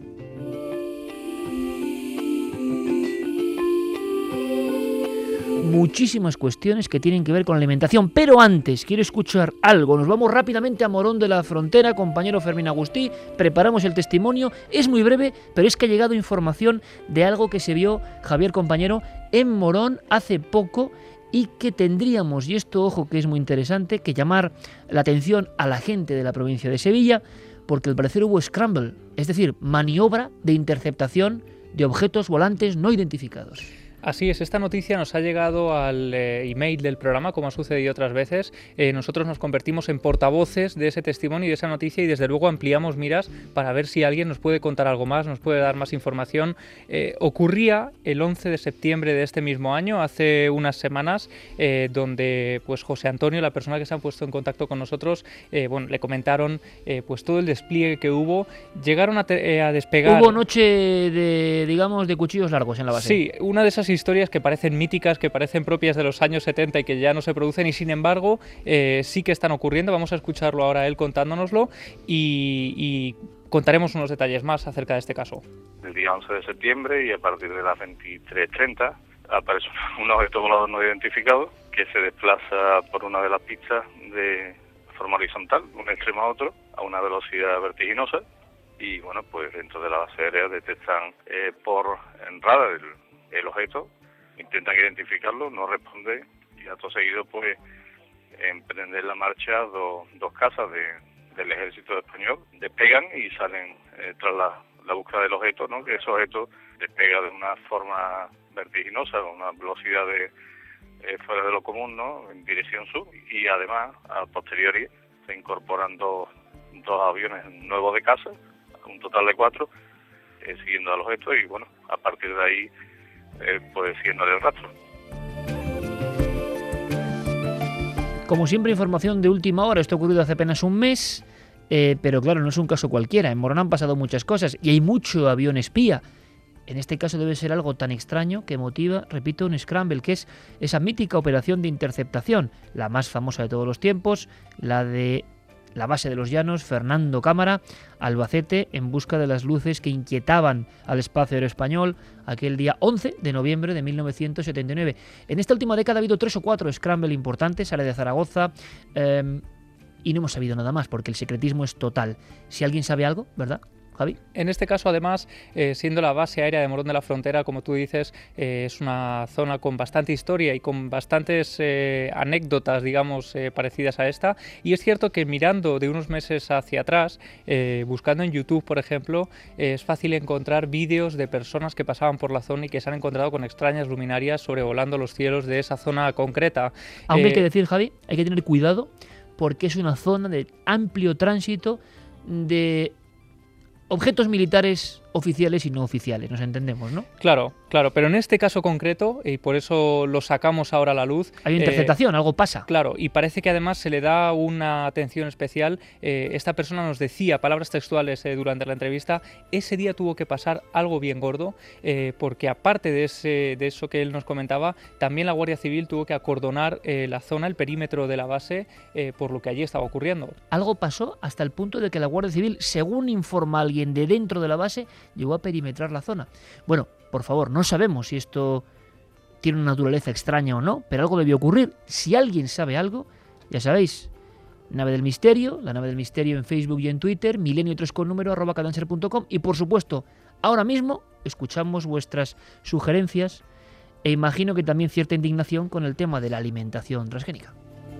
Speaker 2: Muchísimas cuestiones que tienen que ver con la alimentación, pero antes quiero escuchar algo. Nos vamos rápidamente a Morón de la Frontera, compañero Fermín Agustí, preparamos el testimonio, es muy breve, pero es que ha llegado información de algo que se vio, Javier, compañero, en Morón hace poco y que tendríamos, y esto ojo que es muy interesante, que llamar la atención a la gente de la provincia de Sevilla, porque al parecer hubo scramble, es decir, maniobra de interceptación de objetos volantes no identificados.
Speaker 6: Así es, esta noticia nos ha llegado al email del programa, como ha sucedido otras veces. Nosotros nos convertimos en portavoces de ese testimonio y de esa noticia y desde luego ampliamos miras para ver si alguien nos puede contar algo más, nos puede dar más información. Ocurría el 11 de septiembre de este mismo año, hace unas semanas, donde pues José Antonio, la persona que se ha puesto en contacto con nosotros, le comentaron pues todo el despliegue que hubo. Llegaron a despegar...
Speaker 2: Hubo noche de cuchillos largos en la base.
Speaker 6: Sí, una de esas historias que parecen míticas, que parecen propias de los años 70 y que ya no se producen y sin embargo sí que están ocurriendo. Vamos a escucharlo ahora él contándonoslo y contaremos unos detalles más acerca de este caso.
Speaker 13: El día 11 de septiembre y a partir de las 23:30 aparece un objeto volador no identificado que se desplaza por una de las pistas de forma horizontal, de un extremo a otro, a una velocidad vertiginosa y bueno, pues dentro de la base aérea detectan por radar el objeto, intentan identificarlo, no responde y acto seguido pues emprenden la marcha dos cazas del ejército español, despegan y salen tras la búsqueda del objeto, ¿no? Que ese objeto despega de una forma vertiginosa, con una velocidad fuera de lo común, ¿no? En dirección sur y además a posteriori se incorporan dos aviones nuevos de caza, un total de 4, siguiendo al objeto y bueno, a partir de ahí pues siguiéndole el rastro.
Speaker 2: Como siempre, información de última hora. Esto ha ocurrido hace apenas un mes. Pero claro, no es un caso cualquiera. En Morón han pasado muchas cosas y hay mucho avión espía. En este caso debe ser algo tan extraño que motiva, repito, un scramble, que es esa mítica operación de interceptación, la más famosa de todos los tiempos, la de la base de los Llanos, Fernando Cámara, Albacete, en busca de las luces que inquietaban al espacio aéreo español aquel día 11 de noviembre de 1979. En esta última década ha habido 3 o 4 scramble importantes, área de Zaragoza, y no hemos sabido nada más porque el secretismo es total. Si alguien sabe algo, ¿verdad, Javi?
Speaker 6: En este caso, además, siendo la base aérea de Morón de la Frontera, como tú dices, es una zona con bastante historia y con bastantes anécdotas, digamos, parecidas a esta. Y es cierto que mirando de unos meses hacia atrás, buscando en YouTube, por ejemplo, es fácil encontrar vídeos de personas que pasaban por la zona y que se han encontrado con extrañas luminarias sobrevolando los cielos de esa zona concreta.
Speaker 2: Aunque hay que decir, Javi, hay que tener cuidado porque es una zona de amplio tránsito de objetos militares oficiales y no oficiales, nos entendemos, ¿no?
Speaker 6: Claro, pero en este caso concreto, y por eso lo sacamos ahora a la luz...
Speaker 2: Hay interceptación, algo pasa.
Speaker 6: Claro, y parece que además se le da una atención especial. Esta persona nos decía, palabras textuales durante la entrevista, ese día tuvo que pasar algo bien gordo, porque aparte de eso que él nos comentaba, también la Guardia Civil tuvo que acordonar la zona, el perímetro de la base, por lo que allí estaba ocurriendo.
Speaker 2: Algo pasó hasta el punto de que la Guardia Civil, según informa alguien de dentro de la base, llegó a perimetrar la zona. Bueno, por favor, no sabemos si esto tiene una naturaleza extraña o no, pero algo debió ocurrir. Si alguien sabe algo, ya sabéis, Nave del Misterio, la Nave del Misterio en Facebook y en Twitter, milenio3con número @cadanser.com, y por supuesto, ahora mismo escuchamos vuestras sugerencias e imagino que también cierta indignación con el tema de la alimentación transgénica.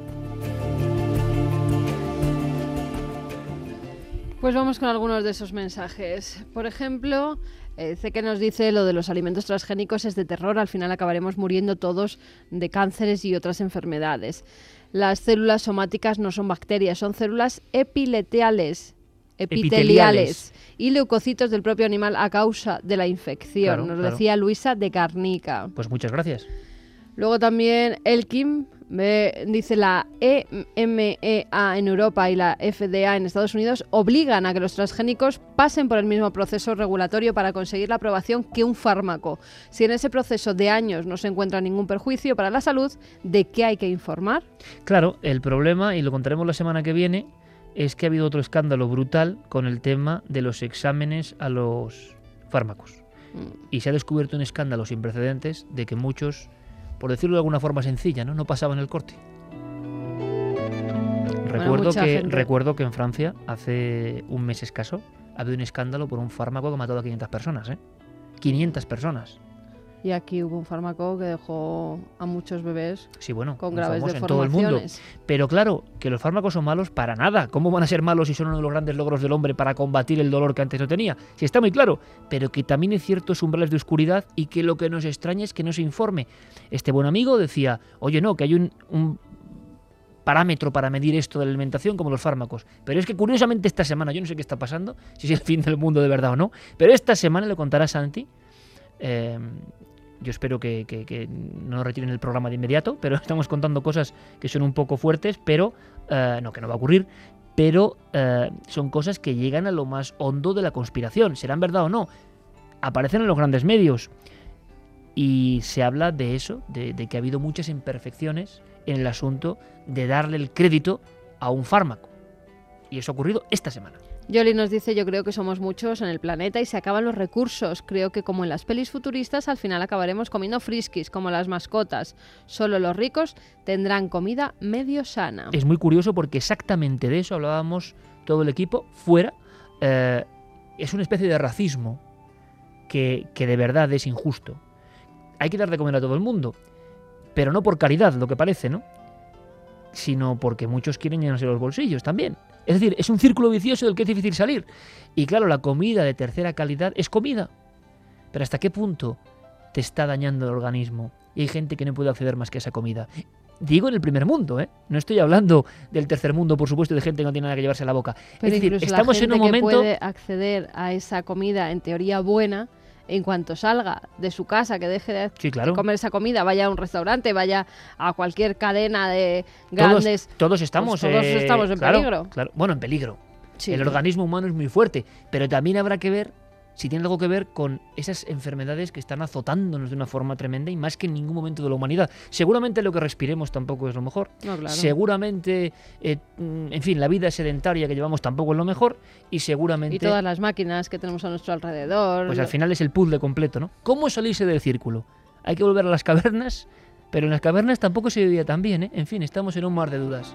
Speaker 3: Pues vamos con algunos de esos mensajes. Por ejemplo, que nos dice lo de los alimentos transgénicos es de terror, al final acabaremos muriendo todos de cánceres y otras enfermedades. Las células somáticas no son bacterias, son células epiteliales y leucocitos del propio animal a causa de la infección. Nos decía Luisa de Garnica.
Speaker 2: Pues muchas gracias.
Speaker 3: Luego también Elkim dice la EMEA en Europa y la FDA en Estados Unidos obligan a que los transgénicos pasen por el mismo proceso regulatorio para conseguir la aprobación que un fármaco. Si en ese proceso de años no se encuentra ningún perjuicio para la salud, ¿de qué hay que informar?
Speaker 2: Claro, el problema, y lo contaremos la semana que viene, es que ha habido otro escándalo brutal con el tema de los exámenes a los fármacos. Y se ha descubierto un escándalo sin precedentes de que muchos, por decirlo de alguna forma sencilla, no pasaban el corte. Recuerdo que en Francia, hace un mes escaso, había un escándalo por un fármaco que mató a 500 personas. 500 personas.
Speaker 3: Y aquí hubo un fármaco que dejó a muchos bebés con graves deformaciones.
Speaker 2: En todo el mundo. Pero claro, que los fármacos son malos para nada. ¿Cómo van a ser malos si son uno de los grandes logros del hombre para combatir el dolor que antes no tenía? Sí, está muy claro. Pero que también hay ciertos umbrales de oscuridad y que lo que nos extraña es que no se informe. Este buen amigo decía, oye, no, que hay un parámetro para medir esto de la alimentación como los fármacos. Pero es que curiosamente esta semana, yo no sé qué está pasando, si es el fin del mundo de verdad o no, pero esta semana, le contará Santi, yo espero que no retiren el programa de inmediato, pero estamos contando cosas que son un poco fuertes, pero que no va a ocurrir, pero son cosas que llegan a lo más hondo de la conspiración. ¿Serán verdad o no? Aparecen en los grandes medios y se habla de eso, de que ha habido muchas imperfecciones en el asunto de darle el crédito a un fármaco. Y eso ha ocurrido esta semana.
Speaker 3: Yoli nos dice, yo creo que somos muchos en el planeta y se acaban los recursos. Creo que como en las pelis futuristas al final acabaremos comiendo friskis como las mascotas. Solo los ricos tendrán comida medio sana.
Speaker 2: Es muy curioso porque exactamente de eso hablábamos todo el equipo fuera. Es una especie de racismo que de verdad es injusto. Hay que dar de comer a todo el mundo, pero no por caridad, lo que parece, ¿no? Sino porque muchos quieren llenarse los bolsillos también. Es decir, es un círculo vicioso del que es difícil salir. Y claro, la comida de tercera calidad es comida. Pero ¿hasta qué punto te está dañando el organismo? Y hay gente que no puede acceder más que a esa comida. Digo en el primer mundo, ¿eh? No estoy hablando del tercer mundo, por supuesto, de gente que no tiene nada que llevarse a la boca.
Speaker 3: Pero
Speaker 2: es decir, estamos
Speaker 3: en un
Speaker 2: momento
Speaker 3: que puede acceder a esa comida en teoría buena, en cuanto salga de su casa, que deje de comer esa comida, vaya a un restaurante, vaya a cualquier cadena de grandes...
Speaker 2: Todos estamos en
Speaker 3: peligro.
Speaker 2: Claro. Bueno, en peligro.
Speaker 3: Sí.
Speaker 2: El organismo humano es muy fuerte, pero también habrá que ver si tiene algo que ver con esas enfermedades que están azotándonos de una forma tremenda y más que en ningún momento de la humanidad. Seguramente lo que respiremos tampoco es lo mejor.
Speaker 3: No, claro.
Speaker 2: Seguramente, en fin, la vida sedentaria que llevamos tampoco es lo mejor y seguramente...
Speaker 3: Y todas las máquinas que tenemos a nuestro alrededor.
Speaker 2: Pues al final es el puzzle completo, ¿no? ¿Cómo salirse del círculo? Hay que volver a las cavernas, pero en las cavernas tampoco se vivía tan bien, ¿eh? En fin, estamos en un mar de dudas.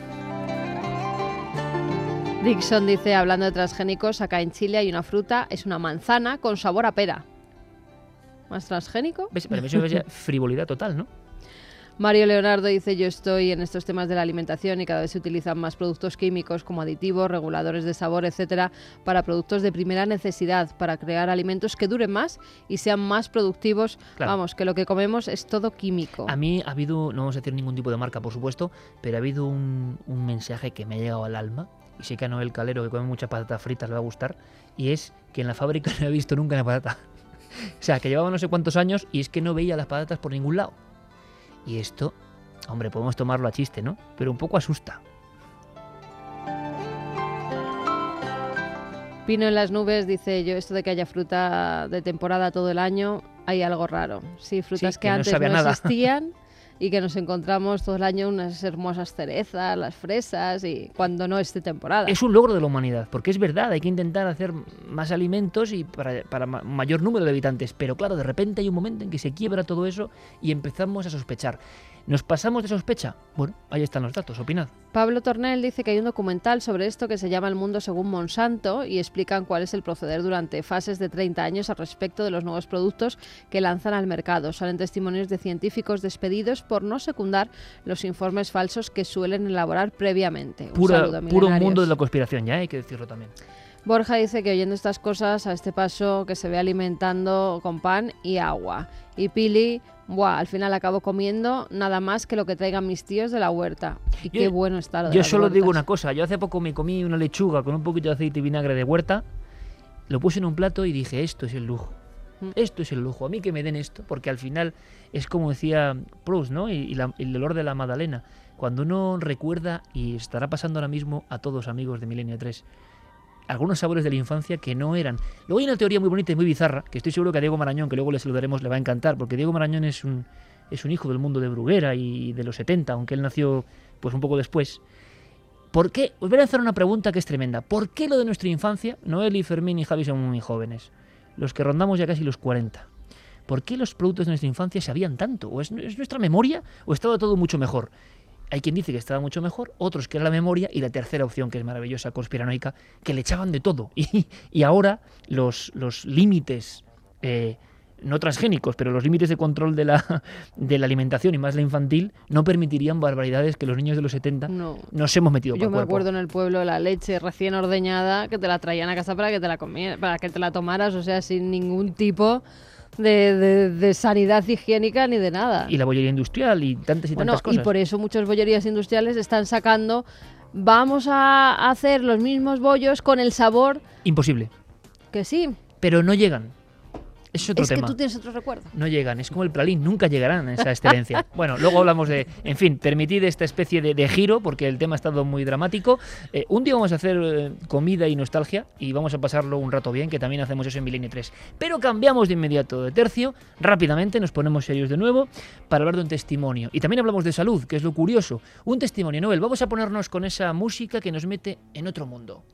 Speaker 3: Dixon dice, hablando de transgénicos, acá en Chile hay una fruta, es una manzana con sabor a pera. ¿Más transgénico?
Speaker 2: ¿Ves? Para mí eso es frivolidad total, ¿no?
Speaker 3: Mario Leonardo dice, yo estoy en estos temas de la alimentación y cada vez se utilizan más productos químicos como aditivos, reguladores de sabor, etcétera, para productos de primera necesidad, para crear alimentos que duren más y sean más productivos.
Speaker 2: Claro.
Speaker 3: Vamos, que lo que comemos es todo químico.
Speaker 2: A mí ha habido, no vamos a decir ningún tipo de marca, por supuesto, pero ha habido un mensaje que me ha llegado al alma, y sé que a Noel Calero, que come muchas patatas fritas, le va a gustar, y es que en la fábrica no he visto nunca una patata. O sea, que llevaba no sé cuántos años y es que no veía las patatas por ningún lado. Y esto, hombre, podemos tomarlo a chiste, ¿no? Pero un poco asusta.
Speaker 3: Pino en las nubes dice, yo esto de que haya fruta de temporada todo el año, hay algo raro. Sí, frutas
Speaker 2: Sí,
Speaker 3: que
Speaker 2: no
Speaker 3: antes
Speaker 2: sabe a
Speaker 3: no
Speaker 2: nada.
Speaker 3: existían y que nos encontramos todo el año unas hermosas cerezas, las fresas y cuando no es de temporada.
Speaker 2: Es un logro de la humanidad, porque es verdad, hay que intentar hacer más alimentos y para mayor número de habitantes, pero claro, de repente hay un momento en que se quiebra todo eso y empezamos a sospechar. ¿Nos pasamos de sospecha? Bueno, ahí están los datos, opinad.
Speaker 3: Pablo Tornel dice que hay un documental sobre esto que se llama El mundo según Monsanto y explican cuál es el proceder durante fases de 30 años al respecto de los nuevos productos que lanzan al mercado. Salen testimonios de científicos despedidos por no secundar los informes falsos que suelen elaborar previamente. Un saludo,
Speaker 2: Puro
Speaker 3: milenarios.
Speaker 2: mundo de la conspiración, ya hay que decirlo también.
Speaker 3: Borja dice que oyendo estas cosas, a este paso que se ve alimentando con pan y agua. Y Pili, al final acabo comiendo nada más que lo que traigan mis tíos de la huerta. Y qué bueno está lo de
Speaker 2: Yo
Speaker 3: las
Speaker 2: solo
Speaker 3: huertas.
Speaker 2: digo una cosa, yo hace poco me comí una lechuga con un poquito de aceite y vinagre de huerta, lo puse en un plato y dije, esto es el lujo. Esto es el lujo, a mí que me den esto, porque al final es como decía Proust, ¿no? Y el olor de la magdalena. Cuando uno recuerda, y estará pasando ahora mismo a todos amigos de Milenio 3, algunos sabores de la infancia que no eran. Luego hay una teoría muy bonita y muy bizarra, que estoy seguro que a Diego Marañón, que luego le saludaremos, le va a encantar, porque Diego Marañón es un hijo del mundo de Bruguera y de los 70, aunque él nació pues un poco después. ¿Por qué? Os voy a lanzar una pregunta que es tremenda. ¿Por qué lo de nuestra infancia, Noel y Fermín y Javi son muy jóvenes, los que rondamos ya casi los 40? ¿Por qué los productos de nuestra infancia sabían tanto? ¿O es nuestra memoria o estaba todo mucho mejor? Hay quien dice que estaba mucho mejor, otros que era la memoria, y la tercera opción, que es maravillosa, conspiranoica, que le echaban de todo. Y ahora los límites, no transgénicos, pero los límites de control de la alimentación y más la infantil, no permitirían barbaridades que los niños de los 70 nos hemos metido por
Speaker 3: Yo
Speaker 2: el
Speaker 3: me
Speaker 2: cuerpo.
Speaker 3: acuerdo en el pueblo la leche recién ordeñada que te la traían a casa para que te la comieras, para que te la tomaras, o sea, sin ningún tipo de sanidad higiénica ni de nada.
Speaker 2: Y la bollería industrial y tantas y tantas cosas.
Speaker 3: Y por eso muchas bollerías industriales están sacando, vamos a hacer los mismos bollos con el sabor
Speaker 2: Imposible.
Speaker 3: que sí.
Speaker 2: Pero no llegan. Es otro tema.
Speaker 3: Es que tú tienes otro recuerdo.
Speaker 2: No llegan, es como el pralín, nunca llegarán a esa excelencia. Bueno, luego hablamos de, en fin, permitid esta especie de giro, porque el tema ha estado muy dramático. Un día vamos a hacer comida y nostalgia, y vamos a pasarlo un rato bien, que también hacemos eso en Milenio 3. Pero cambiamos de inmediato de tercio, rápidamente nos ponemos serios de nuevo, para hablar de un testimonio. Y también hablamos de salud, que es lo curioso. Un testimonio, Noel, vamos a ponernos con esa música que nos mete en otro mundo.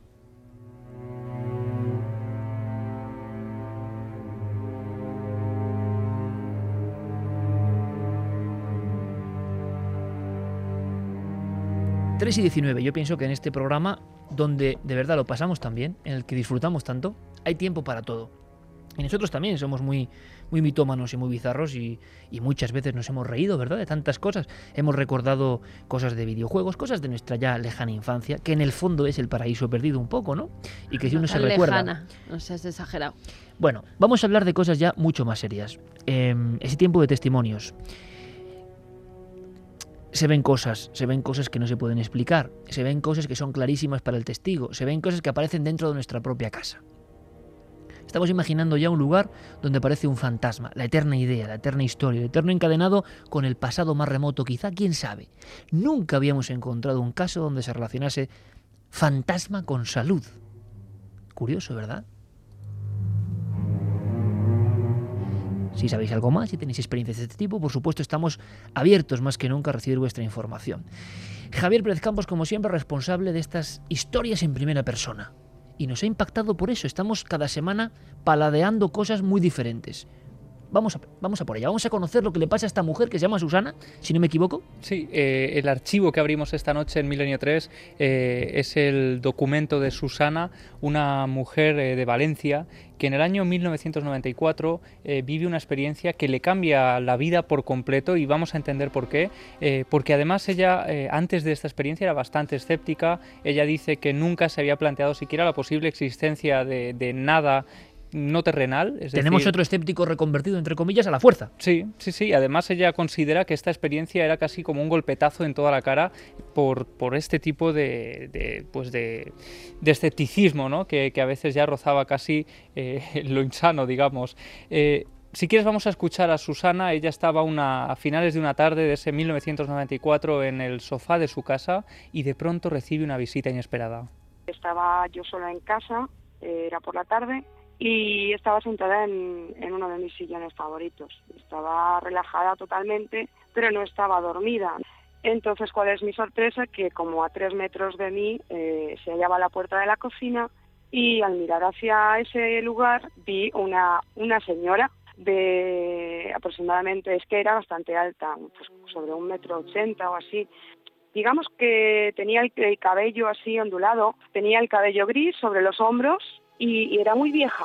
Speaker 2: ...3 y 19, yo pienso que en este programa, donde de verdad lo pasamos tan bien, en el que disfrutamos tanto, hay tiempo para todo. Y nosotros también somos muy mitómanos y muy bizarros y muchas veces nos hemos reído, ¿verdad?, de tantas cosas. Hemos recordado cosas de videojuegos, cosas de nuestra ya lejana infancia, que en el fondo es el paraíso perdido un poco, ¿no? Y que si uno se recuerda...
Speaker 3: Lejana, no seas exagerado.
Speaker 2: Bueno, vamos a hablar de cosas ya mucho más serias. Ese tiempo de testimonios. Se ven cosas que no se pueden explicar, se ven cosas que son clarísimas para el testigo, se ven cosas que aparecen dentro de nuestra propia casa. Estamos imaginando ya un lugar donde aparece un fantasma, la eterna idea, la eterna historia, el eterno encadenado con el pasado más remoto, quizá, quién sabe. Nunca habíamos encontrado un caso donde se relacionase fantasma con salud. Curioso, ¿verdad? Si sabéis algo más, si tenéis experiencias de este tipo, por supuesto estamos abiertos más que nunca a recibir vuestra información. Javier Pérez Campos, como siempre, responsable de estas historias en primera persona. Y nos ha impactado por eso. Estamos cada semana paladeando cosas muy diferentes. Vamos a por ella. Vamos a conocer lo que le pasa a esta mujer que se llama Susana, si no me equivoco.
Speaker 6: Sí, el archivo que abrimos esta noche en Milenio 3 es el documento de Susana, una mujer de Valencia que en el año 1994 vive una experiencia que le cambia la vida por completo, y vamos a entender por qué. Porque además ella, antes de esta experiencia, era bastante escéptica. Ella dice que nunca se había planteado siquiera la posible existencia de nada no terrenal.
Speaker 2: Tenemos otro escéptico reconvertido, entre comillas, a la fuerza.
Speaker 6: Sí. Además, ella considera que esta experiencia era casi como un golpetazo en toda la cara por este tipo de escepticismo, ¿no? Que a veces ya rozaba casi lo insano, digamos. Si quieres, vamos a escuchar a Susana. Ella estaba a finales de una tarde de ese 1994 en el sofá de su casa y de pronto recibe una visita inesperada.
Speaker 14: Estaba yo sola en casa, era por la tarde, y estaba sentada en uno de mis sillones favoritos. Estaba relajada totalmente, pero no estaba dormida. Entonces, ¿cuál es mi sorpresa? Que como a 3 metros de mí se hallaba la puerta de la cocina, y al mirar hacia ese lugar vi una señora de aproximadamente, es que era bastante alta, pues sobre 1,80 m o así. Digamos que tenía el cabello así ondulado, tenía el cabello gris sobre los hombros, y era muy vieja.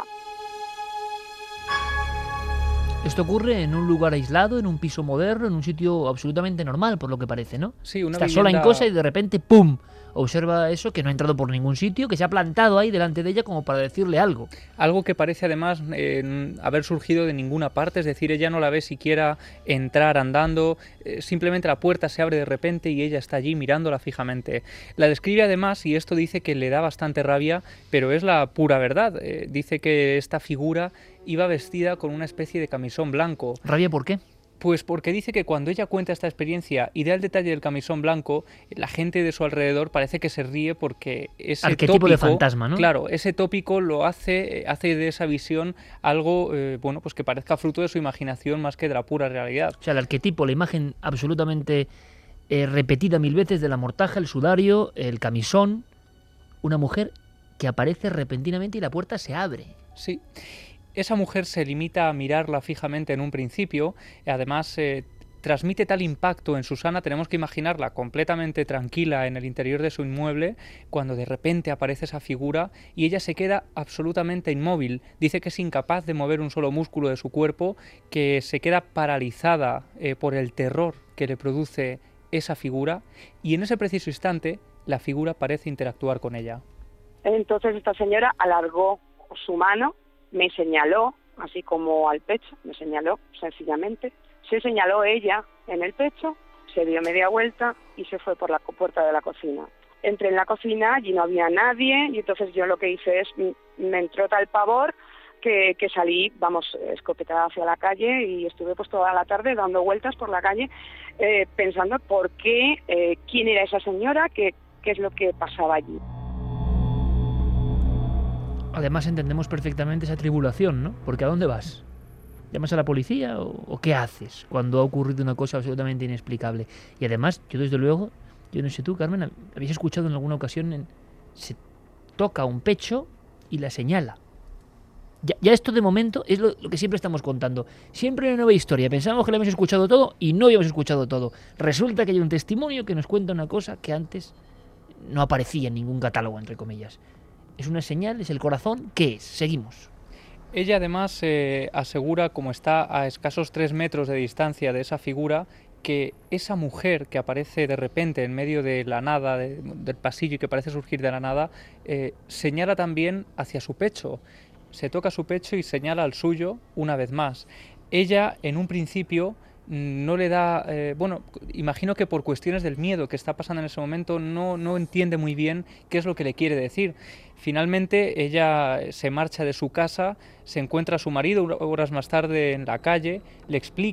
Speaker 2: Esto ocurre en un lugar aislado, en un piso moderno, en un sitio absolutamente normal, por lo que parece, ¿no?
Speaker 6: Sí, una
Speaker 2: Está
Speaker 6: vivienda...
Speaker 2: sola en cosa y de repente, ¡pum!, observa eso, que no ha entrado por ningún sitio, que se ha plantado ahí delante de ella como para decirle algo.
Speaker 6: Algo que parece además haber surgido de ninguna parte, es decir, ella no la ve siquiera entrar andando, simplemente la puerta se abre de repente y ella está allí mirándola fijamente. La describe además, y esto dice que le da bastante rabia, pero es la pura verdad. Dice que esta figura iba vestida con una especie de camisón blanco.
Speaker 2: ¿Rabia por qué?
Speaker 6: Pues porque dice que cuando ella cuenta esta experiencia y da el detalle del camisón blanco, la gente de su alrededor parece que se ríe porque ese
Speaker 2: arquetipo
Speaker 6: tópico,
Speaker 2: de fantasma, ¿no?
Speaker 6: Claro, ese tópico lo hace de esa visión algo pues que parezca fruto de su imaginación más que de la pura realidad.
Speaker 2: O sea, el arquetipo, la imagen absolutamente repetida 1000 veces de la mortaja, el sudario, el camisón, una mujer que aparece repentinamente y la puerta se abre.
Speaker 6: Sí. Esa mujer se limita a mirarla fijamente en un principio, además transmite tal impacto en Susana, tenemos que imaginarla completamente tranquila en el interior de su inmueble, cuando de repente aparece esa figura y ella se queda absolutamente inmóvil. Dice que es incapaz de mover un solo músculo de su cuerpo, que se queda paralizada por el terror que le produce esa figura, y en ese preciso instante la figura parece interactuar con ella.
Speaker 14: Entonces esta señora alargó su mano, me señaló, así como al pecho, me señaló sencillamente. Se señaló ella en el pecho, se dio media vuelta y se fue por la puerta de la cocina. Entré en la cocina, allí no había nadie, y entonces yo lo que hice es, me entró tal pavor que salí, escopetada hacia la calle, y estuve pues toda la tarde dando vueltas por la calle pensando por qué, quién era esa señora, qué es lo que pasaba allí.
Speaker 2: Además entendemos perfectamente esa tribulación, ¿no? Porque ¿a dónde vas? ¿Llamas a la policía o qué haces cuando ha ocurrido una cosa absolutamente inexplicable? Y además, yo desde luego, yo no sé tú, Carmen, habéis escuchado en alguna ocasión, se toca un pecho y la señala. Ya esto de momento es lo que siempre estamos contando. Siempre una nueva historia. Pensábamos que lo habíamos escuchado todo y no habíamos escuchado todo. Resulta que hay un testimonio que nos cuenta una cosa que antes no aparecía en ningún catálogo, entre comillas. ¿Es una señal? ¿Es el corazón? ¿Qué es? Seguimos.
Speaker 6: Ella además asegura, como está a escasos 3 metros de distancia de esa figura, que esa mujer que aparece de repente en medio de la nada, del pasillo, y que parece surgir de la nada, señala también hacia su pecho. Se toca su pecho y señala al suyo una vez más. Ella, en un principio, no le da... imagino que por cuestiones del miedo que está pasando en ese momento no entiende muy bien qué es lo que le quiere decir. Finalmente ella se marcha de su casa, se encuentra a su marido horas más tarde en la calle, le explica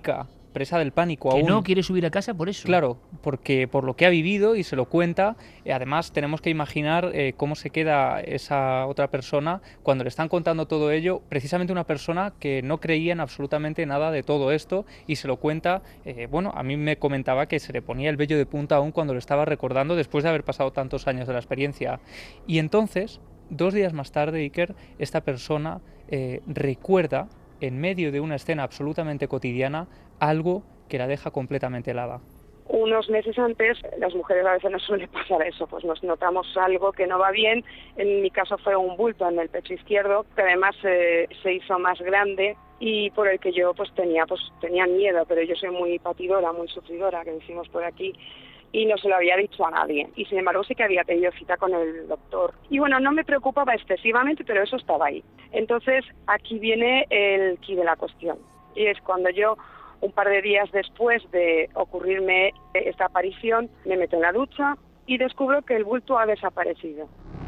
Speaker 6: presa del pánico
Speaker 2: que
Speaker 6: aún.
Speaker 2: no quiere subir a casa por eso.
Speaker 6: Claro, porque por lo que ha vivido y se lo cuenta, además tenemos que imaginar cómo se queda esa otra persona cuando le están contando todo ello, precisamente una persona que no creía en absolutamente nada de todo esto y se lo cuenta, bueno, a mí me comentaba que se le ponía el vello de punta aún cuando lo estaba recordando después de haber pasado tantos años de la experiencia. Y entonces, 2 días más tarde, Iker, esta persona recuerda, en medio de una escena absolutamente cotidiana, algo que la deja completamente helada.
Speaker 14: Unos meses antes, las mujeres a veces nos suele pasar eso, pues nos notamos algo que no va bien. En mi caso fue un bulto en el pecho izquierdo, que además se hizo más grande y por el que yo tenía miedo, pero yo soy muy patidora, muy sufridora, que decimos por aquí, y no se lo había dicho a nadie. Y sin embargo sí que había tenido cita con el doctor. Y bueno, no me preocupaba excesivamente, pero eso estaba ahí. Entonces aquí viene el quid de la cuestión. Y es cuando yo, un par de días después de ocurrirme esta aparición, me meto en la ducha y descubro que el bulto ha desaparecido.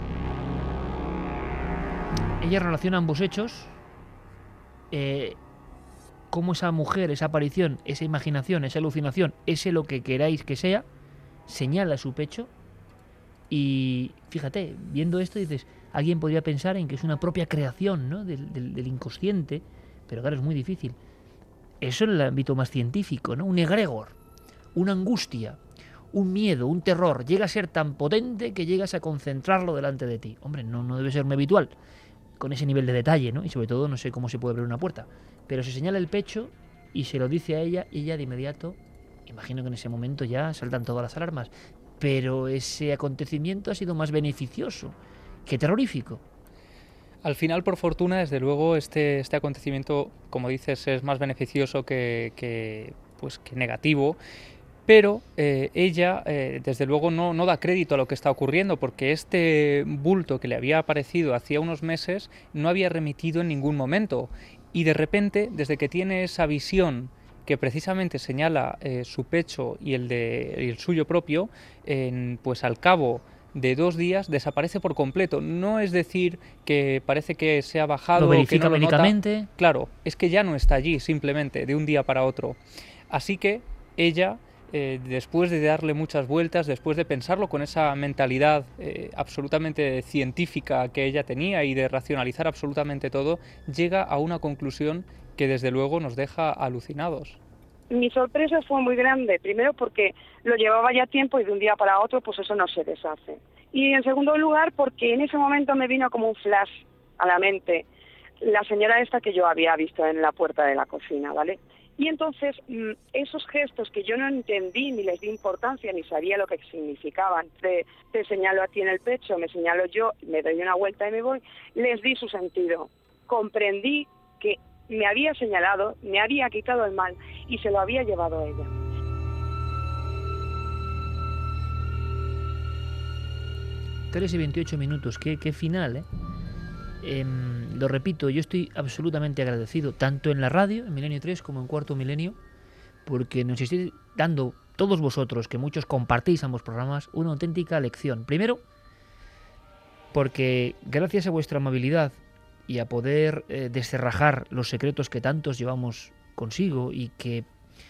Speaker 2: Ella relaciona ambos hechos, cómo esa mujer, esa aparición, esa imaginación, esa alucinación, ese lo que queráis que sea, señala su pecho y fíjate, viendo esto dices, alguien podría pensar en que es una propia creación, ¿no? del inconsciente, pero claro, es muy difícil. Eso en el ámbito más científico, ¿no? Un egregor, una angustia, un miedo, un terror, llega a ser tan potente que llegas a concentrarlo delante de ti. Hombre, no debe ser muy habitual, con ese nivel de detalle, ¿no? Y sobre todo no sé cómo se puede abrir una puerta. Pero se señala el pecho y se lo dice a ella, y ella de inmediato, imagino que en ese momento ya saltan todas las alarmas, pero ese acontecimiento ha sido más beneficioso que terrorífico.
Speaker 6: Al final, por fortuna, desde luego, este acontecimiento, como dices, es más beneficioso que negativo, pero ella, desde luego, no da crédito a lo que está ocurriendo, porque este bulto que le había aparecido hacía unos meses no había remitido en ningún momento, y de repente, desde que tiene esa visión que precisamente señala su pecho y el suyo propio, pues al cabo de 2 días desaparece por completo. No es decir que parece que se ha bajado,
Speaker 2: lo verifica
Speaker 6: que no lo
Speaker 2: médicamente.
Speaker 6: nota. Claro, es que ya no está allí simplemente de un día para otro. Así que ella, después de darle muchas vueltas, después de pensarlo con esa mentalidad absolutamente científica que ella tenía y de racionalizar absolutamente todo, llega a una conclusión que desde luego nos deja alucinados.
Speaker 14: Mi sorpresa fue muy grande, primero porque lo llevaba ya tiempo y de un día para otro pues eso no se deshace. Y en segundo lugar porque en ese momento me vino como un flash a la mente la señora esta que yo había visto en la puerta de la cocina, ¿vale? Y entonces esos gestos que yo no entendí ni les di importancia ni sabía lo que significaban, te señalo a ti en el pecho, me señalo yo, me doy una vuelta y me voy, les di su sentido. Comprendí que me había señalado, me había quitado el mal y se lo había llevado a ella.
Speaker 2: Tres y 28 minutos, qué final, ¿eh? Lo repito, yo estoy absolutamente agradecido, tanto en la radio, en Milenio 3, como en Cuarto Milenio, porque nos estáis dando, todos vosotros, que muchos compartís ambos programas, una auténtica lección. Primero, porque gracias a vuestra amabilidad y a poder descerrajar los secretos que tantos llevamos consigo y que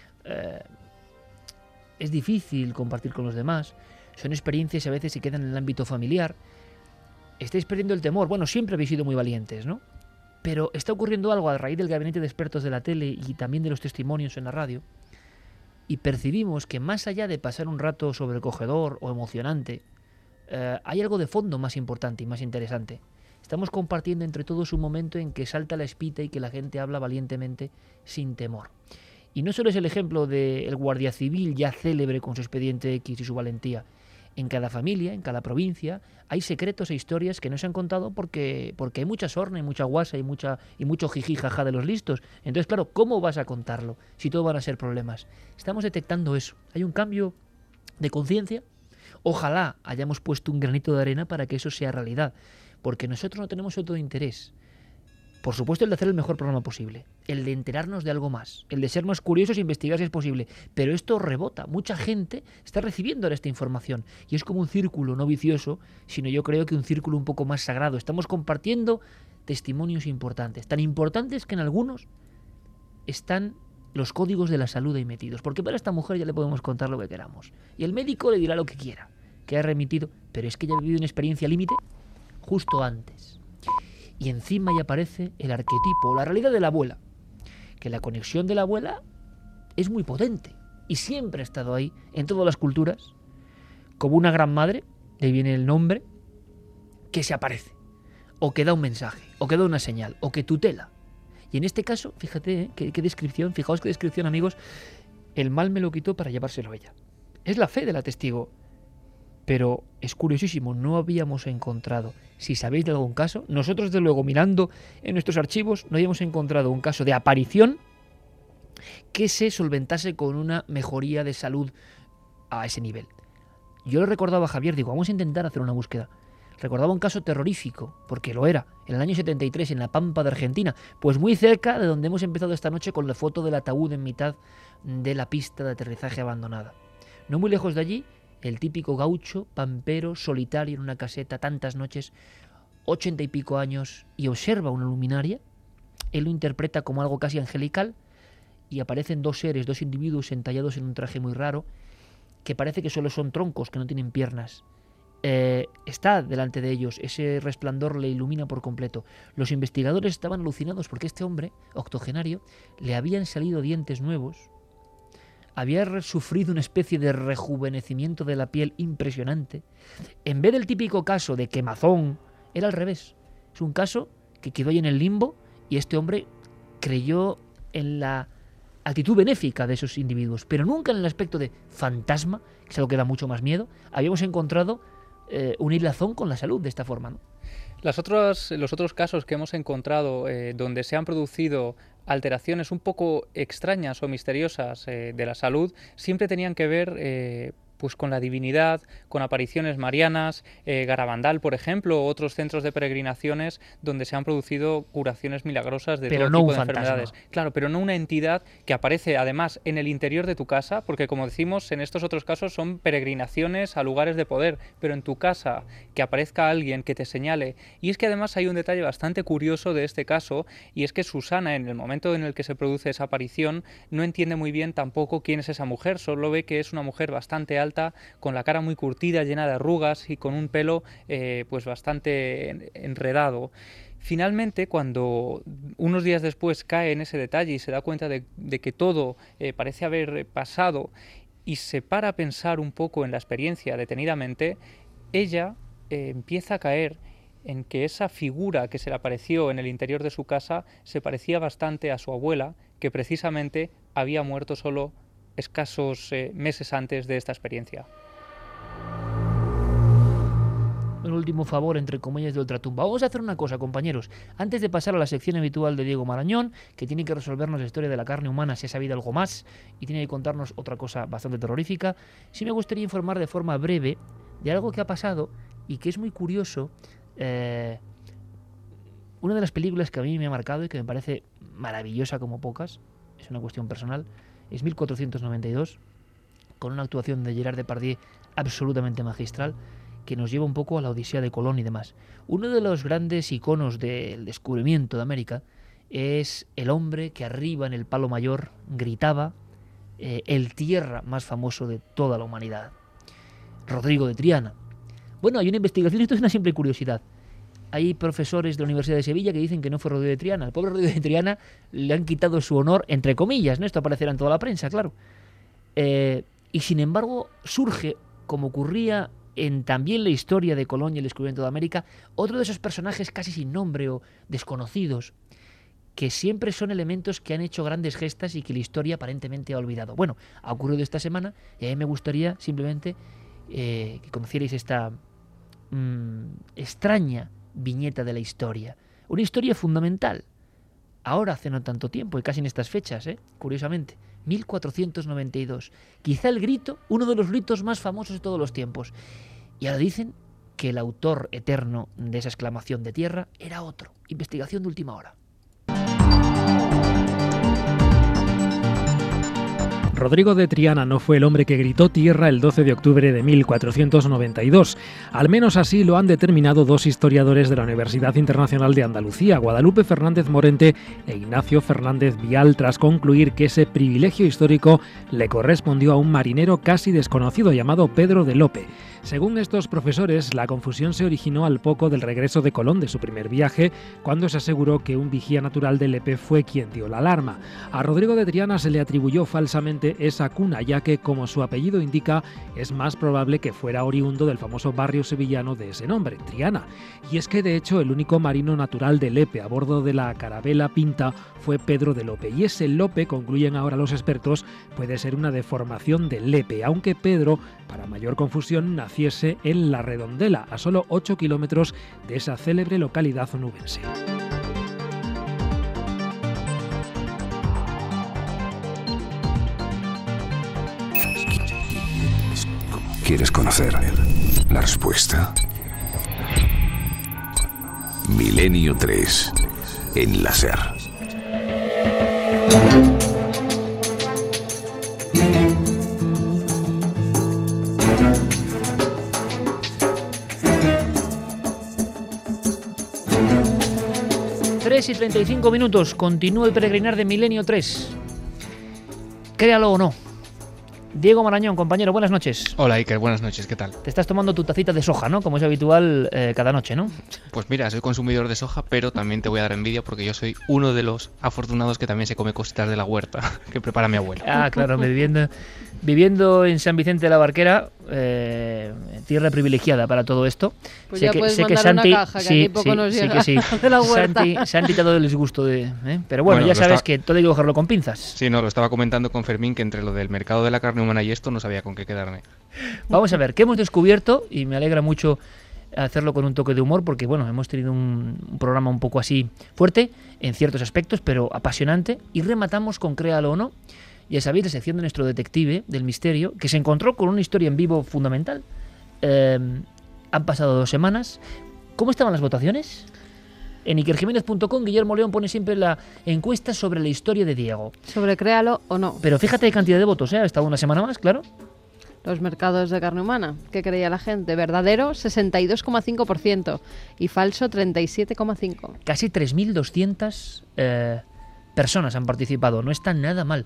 Speaker 2: es difícil compartir con los demás, son experiencias que a veces se quedan en el ámbito familiar, estáis perdiendo el temor. Bueno, siempre habéis sido muy valientes, ¿no? Pero está ocurriendo algo a raíz del gabinete de expertos de la tele y también de los testimonios en la radio, y percibimos que más allá de pasar un rato sobrecogedor o emocionante, hay algo de fondo más importante y más interesante. Estamos compartiendo entre todos un momento en que salta la espita y que la gente habla valientemente sin temor. Y no solo es el ejemplo del guardia civil ya célebre con su expediente X y su valentía. En cada familia, en cada provincia, hay secretos e historias que no se han contado porque hay mucha sorna y mucha guasa y mucho jiji jaja de los listos. Entonces, claro, ¿cómo vas a contarlo si todo van a ser problemas? Estamos detectando eso. Hay un cambio de conciencia. Ojalá hayamos puesto un granito de arena para que eso sea realidad. Porque nosotros no tenemos otro interés. Por supuesto, el de hacer el mejor programa posible, el de enterarnos de algo más, el de ser más curiosos e investigar si es posible. Pero esto rebota. Mucha gente está recibiendo ahora esta información y es como un círculo no vicioso, sino yo creo que un círculo un poco más sagrado. Estamos compartiendo testimonios importantes, tan importantes que en algunos están los códigos de la salud ahí metidos. Porque para esta mujer ya le podemos contar lo que queramos. Y el médico le dirá lo que quiera, que ha remitido, pero es que ella ha vivido una experiencia límite justo antes. Y encima ya aparece el arquetipo, la realidad de la abuela. Que la conexión de la abuela es muy potente. Y siempre ha estado ahí, en todas las culturas, como una gran madre, de ahí viene el nombre, que se aparece. O que da un mensaje, o que da una señal, o que tutela. Y en este caso, fíjate, qué descripción, fijaos qué descripción, amigos, el mal me lo quitó para llevárselo a ella. Es la fe de la testigo. Pero es curiosísimo, no habíamos encontrado, si sabéis de algún caso, nosotros desde luego mirando en nuestros archivos no habíamos encontrado un caso de aparición que se solventase con una mejoría de salud a ese nivel. Yo le recordaba a Javier, digo, vamos a intentar hacer una búsqueda. Recordaba un caso terrorífico, porque lo era, en el año 73, en la Pampa de Argentina, pues muy cerca de donde hemos empezado esta noche con la foto del ataúd en mitad de la pista de aterrizaje abandonada. No muy lejos de allí, el típico gaucho, pampero, solitario en una caseta tantas noches, 80 y pico años, y observa una luminaria. Él lo interpreta como algo casi angelical, y aparecen dos seres, dos individuos entallados en un traje muy raro, que parece que solo son troncos, que no tienen piernas. Está delante de ellos, ese resplandor le ilumina por completo. Los investigadores estaban alucinados porque este hombre, octogenario, le habían salido dientes nuevos, había sufrido una especie de rejuvenecimiento de la piel impresionante. En vez del típico caso de quemazón, era al revés. Es un caso que quedó ahí en el limbo y este hombre creyó en la actitud benéfica de esos individuos, pero nunca en el aspecto de fantasma, que es algo que da mucho más miedo. Habíamos encontrado un hilazón con la salud de esta forma, ¿no?
Speaker 6: Los otros casos que hemos encontrado donde se han producido alteraciones un poco extrañas o misteriosas de la salud siempre tenían que ver pues con la divinidad, con apariciones marianas, Garabandal, por ejemplo, o otros centros de peregrinaciones donde se han producido curaciones milagrosas de todo tipo de enfermedades. Claro, pero no una entidad que aparece además en el interior de tu casa, porque como decimos, en estos otros casos son peregrinaciones a lugares de poder, pero en tu casa que aparezca alguien que te señale. Y es que además hay un detalle bastante curioso de este caso, y es que Susana, en el momento en el que se produce esa aparición, no entiende muy bien tampoco quién es esa mujer, solo ve que es una mujer bastante alta, con la cara muy curtida, llena de arrugas y con un pelo pues bastante enredado. Finalmente, cuando unos días después cae en ese detalle y se da cuenta de que todo parece haber pasado y se para a pensar un poco en la experiencia detenidamente, ella empieza a caer en que esa figura que se le apareció en el interior de su casa se parecía bastante a su abuela, que precisamente había muerto solo escasos meses antes de esta experiencia.
Speaker 2: Un último favor, entre comillas, de ultratumba. Vamos a hacer una cosa, compañeros. Antes de pasar a la sección habitual de Diego Marañón, que tiene que resolvernos la historia de la carne humana, si ha sabido algo más, y tiene que contarnos otra cosa bastante terrorífica, sí me gustaría informar de forma breve de algo que ha pasado y que es muy curioso. Una de las películas que a mí me ha marcado y que me parece maravillosa como pocas, es una cuestión personal, es 1492, con una actuación de Gerard Depardieu absolutamente magistral, que nos lleva un poco a la Odisea de Colón y demás. Uno de los grandes iconos del descubrimiento de América es el hombre que arriba en el Palo Mayor gritaba el tierra más famoso de toda la humanidad, Rodrigo de Triana. Bueno, hay una investigación, esto es una simple curiosidad. Hay profesores de la Universidad de Sevilla que dicen que no fue Rodrigo de Triana. Al pobre Rodrigo de Triana le han quitado su honor, entre comillas, ¿no? Esto aparecerá en toda la prensa, claro. Y sin embargo surge, como ocurría en también la historia de Colón y el descubrimiento de América, otro de esos personajes casi sin nombre o desconocidos, que siempre son elementos que han hecho grandes gestas y que la historia aparentemente ha olvidado. Bueno, ha ocurrido esta semana y a mí me gustaría simplemente que conocierais esta extraña viñeta de la historia. Una historia fundamental. Ahora hace no tanto tiempo, y casi en estas fechas, curiosamente, 1492. Quizá el grito, uno de los gritos más famosos de todos los tiempos. Y ahora dicen que el autor eterno de esa exclamación de tierra era otro. Investigación de última hora.
Speaker 10: Rodrigo de Triana no fue el hombre que gritó tierra el 12 de octubre de 1492. Al menos así lo han determinado dos historiadores de la Universidad Internacional de Andalucía, Guadalupe Fernández Morente e Ignacio Fernández Vial, tras concluir que ese privilegio histórico le correspondió a un marinero casi desconocido llamado Pedro de Lope. Según estos profesores, la confusión se originó al poco del regreso de Colón de su primer viaje, cuando se aseguró que un vigía natural de Lepe fue quien dio la alarma. A Rodrigo de Triana se le atribuyó falsamente esa cuna, ya que, como su apellido indica, es más probable que fuera oriundo del famoso barrio sevillano de ese nombre, Triana. Y es que, de hecho, el único marino natural de Lepe a bordo de la carabela Pinta fue Pedro de Lope. Y ese Lope, concluyen ahora los expertos, puede ser una deformación de Lepe, aunque Pedro, para mayor confusión, naciese en La Redondela, a solo 8 kilómetros de esa célebre localidad onubense.
Speaker 1: ¿Quieres conocer la respuesta? Milenio 3 en la SER.
Speaker 2: Y 35 minutos, continúa el peregrinar de Milenio 3. Créalo o no. Diego Marañón, compañero, buenas noches.
Speaker 15: Hola Iker, buenas noches, ¿qué tal?
Speaker 2: Te estás tomando tu tacita de soja, ¿no? Como es habitual cada noche, ¿no?
Speaker 15: Pues mira, soy consumidor de soja, pero también te voy a dar envidia porque yo soy uno de los afortunados que también se come cositas de la huerta que prepara mi abuela.
Speaker 2: Ah, claro, viviendo en San Vicente de la Barquera, tierra privilegiada para todo esto.
Speaker 3: Pues sé ya puedes mandar Santi, una caja, que aquí poco nos llega de la huerta.
Speaker 2: Santi te ha dado el disgusto Pero bueno, ya sabes que todo hay que cogerlo con pinzas.
Speaker 15: Sí, no, lo estaba comentando con Fermín, que entre lo del mercado de la carne humana y esto no sabía con qué quedarme.
Speaker 2: Vamos a ver, ¿qué hemos descubierto? Y me alegra mucho hacerlo con un toque de humor, porque bueno, hemos tenido un programa un poco así fuerte, en ciertos aspectos, pero apasionante, y rematamos con Créalo o no. Ya sabéis, la sección de nuestro detective del misterio, que se encontró con una historia en vivo fundamental. Han pasado 2 semanas. ¿Cómo estaban las votaciones? En ikerjiménez.com, Guillermo León pone siempre la encuesta sobre la historia de Diego.
Speaker 3: Sobre Créalo o no.
Speaker 2: Pero fíjate la cantidad de votos, ha estado una semana más, claro.
Speaker 3: Los mercados de carne humana, ¿qué creía la gente? Verdadero, 62,5%, y falso, 37,5%.
Speaker 2: Casi 3.200 personas han participado, no está nada mal.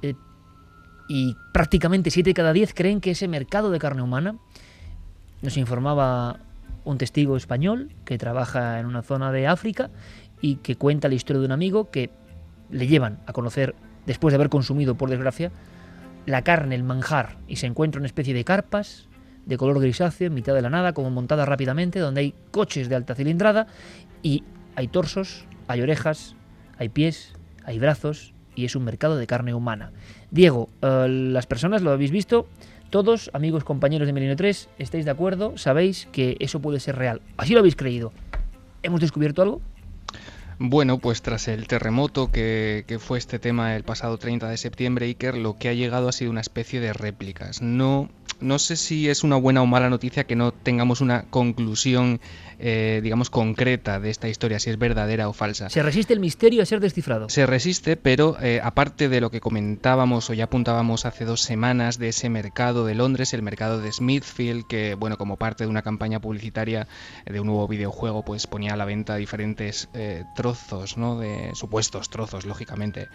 Speaker 2: Y prácticamente 7 de cada 10 creen que ese mercado de carne humana, nos informaba un testigo español que trabaja en una zona de África y que cuenta la historia de un amigo que le llevan a conocer, después de haber consumido, por desgracia, la carne, el manjar, y se encuentra una especie de carpas de color grisáceo en mitad de la nada, como montadas rápidamente, donde hay coches de alta cilindrada y hay torsos, hay orejas, hay pies, hay brazos, y es un mercado de carne humana. Diego, las personas, lo habéis visto, todos, amigos, compañeros de Milenio 3, ¿estáis de acuerdo? ¿Sabéis que eso puede ser real? ¿Así lo habéis creído? ¿Hemos descubierto algo?
Speaker 15: Bueno, pues tras el terremoto que fue este tema el pasado 30 de septiembre, Iker, lo que ha llegado ha sido una especie de réplicas. No sé si es una buena o mala noticia que no tengamos una conclusión, digamos, concreta de esta historia, si es verdadera o falsa.
Speaker 2: ¿Se resiste el misterio a ser descifrado?
Speaker 15: Se resiste, pero aparte de lo que comentábamos o ya apuntábamos hace 2 semanas de ese mercado de Londres, el mercado de Smithfield, que, bueno, como parte de una campaña publicitaria de un nuevo videojuego, pues ponía a la venta diferentes trozos, ¿no? De supuestos trozos, lógicamente,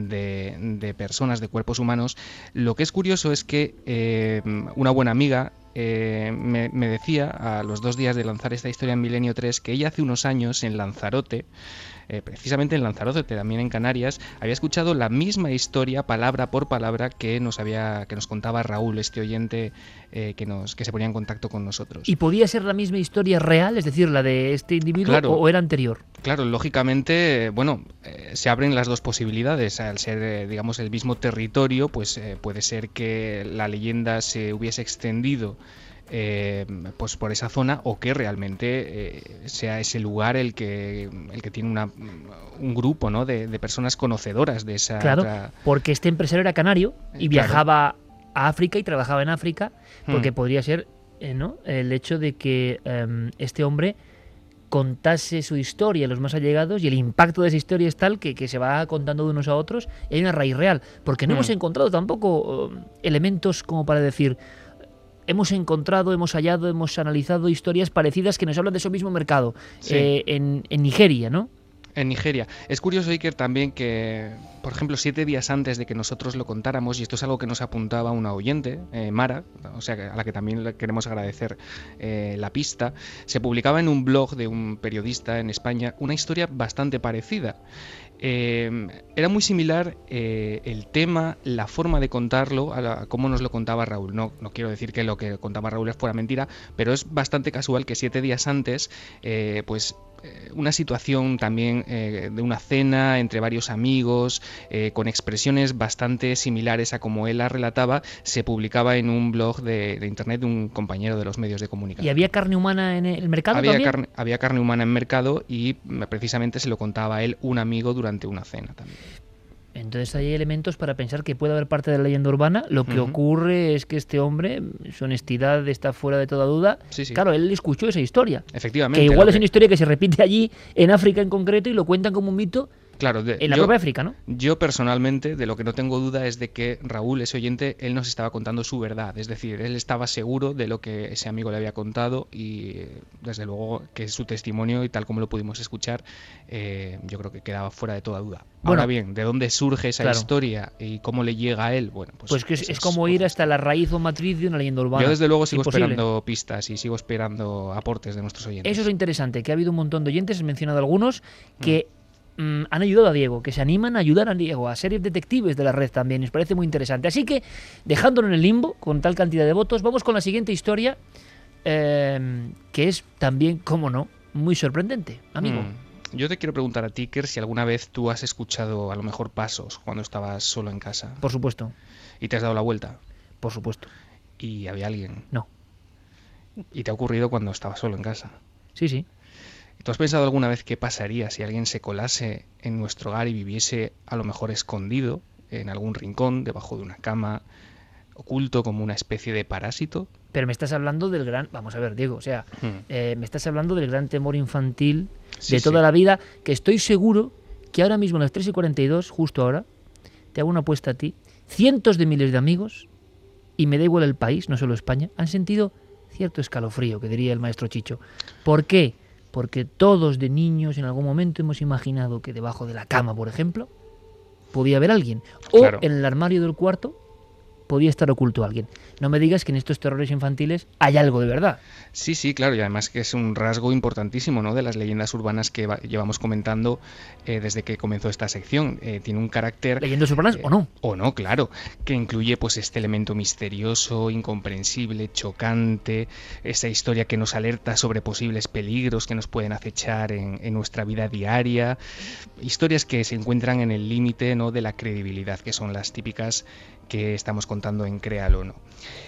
Speaker 15: de personas, de cuerpos humanos. Lo que es curioso es que una buena amiga me decía a los 2 días de lanzar esta historia en Milenio 3 que ella hace unos años en Lanzarote, precisamente en Lanzarote, también en Canarias, había escuchado la misma historia palabra por palabra que nos contaba Raúl, este oyente que se ponía en contacto con nosotros.
Speaker 2: ¿Y podía ser la misma historia real, es decir, la de este individuo, claro, o era anterior?
Speaker 15: Claro, lógicamente, bueno, se abren las dos posibilidades. Al ser, digamos, el mismo territorio, pues puede ser que la leyenda se hubiese extendido pues por esa zona, o que realmente sea ese lugar el que tiene un grupo, ¿no? de personas conocedoras de esa...
Speaker 2: Claro, porque este empresario era canario y viajaba a África y trabajaba en África, porque podría ser ¿no? el hecho de que este hombre contase su historia a los más allegados, y el impacto de esa historia es tal que se va contando de unos a otros, y hay una raíz real, porque no hemos encontrado tampoco elementos como para decir, hemos encontrado, hemos hallado, hemos analizado historias parecidas que nos hablan de ese mismo mercado, en Nigeria, ¿no?
Speaker 15: En Nigeria. Es curioso, Iker, también que, por ejemplo, 7 días antes de que nosotros lo contáramos, y esto es algo que nos apuntaba una oyente, Mara, o sea, a la que también le queremos agradecer la pista, se publicaba en un blog de un periodista en España una historia bastante parecida. Era muy similar el tema, la forma de contarlo a cómo nos lo contaba Raúl. No quiero decir que lo que contaba Raúl fuera mentira, pero es bastante casual que 7 días antes, una situación también de una cena entre varios amigos, con expresiones bastante similares a como él la relataba, se publicaba en un blog de internet de un compañero de los medios de comunicación.
Speaker 2: ¿Y había carne humana en el mercado también?
Speaker 15: Había carne humana en mercado, y precisamente se lo contaba a él un amigo durante una cena también.
Speaker 2: Entonces hay elementos para pensar que puede haber parte de la leyenda urbana. Lo que ocurre es que este hombre, su honestidad está fuera de toda duda.
Speaker 15: Sí.
Speaker 2: Claro, él escuchó esa historia.
Speaker 15: Efectivamente.
Speaker 2: Que igual es una historia que se repite allí, en África en concreto, y lo cuentan como un mito.
Speaker 15: Claro,
Speaker 2: en la propia África, ¿no?
Speaker 15: Yo personalmente, de lo que no tengo duda es de que Raúl, ese oyente, él nos estaba contando su verdad. Es decir, él estaba seguro de lo que ese amigo le había contado, y desde luego que su testimonio, y tal como lo pudimos escuchar, yo creo que quedaba fuera de toda duda. Ahora bien, ¿de dónde surge esa historia y cómo le llega a él? Bueno, pues
Speaker 2: que es como ir hasta la raíz o matriz de una leyenda urbana.
Speaker 15: Yo desde luego sigo esperando pistas y sigo esperando aportes de nuestros oyentes.
Speaker 2: Eso es lo interesante, que ha habido un montón de oyentes, he mencionado algunos, que han ayudado a Diego, que se animan a ayudar a Diego, a ser detectives de la red también. Nos parece muy interesante. Así que, dejándolo en el limbo, con tal cantidad de votos, vamos con la siguiente historia, que es también, cómo no, muy sorprendente, amigo.
Speaker 15: Yo te quiero preguntar a ti, Iker, si alguna vez tú has escuchado a lo mejor pasos cuando estabas solo en casa.
Speaker 2: Por supuesto.
Speaker 15: ¿Y te has dado la vuelta?
Speaker 2: Por supuesto.
Speaker 15: ¿Y había alguien?
Speaker 2: No.
Speaker 15: ¿Y te ha ocurrido cuando estabas solo en casa?
Speaker 2: Sí.
Speaker 15: ¿Tú has pensado alguna vez qué pasaría si alguien se colase en nuestro hogar y viviese a lo mejor escondido en algún rincón, debajo de una cama, oculto como una especie de parásito?
Speaker 2: Pero me estás hablando del gran... Vamos a ver, Diego, o sea, me estás hablando del gran temor infantil de toda la vida, que estoy seguro que ahora mismo a las 3:42, justo ahora, te hago una apuesta a ti, cientos de miles de amigos, y me da igual el país, no solo España, han sentido cierto escalofrío, que diría el maestro Chicho. ¿Por qué? Porque todos de niños en algún momento hemos imaginado que debajo de la cama, por ejemplo, podía haber alguien. O en el armario del cuarto podía estar oculto alguien. No me digas que en estos terrores infantiles hay algo de verdad.
Speaker 15: Sí, claro, y además que es un rasgo importantísimo, ¿no?, de las leyendas urbanas que llevamos comentando desde que comenzó esta sección. Tiene un carácter...
Speaker 2: ¿Leyendas urbanas o no?
Speaker 15: O no, claro, que incluye pues este elemento misterioso, incomprensible, chocante, esa historia que nos alerta sobre posibles peligros que nos pueden acechar en nuestra vida diaria, historias que se encuentran en el límite, ¿no?, de la credibilidad, que son las típicas que estamos contando en Créalo, ¿no?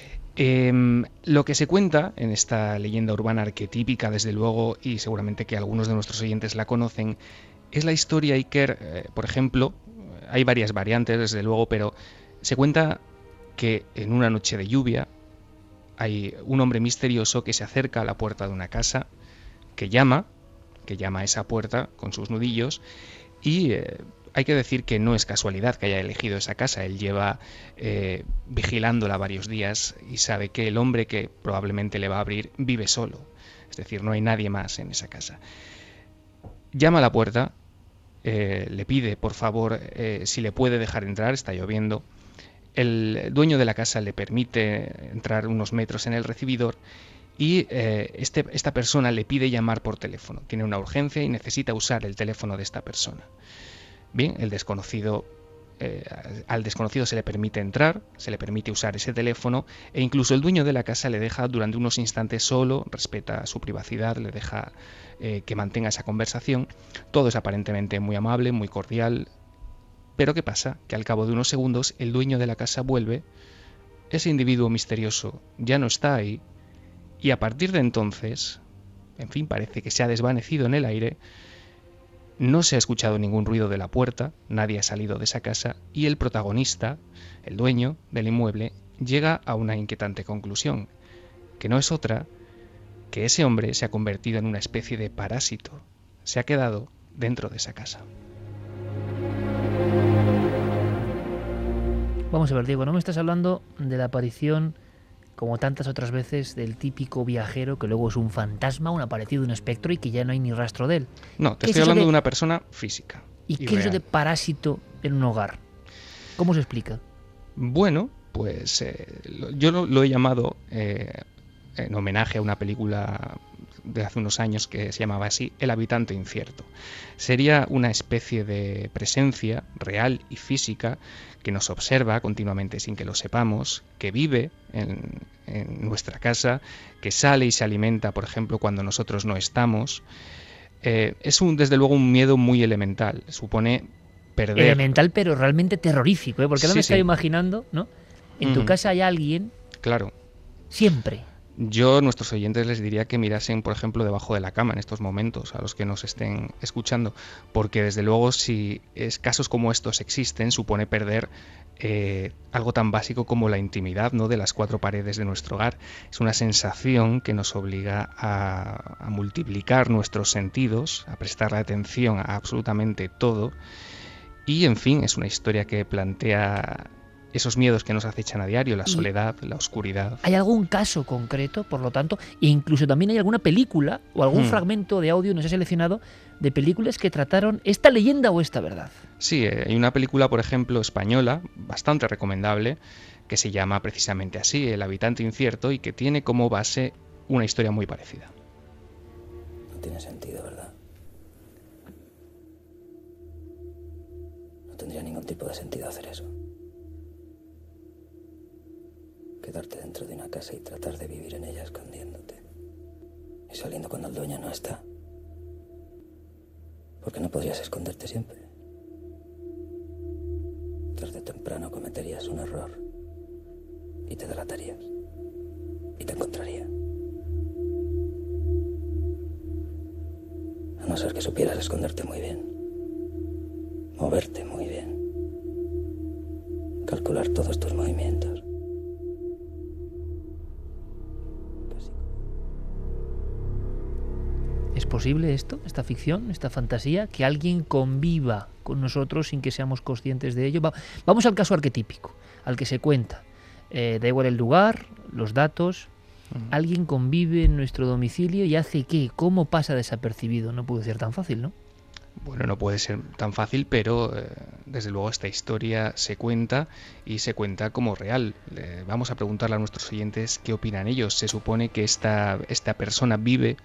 Speaker 15: Lo que se cuenta en esta leyenda urbana arquetípica, desde luego, y seguramente que algunos de nuestros oyentes la conocen, es la historia, Iker, por ejemplo, hay varias variantes, desde luego, pero se cuenta que en una noche de lluvia hay un hombre misterioso que se acerca a la puerta de una casa, que llama a esa puerta con sus nudillos, y hay que decir que no es casualidad que haya elegido esa casa. Él lleva vigilándola varios días y sabe que el hombre que probablemente le va a abrir vive solo. Es decir, no hay nadie más en esa casa. Llama a la puerta, le pide por favor si le puede dejar entrar, está lloviendo. El dueño de la casa le permite entrar unos metros en el recibidor y esta persona le pide llamar por teléfono. Tiene una urgencia y necesita usar el teléfono de esta persona. Bien, al desconocido se le permite entrar, se le permite usar ese teléfono, e incluso el dueño de la casa le deja durante unos instantes solo, respeta su privacidad, le deja que mantenga esa conversación. Todo es aparentemente muy amable, muy cordial. Pero ¿qué pasa? Que al cabo de unos segundos el dueño de la casa vuelve, ese individuo misterioso ya no está ahí, y a partir de entonces, en fin, parece que se ha desvanecido en el aire. No se ha escuchado ningún ruido de la puerta, nadie ha salido de esa casa, y el protagonista, el dueño del inmueble, llega a una inquietante conclusión, que no es otra que ese hombre se ha convertido en una especie de parásito. Se ha quedado dentro de esa casa.
Speaker 2: Vamos a ver, Diego, no me estás hablando de la aparición, como tantas otras veces, del típico viajero que luego es un fantasma, un aparecido, un espectro y que ya no hay ni rastro de él.
Speaker 15: No, te estoy hablando de una persona física.
Speaker 2: ¿Y qué es eso de parásito en un hogar? ¿Cómo se explica?
Speaker 15: Bueno, pues yo lo he llamado, en homenaje a una película de hace unos años que se llamaba así, El habitante incierto. Sería una especie de presencia real y física que nos observa continuamente sin que lo sepamos, que vive en nuestra casa, que sale y se alimenta, por ejemplo, cuando nosotros no estamos. Es desde luego un miedo muy elemental. Supone perder...
Speaker 2: Elemental, pero realmente terrorífico, ¿eh? Porque no me estoy imaginando, ¿no? En tu casa hay alguien...
Speaker 15: Claro.
Speaker 2: Siempre.
Speaker 15: Yo a nuestros oyentes les diría que mirasen, por ejemplo, debajo de la cama en estos momentos, a los que nos estén escuchando, porque desde luego si casos como estos existen, supone perder algo tan básico como la intimidad, ¿no?, de las cuatro paredes de nuestro hogar. Es una sensación que nos obliga a multiplicar nuestros sentidos, a prestarle atención a absolutamente todo, y en fin, es una historia que plantea esos miedos que nos acechan a diario, la soledad, la oscuridad.
Speaker 2: ¿Hay algún caso concreto, por lo tanto? E incluso también hay alguna película o algún fragmento de audio, nos he seleccionado, de películas que trataron esta leyenda o esta verdad.
Speaker 15: Sí, hay una película, por ejemplo, española, bastante recomendable, que se llama precisamente así, El habitante incierto, y que tiene como base una historia muy parecida.
Speaker 16: No tiene sentido, ¿verdad? No tendría ningún tipo de sentido hacer eso. Quedarte dentro de una casa y tratar de vivir en ella escondiéndote. Y saliendo cuando el dueño no está. Porque no podrías esconderte siempre. Tarde o temprano cometerías un error. Y te delatarías. Y te encontraría. A no ser que supieras esconderte muy bien. Moverte muy bien. Calcular todos tus movimientos.
Speaker 2: ¿Es posible esto, esta ficción, esta fantasía, que alguien conviva con nosotros sin que seamos conscientes de ello? Vamos al caso arquetípico, al que se cuenta. Da igual el lugar, los datos. Alguien convive en nuestro domicilio y hace ¿qué? ¿Cómo pasa desapercibido? No puede ser tan fácil, ¿no?
Speaker 15: Bueno, no puede ser tan fácil, pero desde luego esta historia se cuenta y se cuenta como real. Vamos a preguntarle a nuestros oyentes qué opinan ellos. Se supone que esta persona vive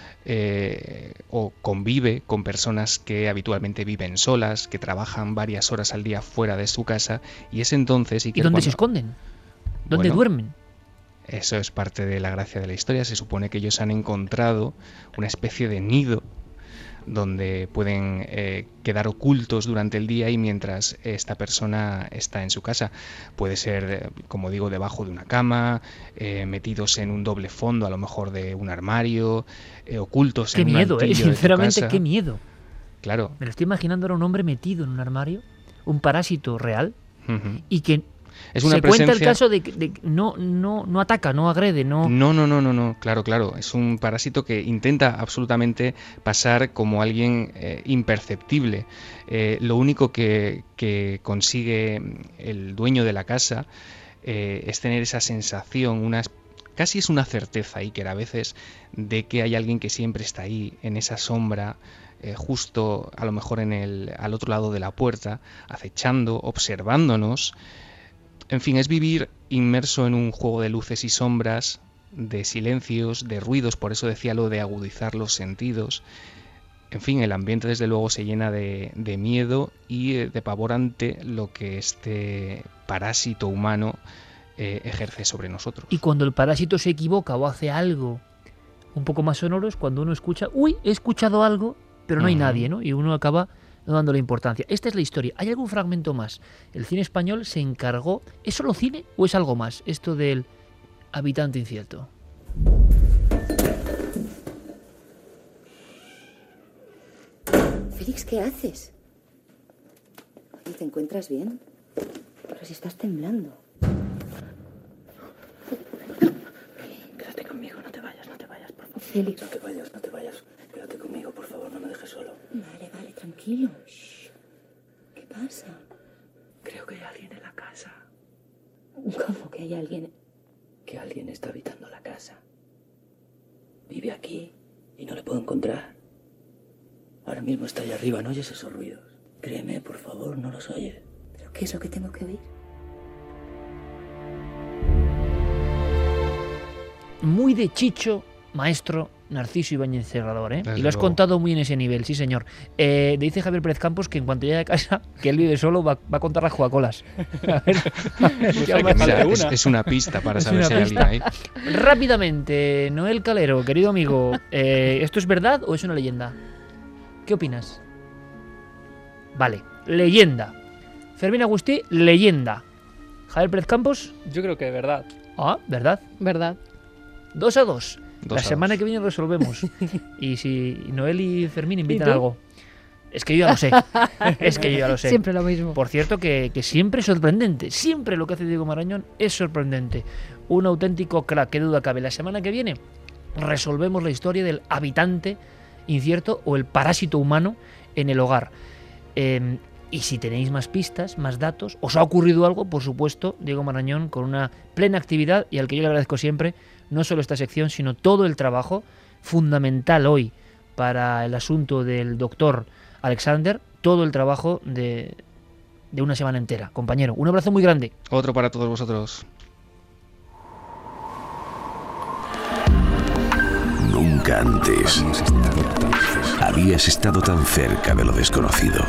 Speaker 15: o convive con personas que habitualmente viven solas, que trabajan varias horas al día fuera de su casa, y es entonces...
Speaker 2: ¿Y dónde se esconden? ¿Dónde duermen?
Speaker 15: Eso es parte de la gracia de la historia. Se supone que ellos han encontrado una especie de nido donde pueden quedar ocultos durante el día y mientras esta persona está en su casa. Puede ser, como digo, debajo de una cama, metidos en un doble fondo, a lo mejor de un armario, ocultos en un altillo de tu casa.
Speaker 2: Sinceramente, qué miedo.
Speaker 15: Claro.
Speaker 2: Me lo estoy imaginando ahora un hombre metido en un armario, un parásito real, y que
Speaker 15: es una
Speaker 2: cuenta el caso de que no ataca, no agrede, no...
Speaker 15: No, claro. Es un parásito que intenta absolutamente pasar como alguien imperceptible. Lo único que consigue el dueño de la casa es tener esa sensación, casi es una certeza, Iker, a veces, de que hay alguien que siempre está ahí, en esa sombra, justo a lo mejor al otro lado de la puerta, acechando, observándonos. En fin, es vivir inmerso en un juego de luces y sombras, de silencios, de ruidos, por eso decía lo de agudizar los sentidos. En fin, el ambiente desde luego se llena de miedo y de pavor ante lo que este parásito humano ejerce sobre nosotros.
Speaker 2: Y cuando el parásito se equivoca o hace algo un poco más sonoro es cuando uno escucha, he escuchado algo, pero no hay nadie, ¿no? Y uno acaba no dándole importancia. Esta es la historia. ¿Hay algún fragmento más? El cine español se encargó... ¿Es solo cine o es algo más? Esto del habitante incierto.
Speaker 17: Félix, ¿qué haces? ¿Te encuentras bien? Pero si estás temblando. Quédate conmigo, no te vayas, por favor. Félix.
Speaker 16: No te vayas. Quédate conmigo, por favor, no me dejes solo.
Speaker 17: Vale, tranquilo. Shh. ¿Qué pasa?
Speaker 16: Creo que hay alguien en la casa.
Speaker 17: ¿Cómo que hay alguien?
Speaker 16: Que alguien está habitando la casa. Vive aquí y no le puedo encontrar. Ahora mismo está allá arriba, ¿no oyes esos ruidos? Créeme, por favor, no los oyes.
Speaker 17: ¿Pero qué es lo que tengo que oír?
Speaker 2: Muy de Chicho, maestro Narciso Ibáñez Serrador, ¿eh?
Speaker 15: Desde
Speaker 2: Y lo has
Speaker 15: luego.
Speaker 2: contado muy en ese nivel, sí señor. Dice Javier Pérez Campos que en cuanto llegue a casa, que él vive solo, va a contar las Coca-Colas. A ver, ¿qué más?
Speaker 15: Mira, es una pista para
Speaker 2: Es
Speaker 15: saber
Speaker 2: una
Speaker 15: si hay
Speaker 2: pista.
Speaker 15: alguien ahí.
Speaker 2: Rápidamente, Noel Calero, querido amigo, ¿esto es verdad o es una leyenda? ¿Qué opinas? Vale, leyenda. Fermín Agustí, leyenda. Javier Pérez Campos.
Speaker 6: Yo creo que de verdad.
Speaker 2: Ah, ¿verdad?
Speaker 3: ¿Verdad?
Speaker 2: 2-2. La
Speaker 15: 2-2.
Speaker 2: semana que viene resolvemos. Y si Noel y Fermín invitan
Speaker 3: ¿Y tú?
Speaker 2: algo. Es que yo ya lo sé. Es que yo ya lo sé.
Speaker 3: Siempre lo mismo.
Speaker 2: Por cierto, que siempre es sorprendente. Siempre lo que hace Diego Marañón es sorprendente. Un auténtico crack, qué duda cabe. La semana que viene resolvemos la historia del habitante incierto o el parásito humano en el hogar. Y si tenéis más pistas, más datos, os ha ocurrido algo, por supuesto, Diego Marañón con una plena actividad y al que yo le agradezco siempre, no solo esta sección, sino todo el trabajo fundamental hoy para el asunto del doctor Alexander, todo el trabajo de una semana entera. Compañero, un abrazo muy grande.
Speaker 15: Otro para todos vosotros.
Speaker 1: Nunca antes habías estado tan cerca de lo desconocido.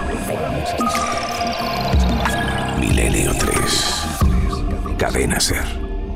Speaker 1: Milenio 3. Cadena Ser.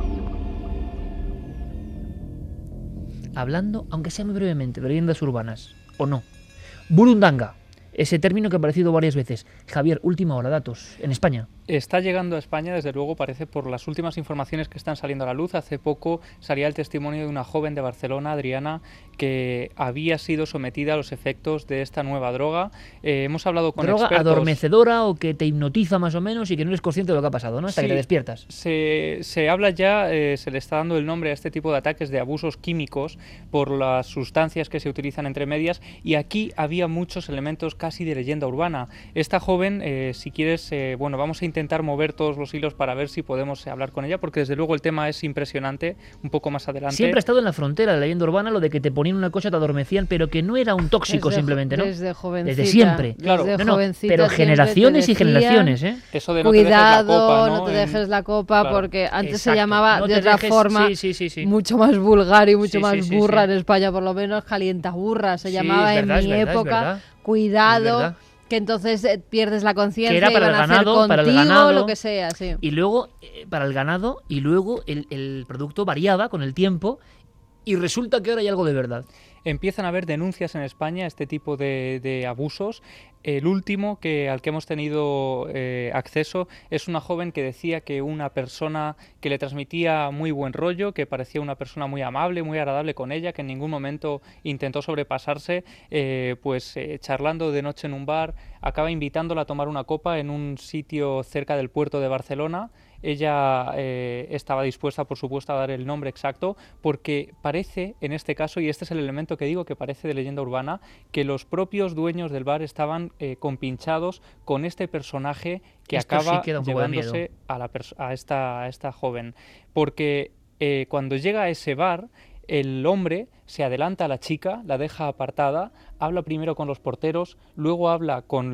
Speaker 2: Hablando, aunque sea muy brevemente, de leyendas urbanas, o no. Burundanga, ese término que ha aparecido varias veces. Javier, última hora, datos, en España.
Speaker 6: Está llegando a España, desde luego, parece por las últimas informaciones que están saliendo a la luz. Hace poco salía el testimonio de una joven de Barcelona, Adriana, que había sido sometida a los efectos de esta nueva droga. Hemos hablado con
Speaker 2: Droga
Speaker 6: expertos.
Speaker 2: adormecedora o que te hipnotiza más o menos y que no eres consciente de lo que ha pasado, ¿no? Hasta que
Speaker 6: Sí,
Speaker 2: te despiertas.
Speaker 6: Se habla ya, se le está dando el nombre a este tipo de ataques de abusos químicos por las sustancias que se utilizan entre medias, y aquí había muchos elementos casi de leyenda urbana. Esta joven, si quieres, bueno, vamos a intentar mover todos los hilos para ver si podemos hablar con ella, porque desde luego el tema es impresionante. Un poco más adelante.
Speaker 2: Siempre ha estado en la frontera de la leyenda urbana lo de que te ponían una cosa, te adormecían, pero que no era un tóxico simplemente, ¿no?
Speaker 3: Desde jovencita.
Speaker 2: Desde siempre.
Speaker 3: Claro. Desde jovencita
Speaker 2: pero
Speaker 3: siempre
Speaker 2: generaciones
Speaker 3: te
Speaker 2: y generaciones, ¿eh?
Speaker 6: Eso de no
Speaker 3: Cuidado,
Speaker 6: te dejes la copa,
Speaker 3: no te dejes la copa,
Speaker 6: Claro.
Speaker 3: porque antes
Speaker 2: Exacto.
Speaker 3: se llamaba
Speaker 2: No
Speaker 3: de
Speaker 2: te
Speaker 3: otra
Speaker 2: dejes-
Speaker 3: forma,
Speaker 2: sí.
Speaker 3: mucho más vulgar y mucho
Speaker 2: Sí,
Speaker 3: más
Speaker 2: sí, sí,
Speaker 3: burra
Speaker 2: sí.
Speaker 3: en España, por lo menos calientaburra se
Speaker 2: Sí,
Speaker 3: llamaba
Speaker 2: es verdad,
Speaker 3: en mi
Speaker 2: es verdad, es
Speaker 3: época.
Speaker 2: verdad.
Speaker 3: Cuidado,
Speaker 2: Es verdad.
Speaker 3: que entonces pierdes la conciencia
Speaker 2: Que era
Speaker 3: y
Speaker 2: para
Speaker 3: van
Speaker 2: el
Speaker 3: a hacer
Speaker 2: ganado, para el
Speaker 3: contigo
Speaker 2: ganado.
Speaker 3: lo que sea, sí.
Speaker 2: Y luego, para el ganado, y luego el producto variaba con el tiempo, y resulta que ahora hay algo de verdad.
Speaker 6: Empiezan a haber denuncias en España este tipo de abusos. El último al que hemos tenido acceso es una joven que decía que una persona que le transmitía muy buen rollo, que parecía una persona muy amable, muy agradable con ella, que en ningún momento intentó sobrepasarse, charlando de noche en un bar, acaba invitándola a tomar una copa en un sitio cerca del puerto de Barcelona. Ella estaba dispuesta, por supuesto, a dar el nombre exacto, porque parece, en este caso, y este es el elemento que digo que parece de leyenda urbana, que los propios dueños del bar estaban compinchados con este personaje que
Speaker 2: Esto sí
Speaker 6: acaba
Speaker 2: que da un poco de
Speaker 6: llevándose
Speaker 2: miedo.
Speaker 6: a esta joven. Porque cuando llega a ese bar, el hombre se adelanta a la chica, la deja apartada, habla primero con los porteros, luego habla con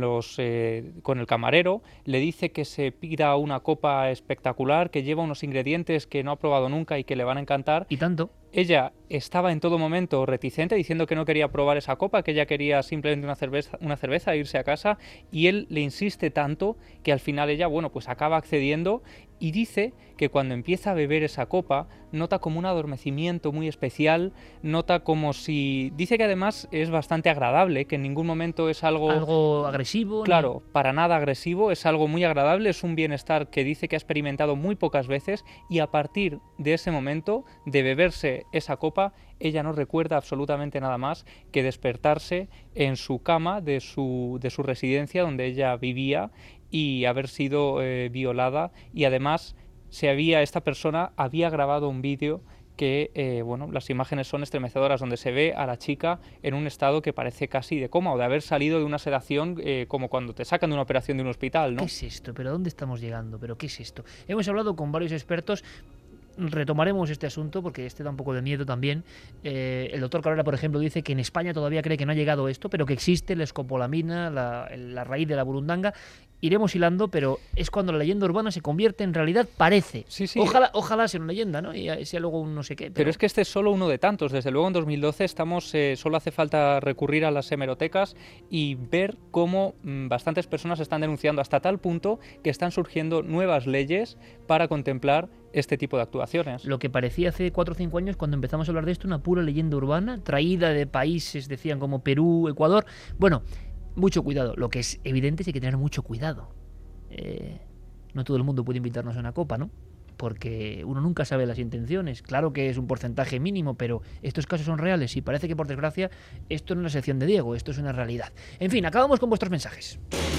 Speaker 6: el camarero, le dice que se pida una copa espectacular, que lleva unos ingredientes que no ha probado nunca y que le van a encantar.
Speaker 2: Y tanto.
Speaker 6: Ella estaba en todo momento reticente, diciendo que no quería probar esa copa, que ella quería simplemente una cerveza e irse a casa, y él le insiste tanto que al final ella, pues acaba accediendo, y dice que cuando empieza a beber esa copa nota como un adormecimiento muy especial, nota como si... Dice que además es bastante agradable, que en ningún momento es
Speaker 2: algo agresivo.
Speaker 6: Claro, para nada agresivo, es algo muy agradable, es un bienestar que dice que ha experimentado muy pocas veces, y a partir de ese momento de beberse esa copa, ella no recuerda absolutamente nada más que despertarse en su cama de su residencia donde ella vivía y haber sido violada, y además esta persona había grabado un vídeo que bueno, las imágenes son estremecedoras, donde se ve a la chica en un estado que parece casi de coma o de haber salido de una sedación, como cuando te sacan de una operación de un hospital, ¿no?
Speaker 2: ¿Qué es esto? ¿Pero dónde estamos llegando? ¿Pero qué es esto? Hemos hablado con varios expertos. Retomaremos este asunto porque da un poco de miedo también. El doctor Carrera, por ejemplo, dice que en España todavía cree que no ha llegado esto, pero que existe la escopolamina, la raíz de la burundanga. Iremos hilando, pero es cuando la leyenda urbana se convierte en realidad, parece.
Speaker 6: Sí, sí.
Speaker 2: Ojalá sea una leyenda, ¿no? Y sea luego un no sé qué.
Speaker 6: Pero es que este es solo uno de tantos. Desde luego en 2012 solo hace falta recurrir a las hemerotecas y ver cómo bastantes personas están denunciando hasta tal punto que están surgiendo nuevas leyes para contemplar este tipo de actuaciones.
Speaker 2: Lo que parecía hace 4 o 5 años, cuando empezamos a hablar de esto, una pura leyenda urbana, traída de países, decían, como Perú, Ecuador. Bueno, mucho cuidado. Lo que es evidente es que hay que tener mucho cuidado. No todo el mundo puede invitarnos a una copa, ¿no? Porque uno nunca sabe las intenciones. Claro que es un porcentaje mínimo, pero estos casos son reales y parece que, por desgracia, esto no es la sección de Diego, esto es una realidad. En fin, acabamos con vuestros mensajes.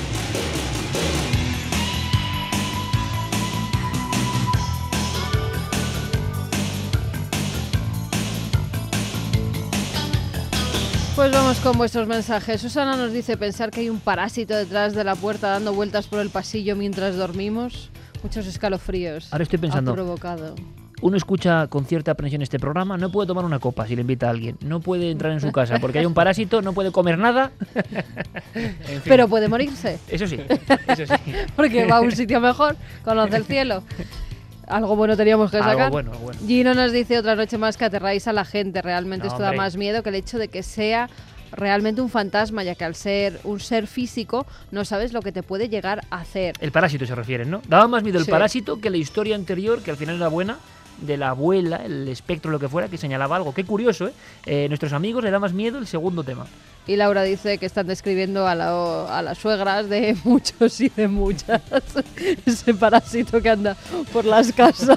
Speaker 3: Pues vamos con vuestros mensajes. Susana nos dice: pensar que hay un parásito detrás de la puerta dando vueltas por el pasillo mientras dormimos. Muchos escalofríos.
Speaker 2: Ahora estoy pensando,
Speaker 3: ha provocado.
Speaker 2: Uno escucha con cierta aprensión este programa, no puede tomar una copa si le invita a alguien, no puede entrar en su casa porque hay un parásito, no puede comer nada. En fin.
Speaker 3: Pero puede morirse.
Speaker 2: Eso sí.
Speaker 3: Porque va a un sitio mejor, conoce el cielo. Algo bueno teníamos que sacar.
Speaker 2: Algo bueno.
Speaker 3: Gino nos dice: otra noche más que aterráis a la gente. Realmente
Speaker 2: No,
Speaker 3: esto da
Speaker 2: hombre.
Speaker 3: más miedo que el hecho de que sea realmente un fantasma, ya que al ser un ser físico no sabes lo que te puede llegar a hacer.
Speaker 2: El parásito se refieren, ¿no? Daba más miedo el
Speaker 3: Sí.
Speaker 2: parásito que la historia anterior, que al final era buena, de la abuela, el espectro, lo que fuera, que señalaba algo. Qué curioso, ¿eh? Nuestros amigos le da más miedo el segundo tema.
Speaker 3: Y Laura dice que están describiendo a las suegras de muchos y de muchas. Ese parásito que anda por las casas.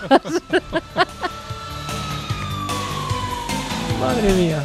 Speaker 2: Madre mía.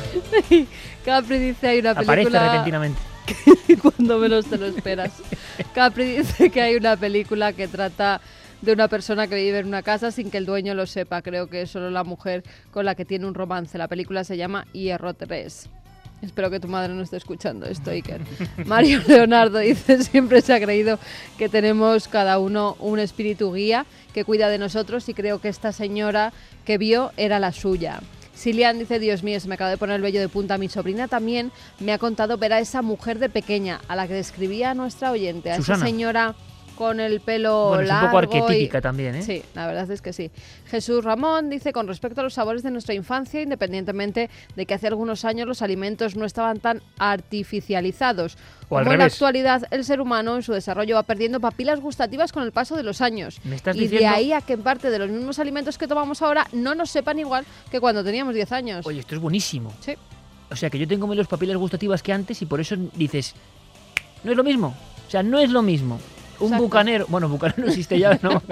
Speaker 3: Capri dice: hay una película...
Speaker 2: Aparece repentinamente.
Speaker 3: Cuando menos te lo esperas. Capri dice que hay una película que trata de una persona que vive en una casa sin que el dueño lo sepa. Creo que es solo la mujer con la que tiene un romance. La película se llama Hierro 3. Espero que tu madre no esté escuchando esto, Iker. Mario Leonardo dice: siempre se ha creído que tenemos cada uno un espíritu guía que cuida de nosotros, y creo que esta señora que vio era la suya. Silian dice: Dios mío, se me acaba de poner el vello de punta. Mi sobrina también me ha contado ver a esa mujer de pequeña, a la que describía nuestra oyente, a
Speaker 2: Susana.
Speaker 3: esa señora con el pelo
Speaker 2: Bueno, es un
Speaker 3: largo.
Speaker 2: poco arquetípica también, ¿eh?
Speaker 3: Sí, la verdad es que sí. Jesús Ramón dice: con respecto a los sabores de nuestra infancia, independientemente de que hace algunos años los alimentos no estaban tan artificializados,
Speaker 2: O al
Speaker 3: como en la
Speaker 2: revés.
Speaker 3: actualidad el ser humano en su desarrollo va perdiendo papilas gustativas con el paso de los años.
Speaker 2: ¿Me estás
Speaker 3: y de
Speaker 2: diciendo?
Speaker 3: ahí a que en parte de los mismos alimentos que tomamos ahora no nos sepan igual que cuando teníamos 10 años.
Speaker 2: Oye, esto es buenísimo.
Speaker 3: Sí.
Speaker 2: O sea, que yo tengo menos papilas gustativas que antes y por eso dices, no es lo mismo. O sea, no es lo mismo. Un
Speaker 3: Exacto.
Speaker 2: bucanero, bueno, bucanero no existe ya, ¿no?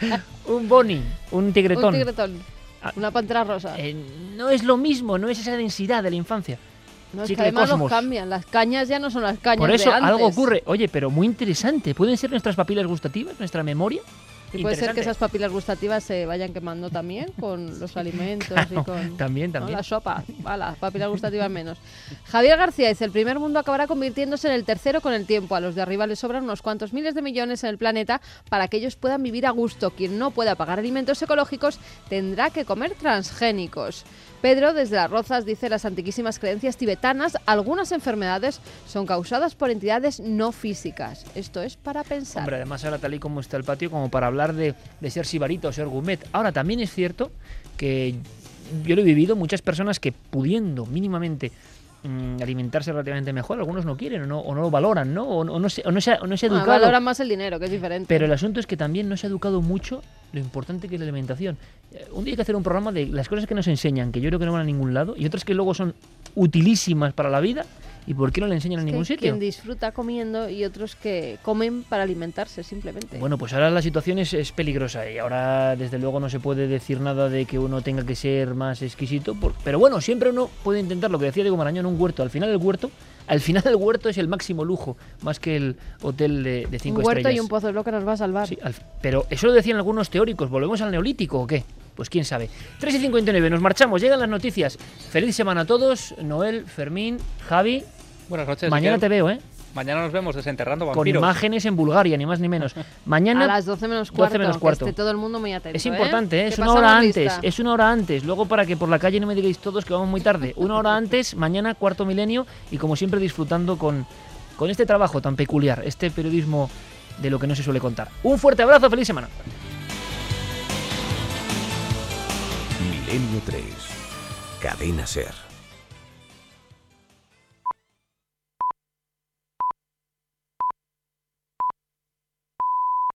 Speaker 2: Un boni, un tigretón.
Speaker 3: Un tigretón, una pantera rosa.
Speaker 2: No es lo mismo, no es esa densidad de la infancia.
Speaker 3: No, es que
Speaker 2: Chicle
Speaker 3: además los
Speaker 2: Cosmos.
Speaker 3: cambian, las cañas ya no son las cañas
Speaker 2: Por eso
Speaker 3: de antes.
Speaker 2: algo ocurre. Oye, pero muy interesante. ¿Pueden ser nuestras papilas gustativas, nuestra memoria?
Speaker 3: Y puede ser que
Speaker 2: Interesante.
Speaker 3: esas papilas gustativas se vayan quemando también con los alimentos
Speaker 2: Claro,
Speaker 3: y con
Speaker 2: también.
Speaker 3: ¿no? La sopa. Las papilas gustativas menos. Javier García dice: el primer mundo acabará convirtiéndose en el tercero con el tiempo. A los de arriba les sobran unos cuantos miles de millones en el planeta para que ellos puedan vivir a gusto. Quien no pueda pagar alimentos ecológicos tendrá que comer transgénicos. Pedro, desde Las Rozas, dice: las antiquísimas creencias tibetanas, algunas enfermedades son causadas por entidades no físicas. Esto es para pensar.
Speaker 2: Hombre, además ahora tal y como está el patio, como para hablar de ser sibarita o ser gourmet. Ahora, también es cierto que yo lo he vivido, muchas personas que pudiendo mínimamente alimentarse relativamente mejor, algunos no quieren o no lo valoran, ¿no? O no se ha educado.
Speaker 3: Valoran más el dinero, que es diferente.
Speaker 2: Pero el asunto es que también no se ha educado mucho lo importante que es la alimentación. Un día hay que hacer un programa de las cosas que nos enseñan, que yo creo que no van a ningún lado, y otras que luego son utilísimas para la vida, y por qué no le enseñan en ningún sitio.
Speaker 3: Quien disfruta comiendo y otros que comen para alimentarse simplemente.
Speaker 2: Bueno, pues ahora la situación es peligrosa y ahora desde luego no se puede decir nada de que uno tenga que ser más exquisito, pero bueno, siempre uno puede intentar lo que decía Diego Marañón, un huerto. Al final el huerto es el máximo lujo, más que el hotel de 5 estrellas.
Speaker 3: Un huerto y un pozo es lo que nos va a salvar.
Speaker 2: Sí, pero eso lo decían algunos teóricos. ¿Volvemos al neolítico o qué? Pues quién sabe. 3:59, nos marchamos, llegan las noticias. Feliz semana a todos. Noel, Fermín, Javi.
Speaker 6: Buenas noches.
Speaker 2: Mañana te veo, ¿eh?
Speaker 6: Mañana nos vemos desenterrando
Speaker 2: Con
Speaker 6: vampiros.
Speaker 2: imágenes en Bulgaria, ni más ni menos. Mañana
Speaker 3: a las 12 menos cuarto.
Speaker 2: 12 menos cuarto.
Speaker 3: Que esté todo el mundo muy atento.
Speaker 2: Es importante, ¿eh? Es
Speaker 3: Que
Speaker 2: una hora
Speaker 3: pasamos
Speaker 2: antes.
Speaker 3: lista.
Speaker 2: Es una hora antes. Luego, para que por la calle no me digáis todos que vamos muy tarde. Una hora antes, mañana, Cuarto Milenio. Y como siempre, disfrutando con este trabajo tan peculiar, este periodismo de lo que no se suele contar. Un fuerte abrazo, feliz semana.
Speaker 1: Milenio 3. Cadena SER.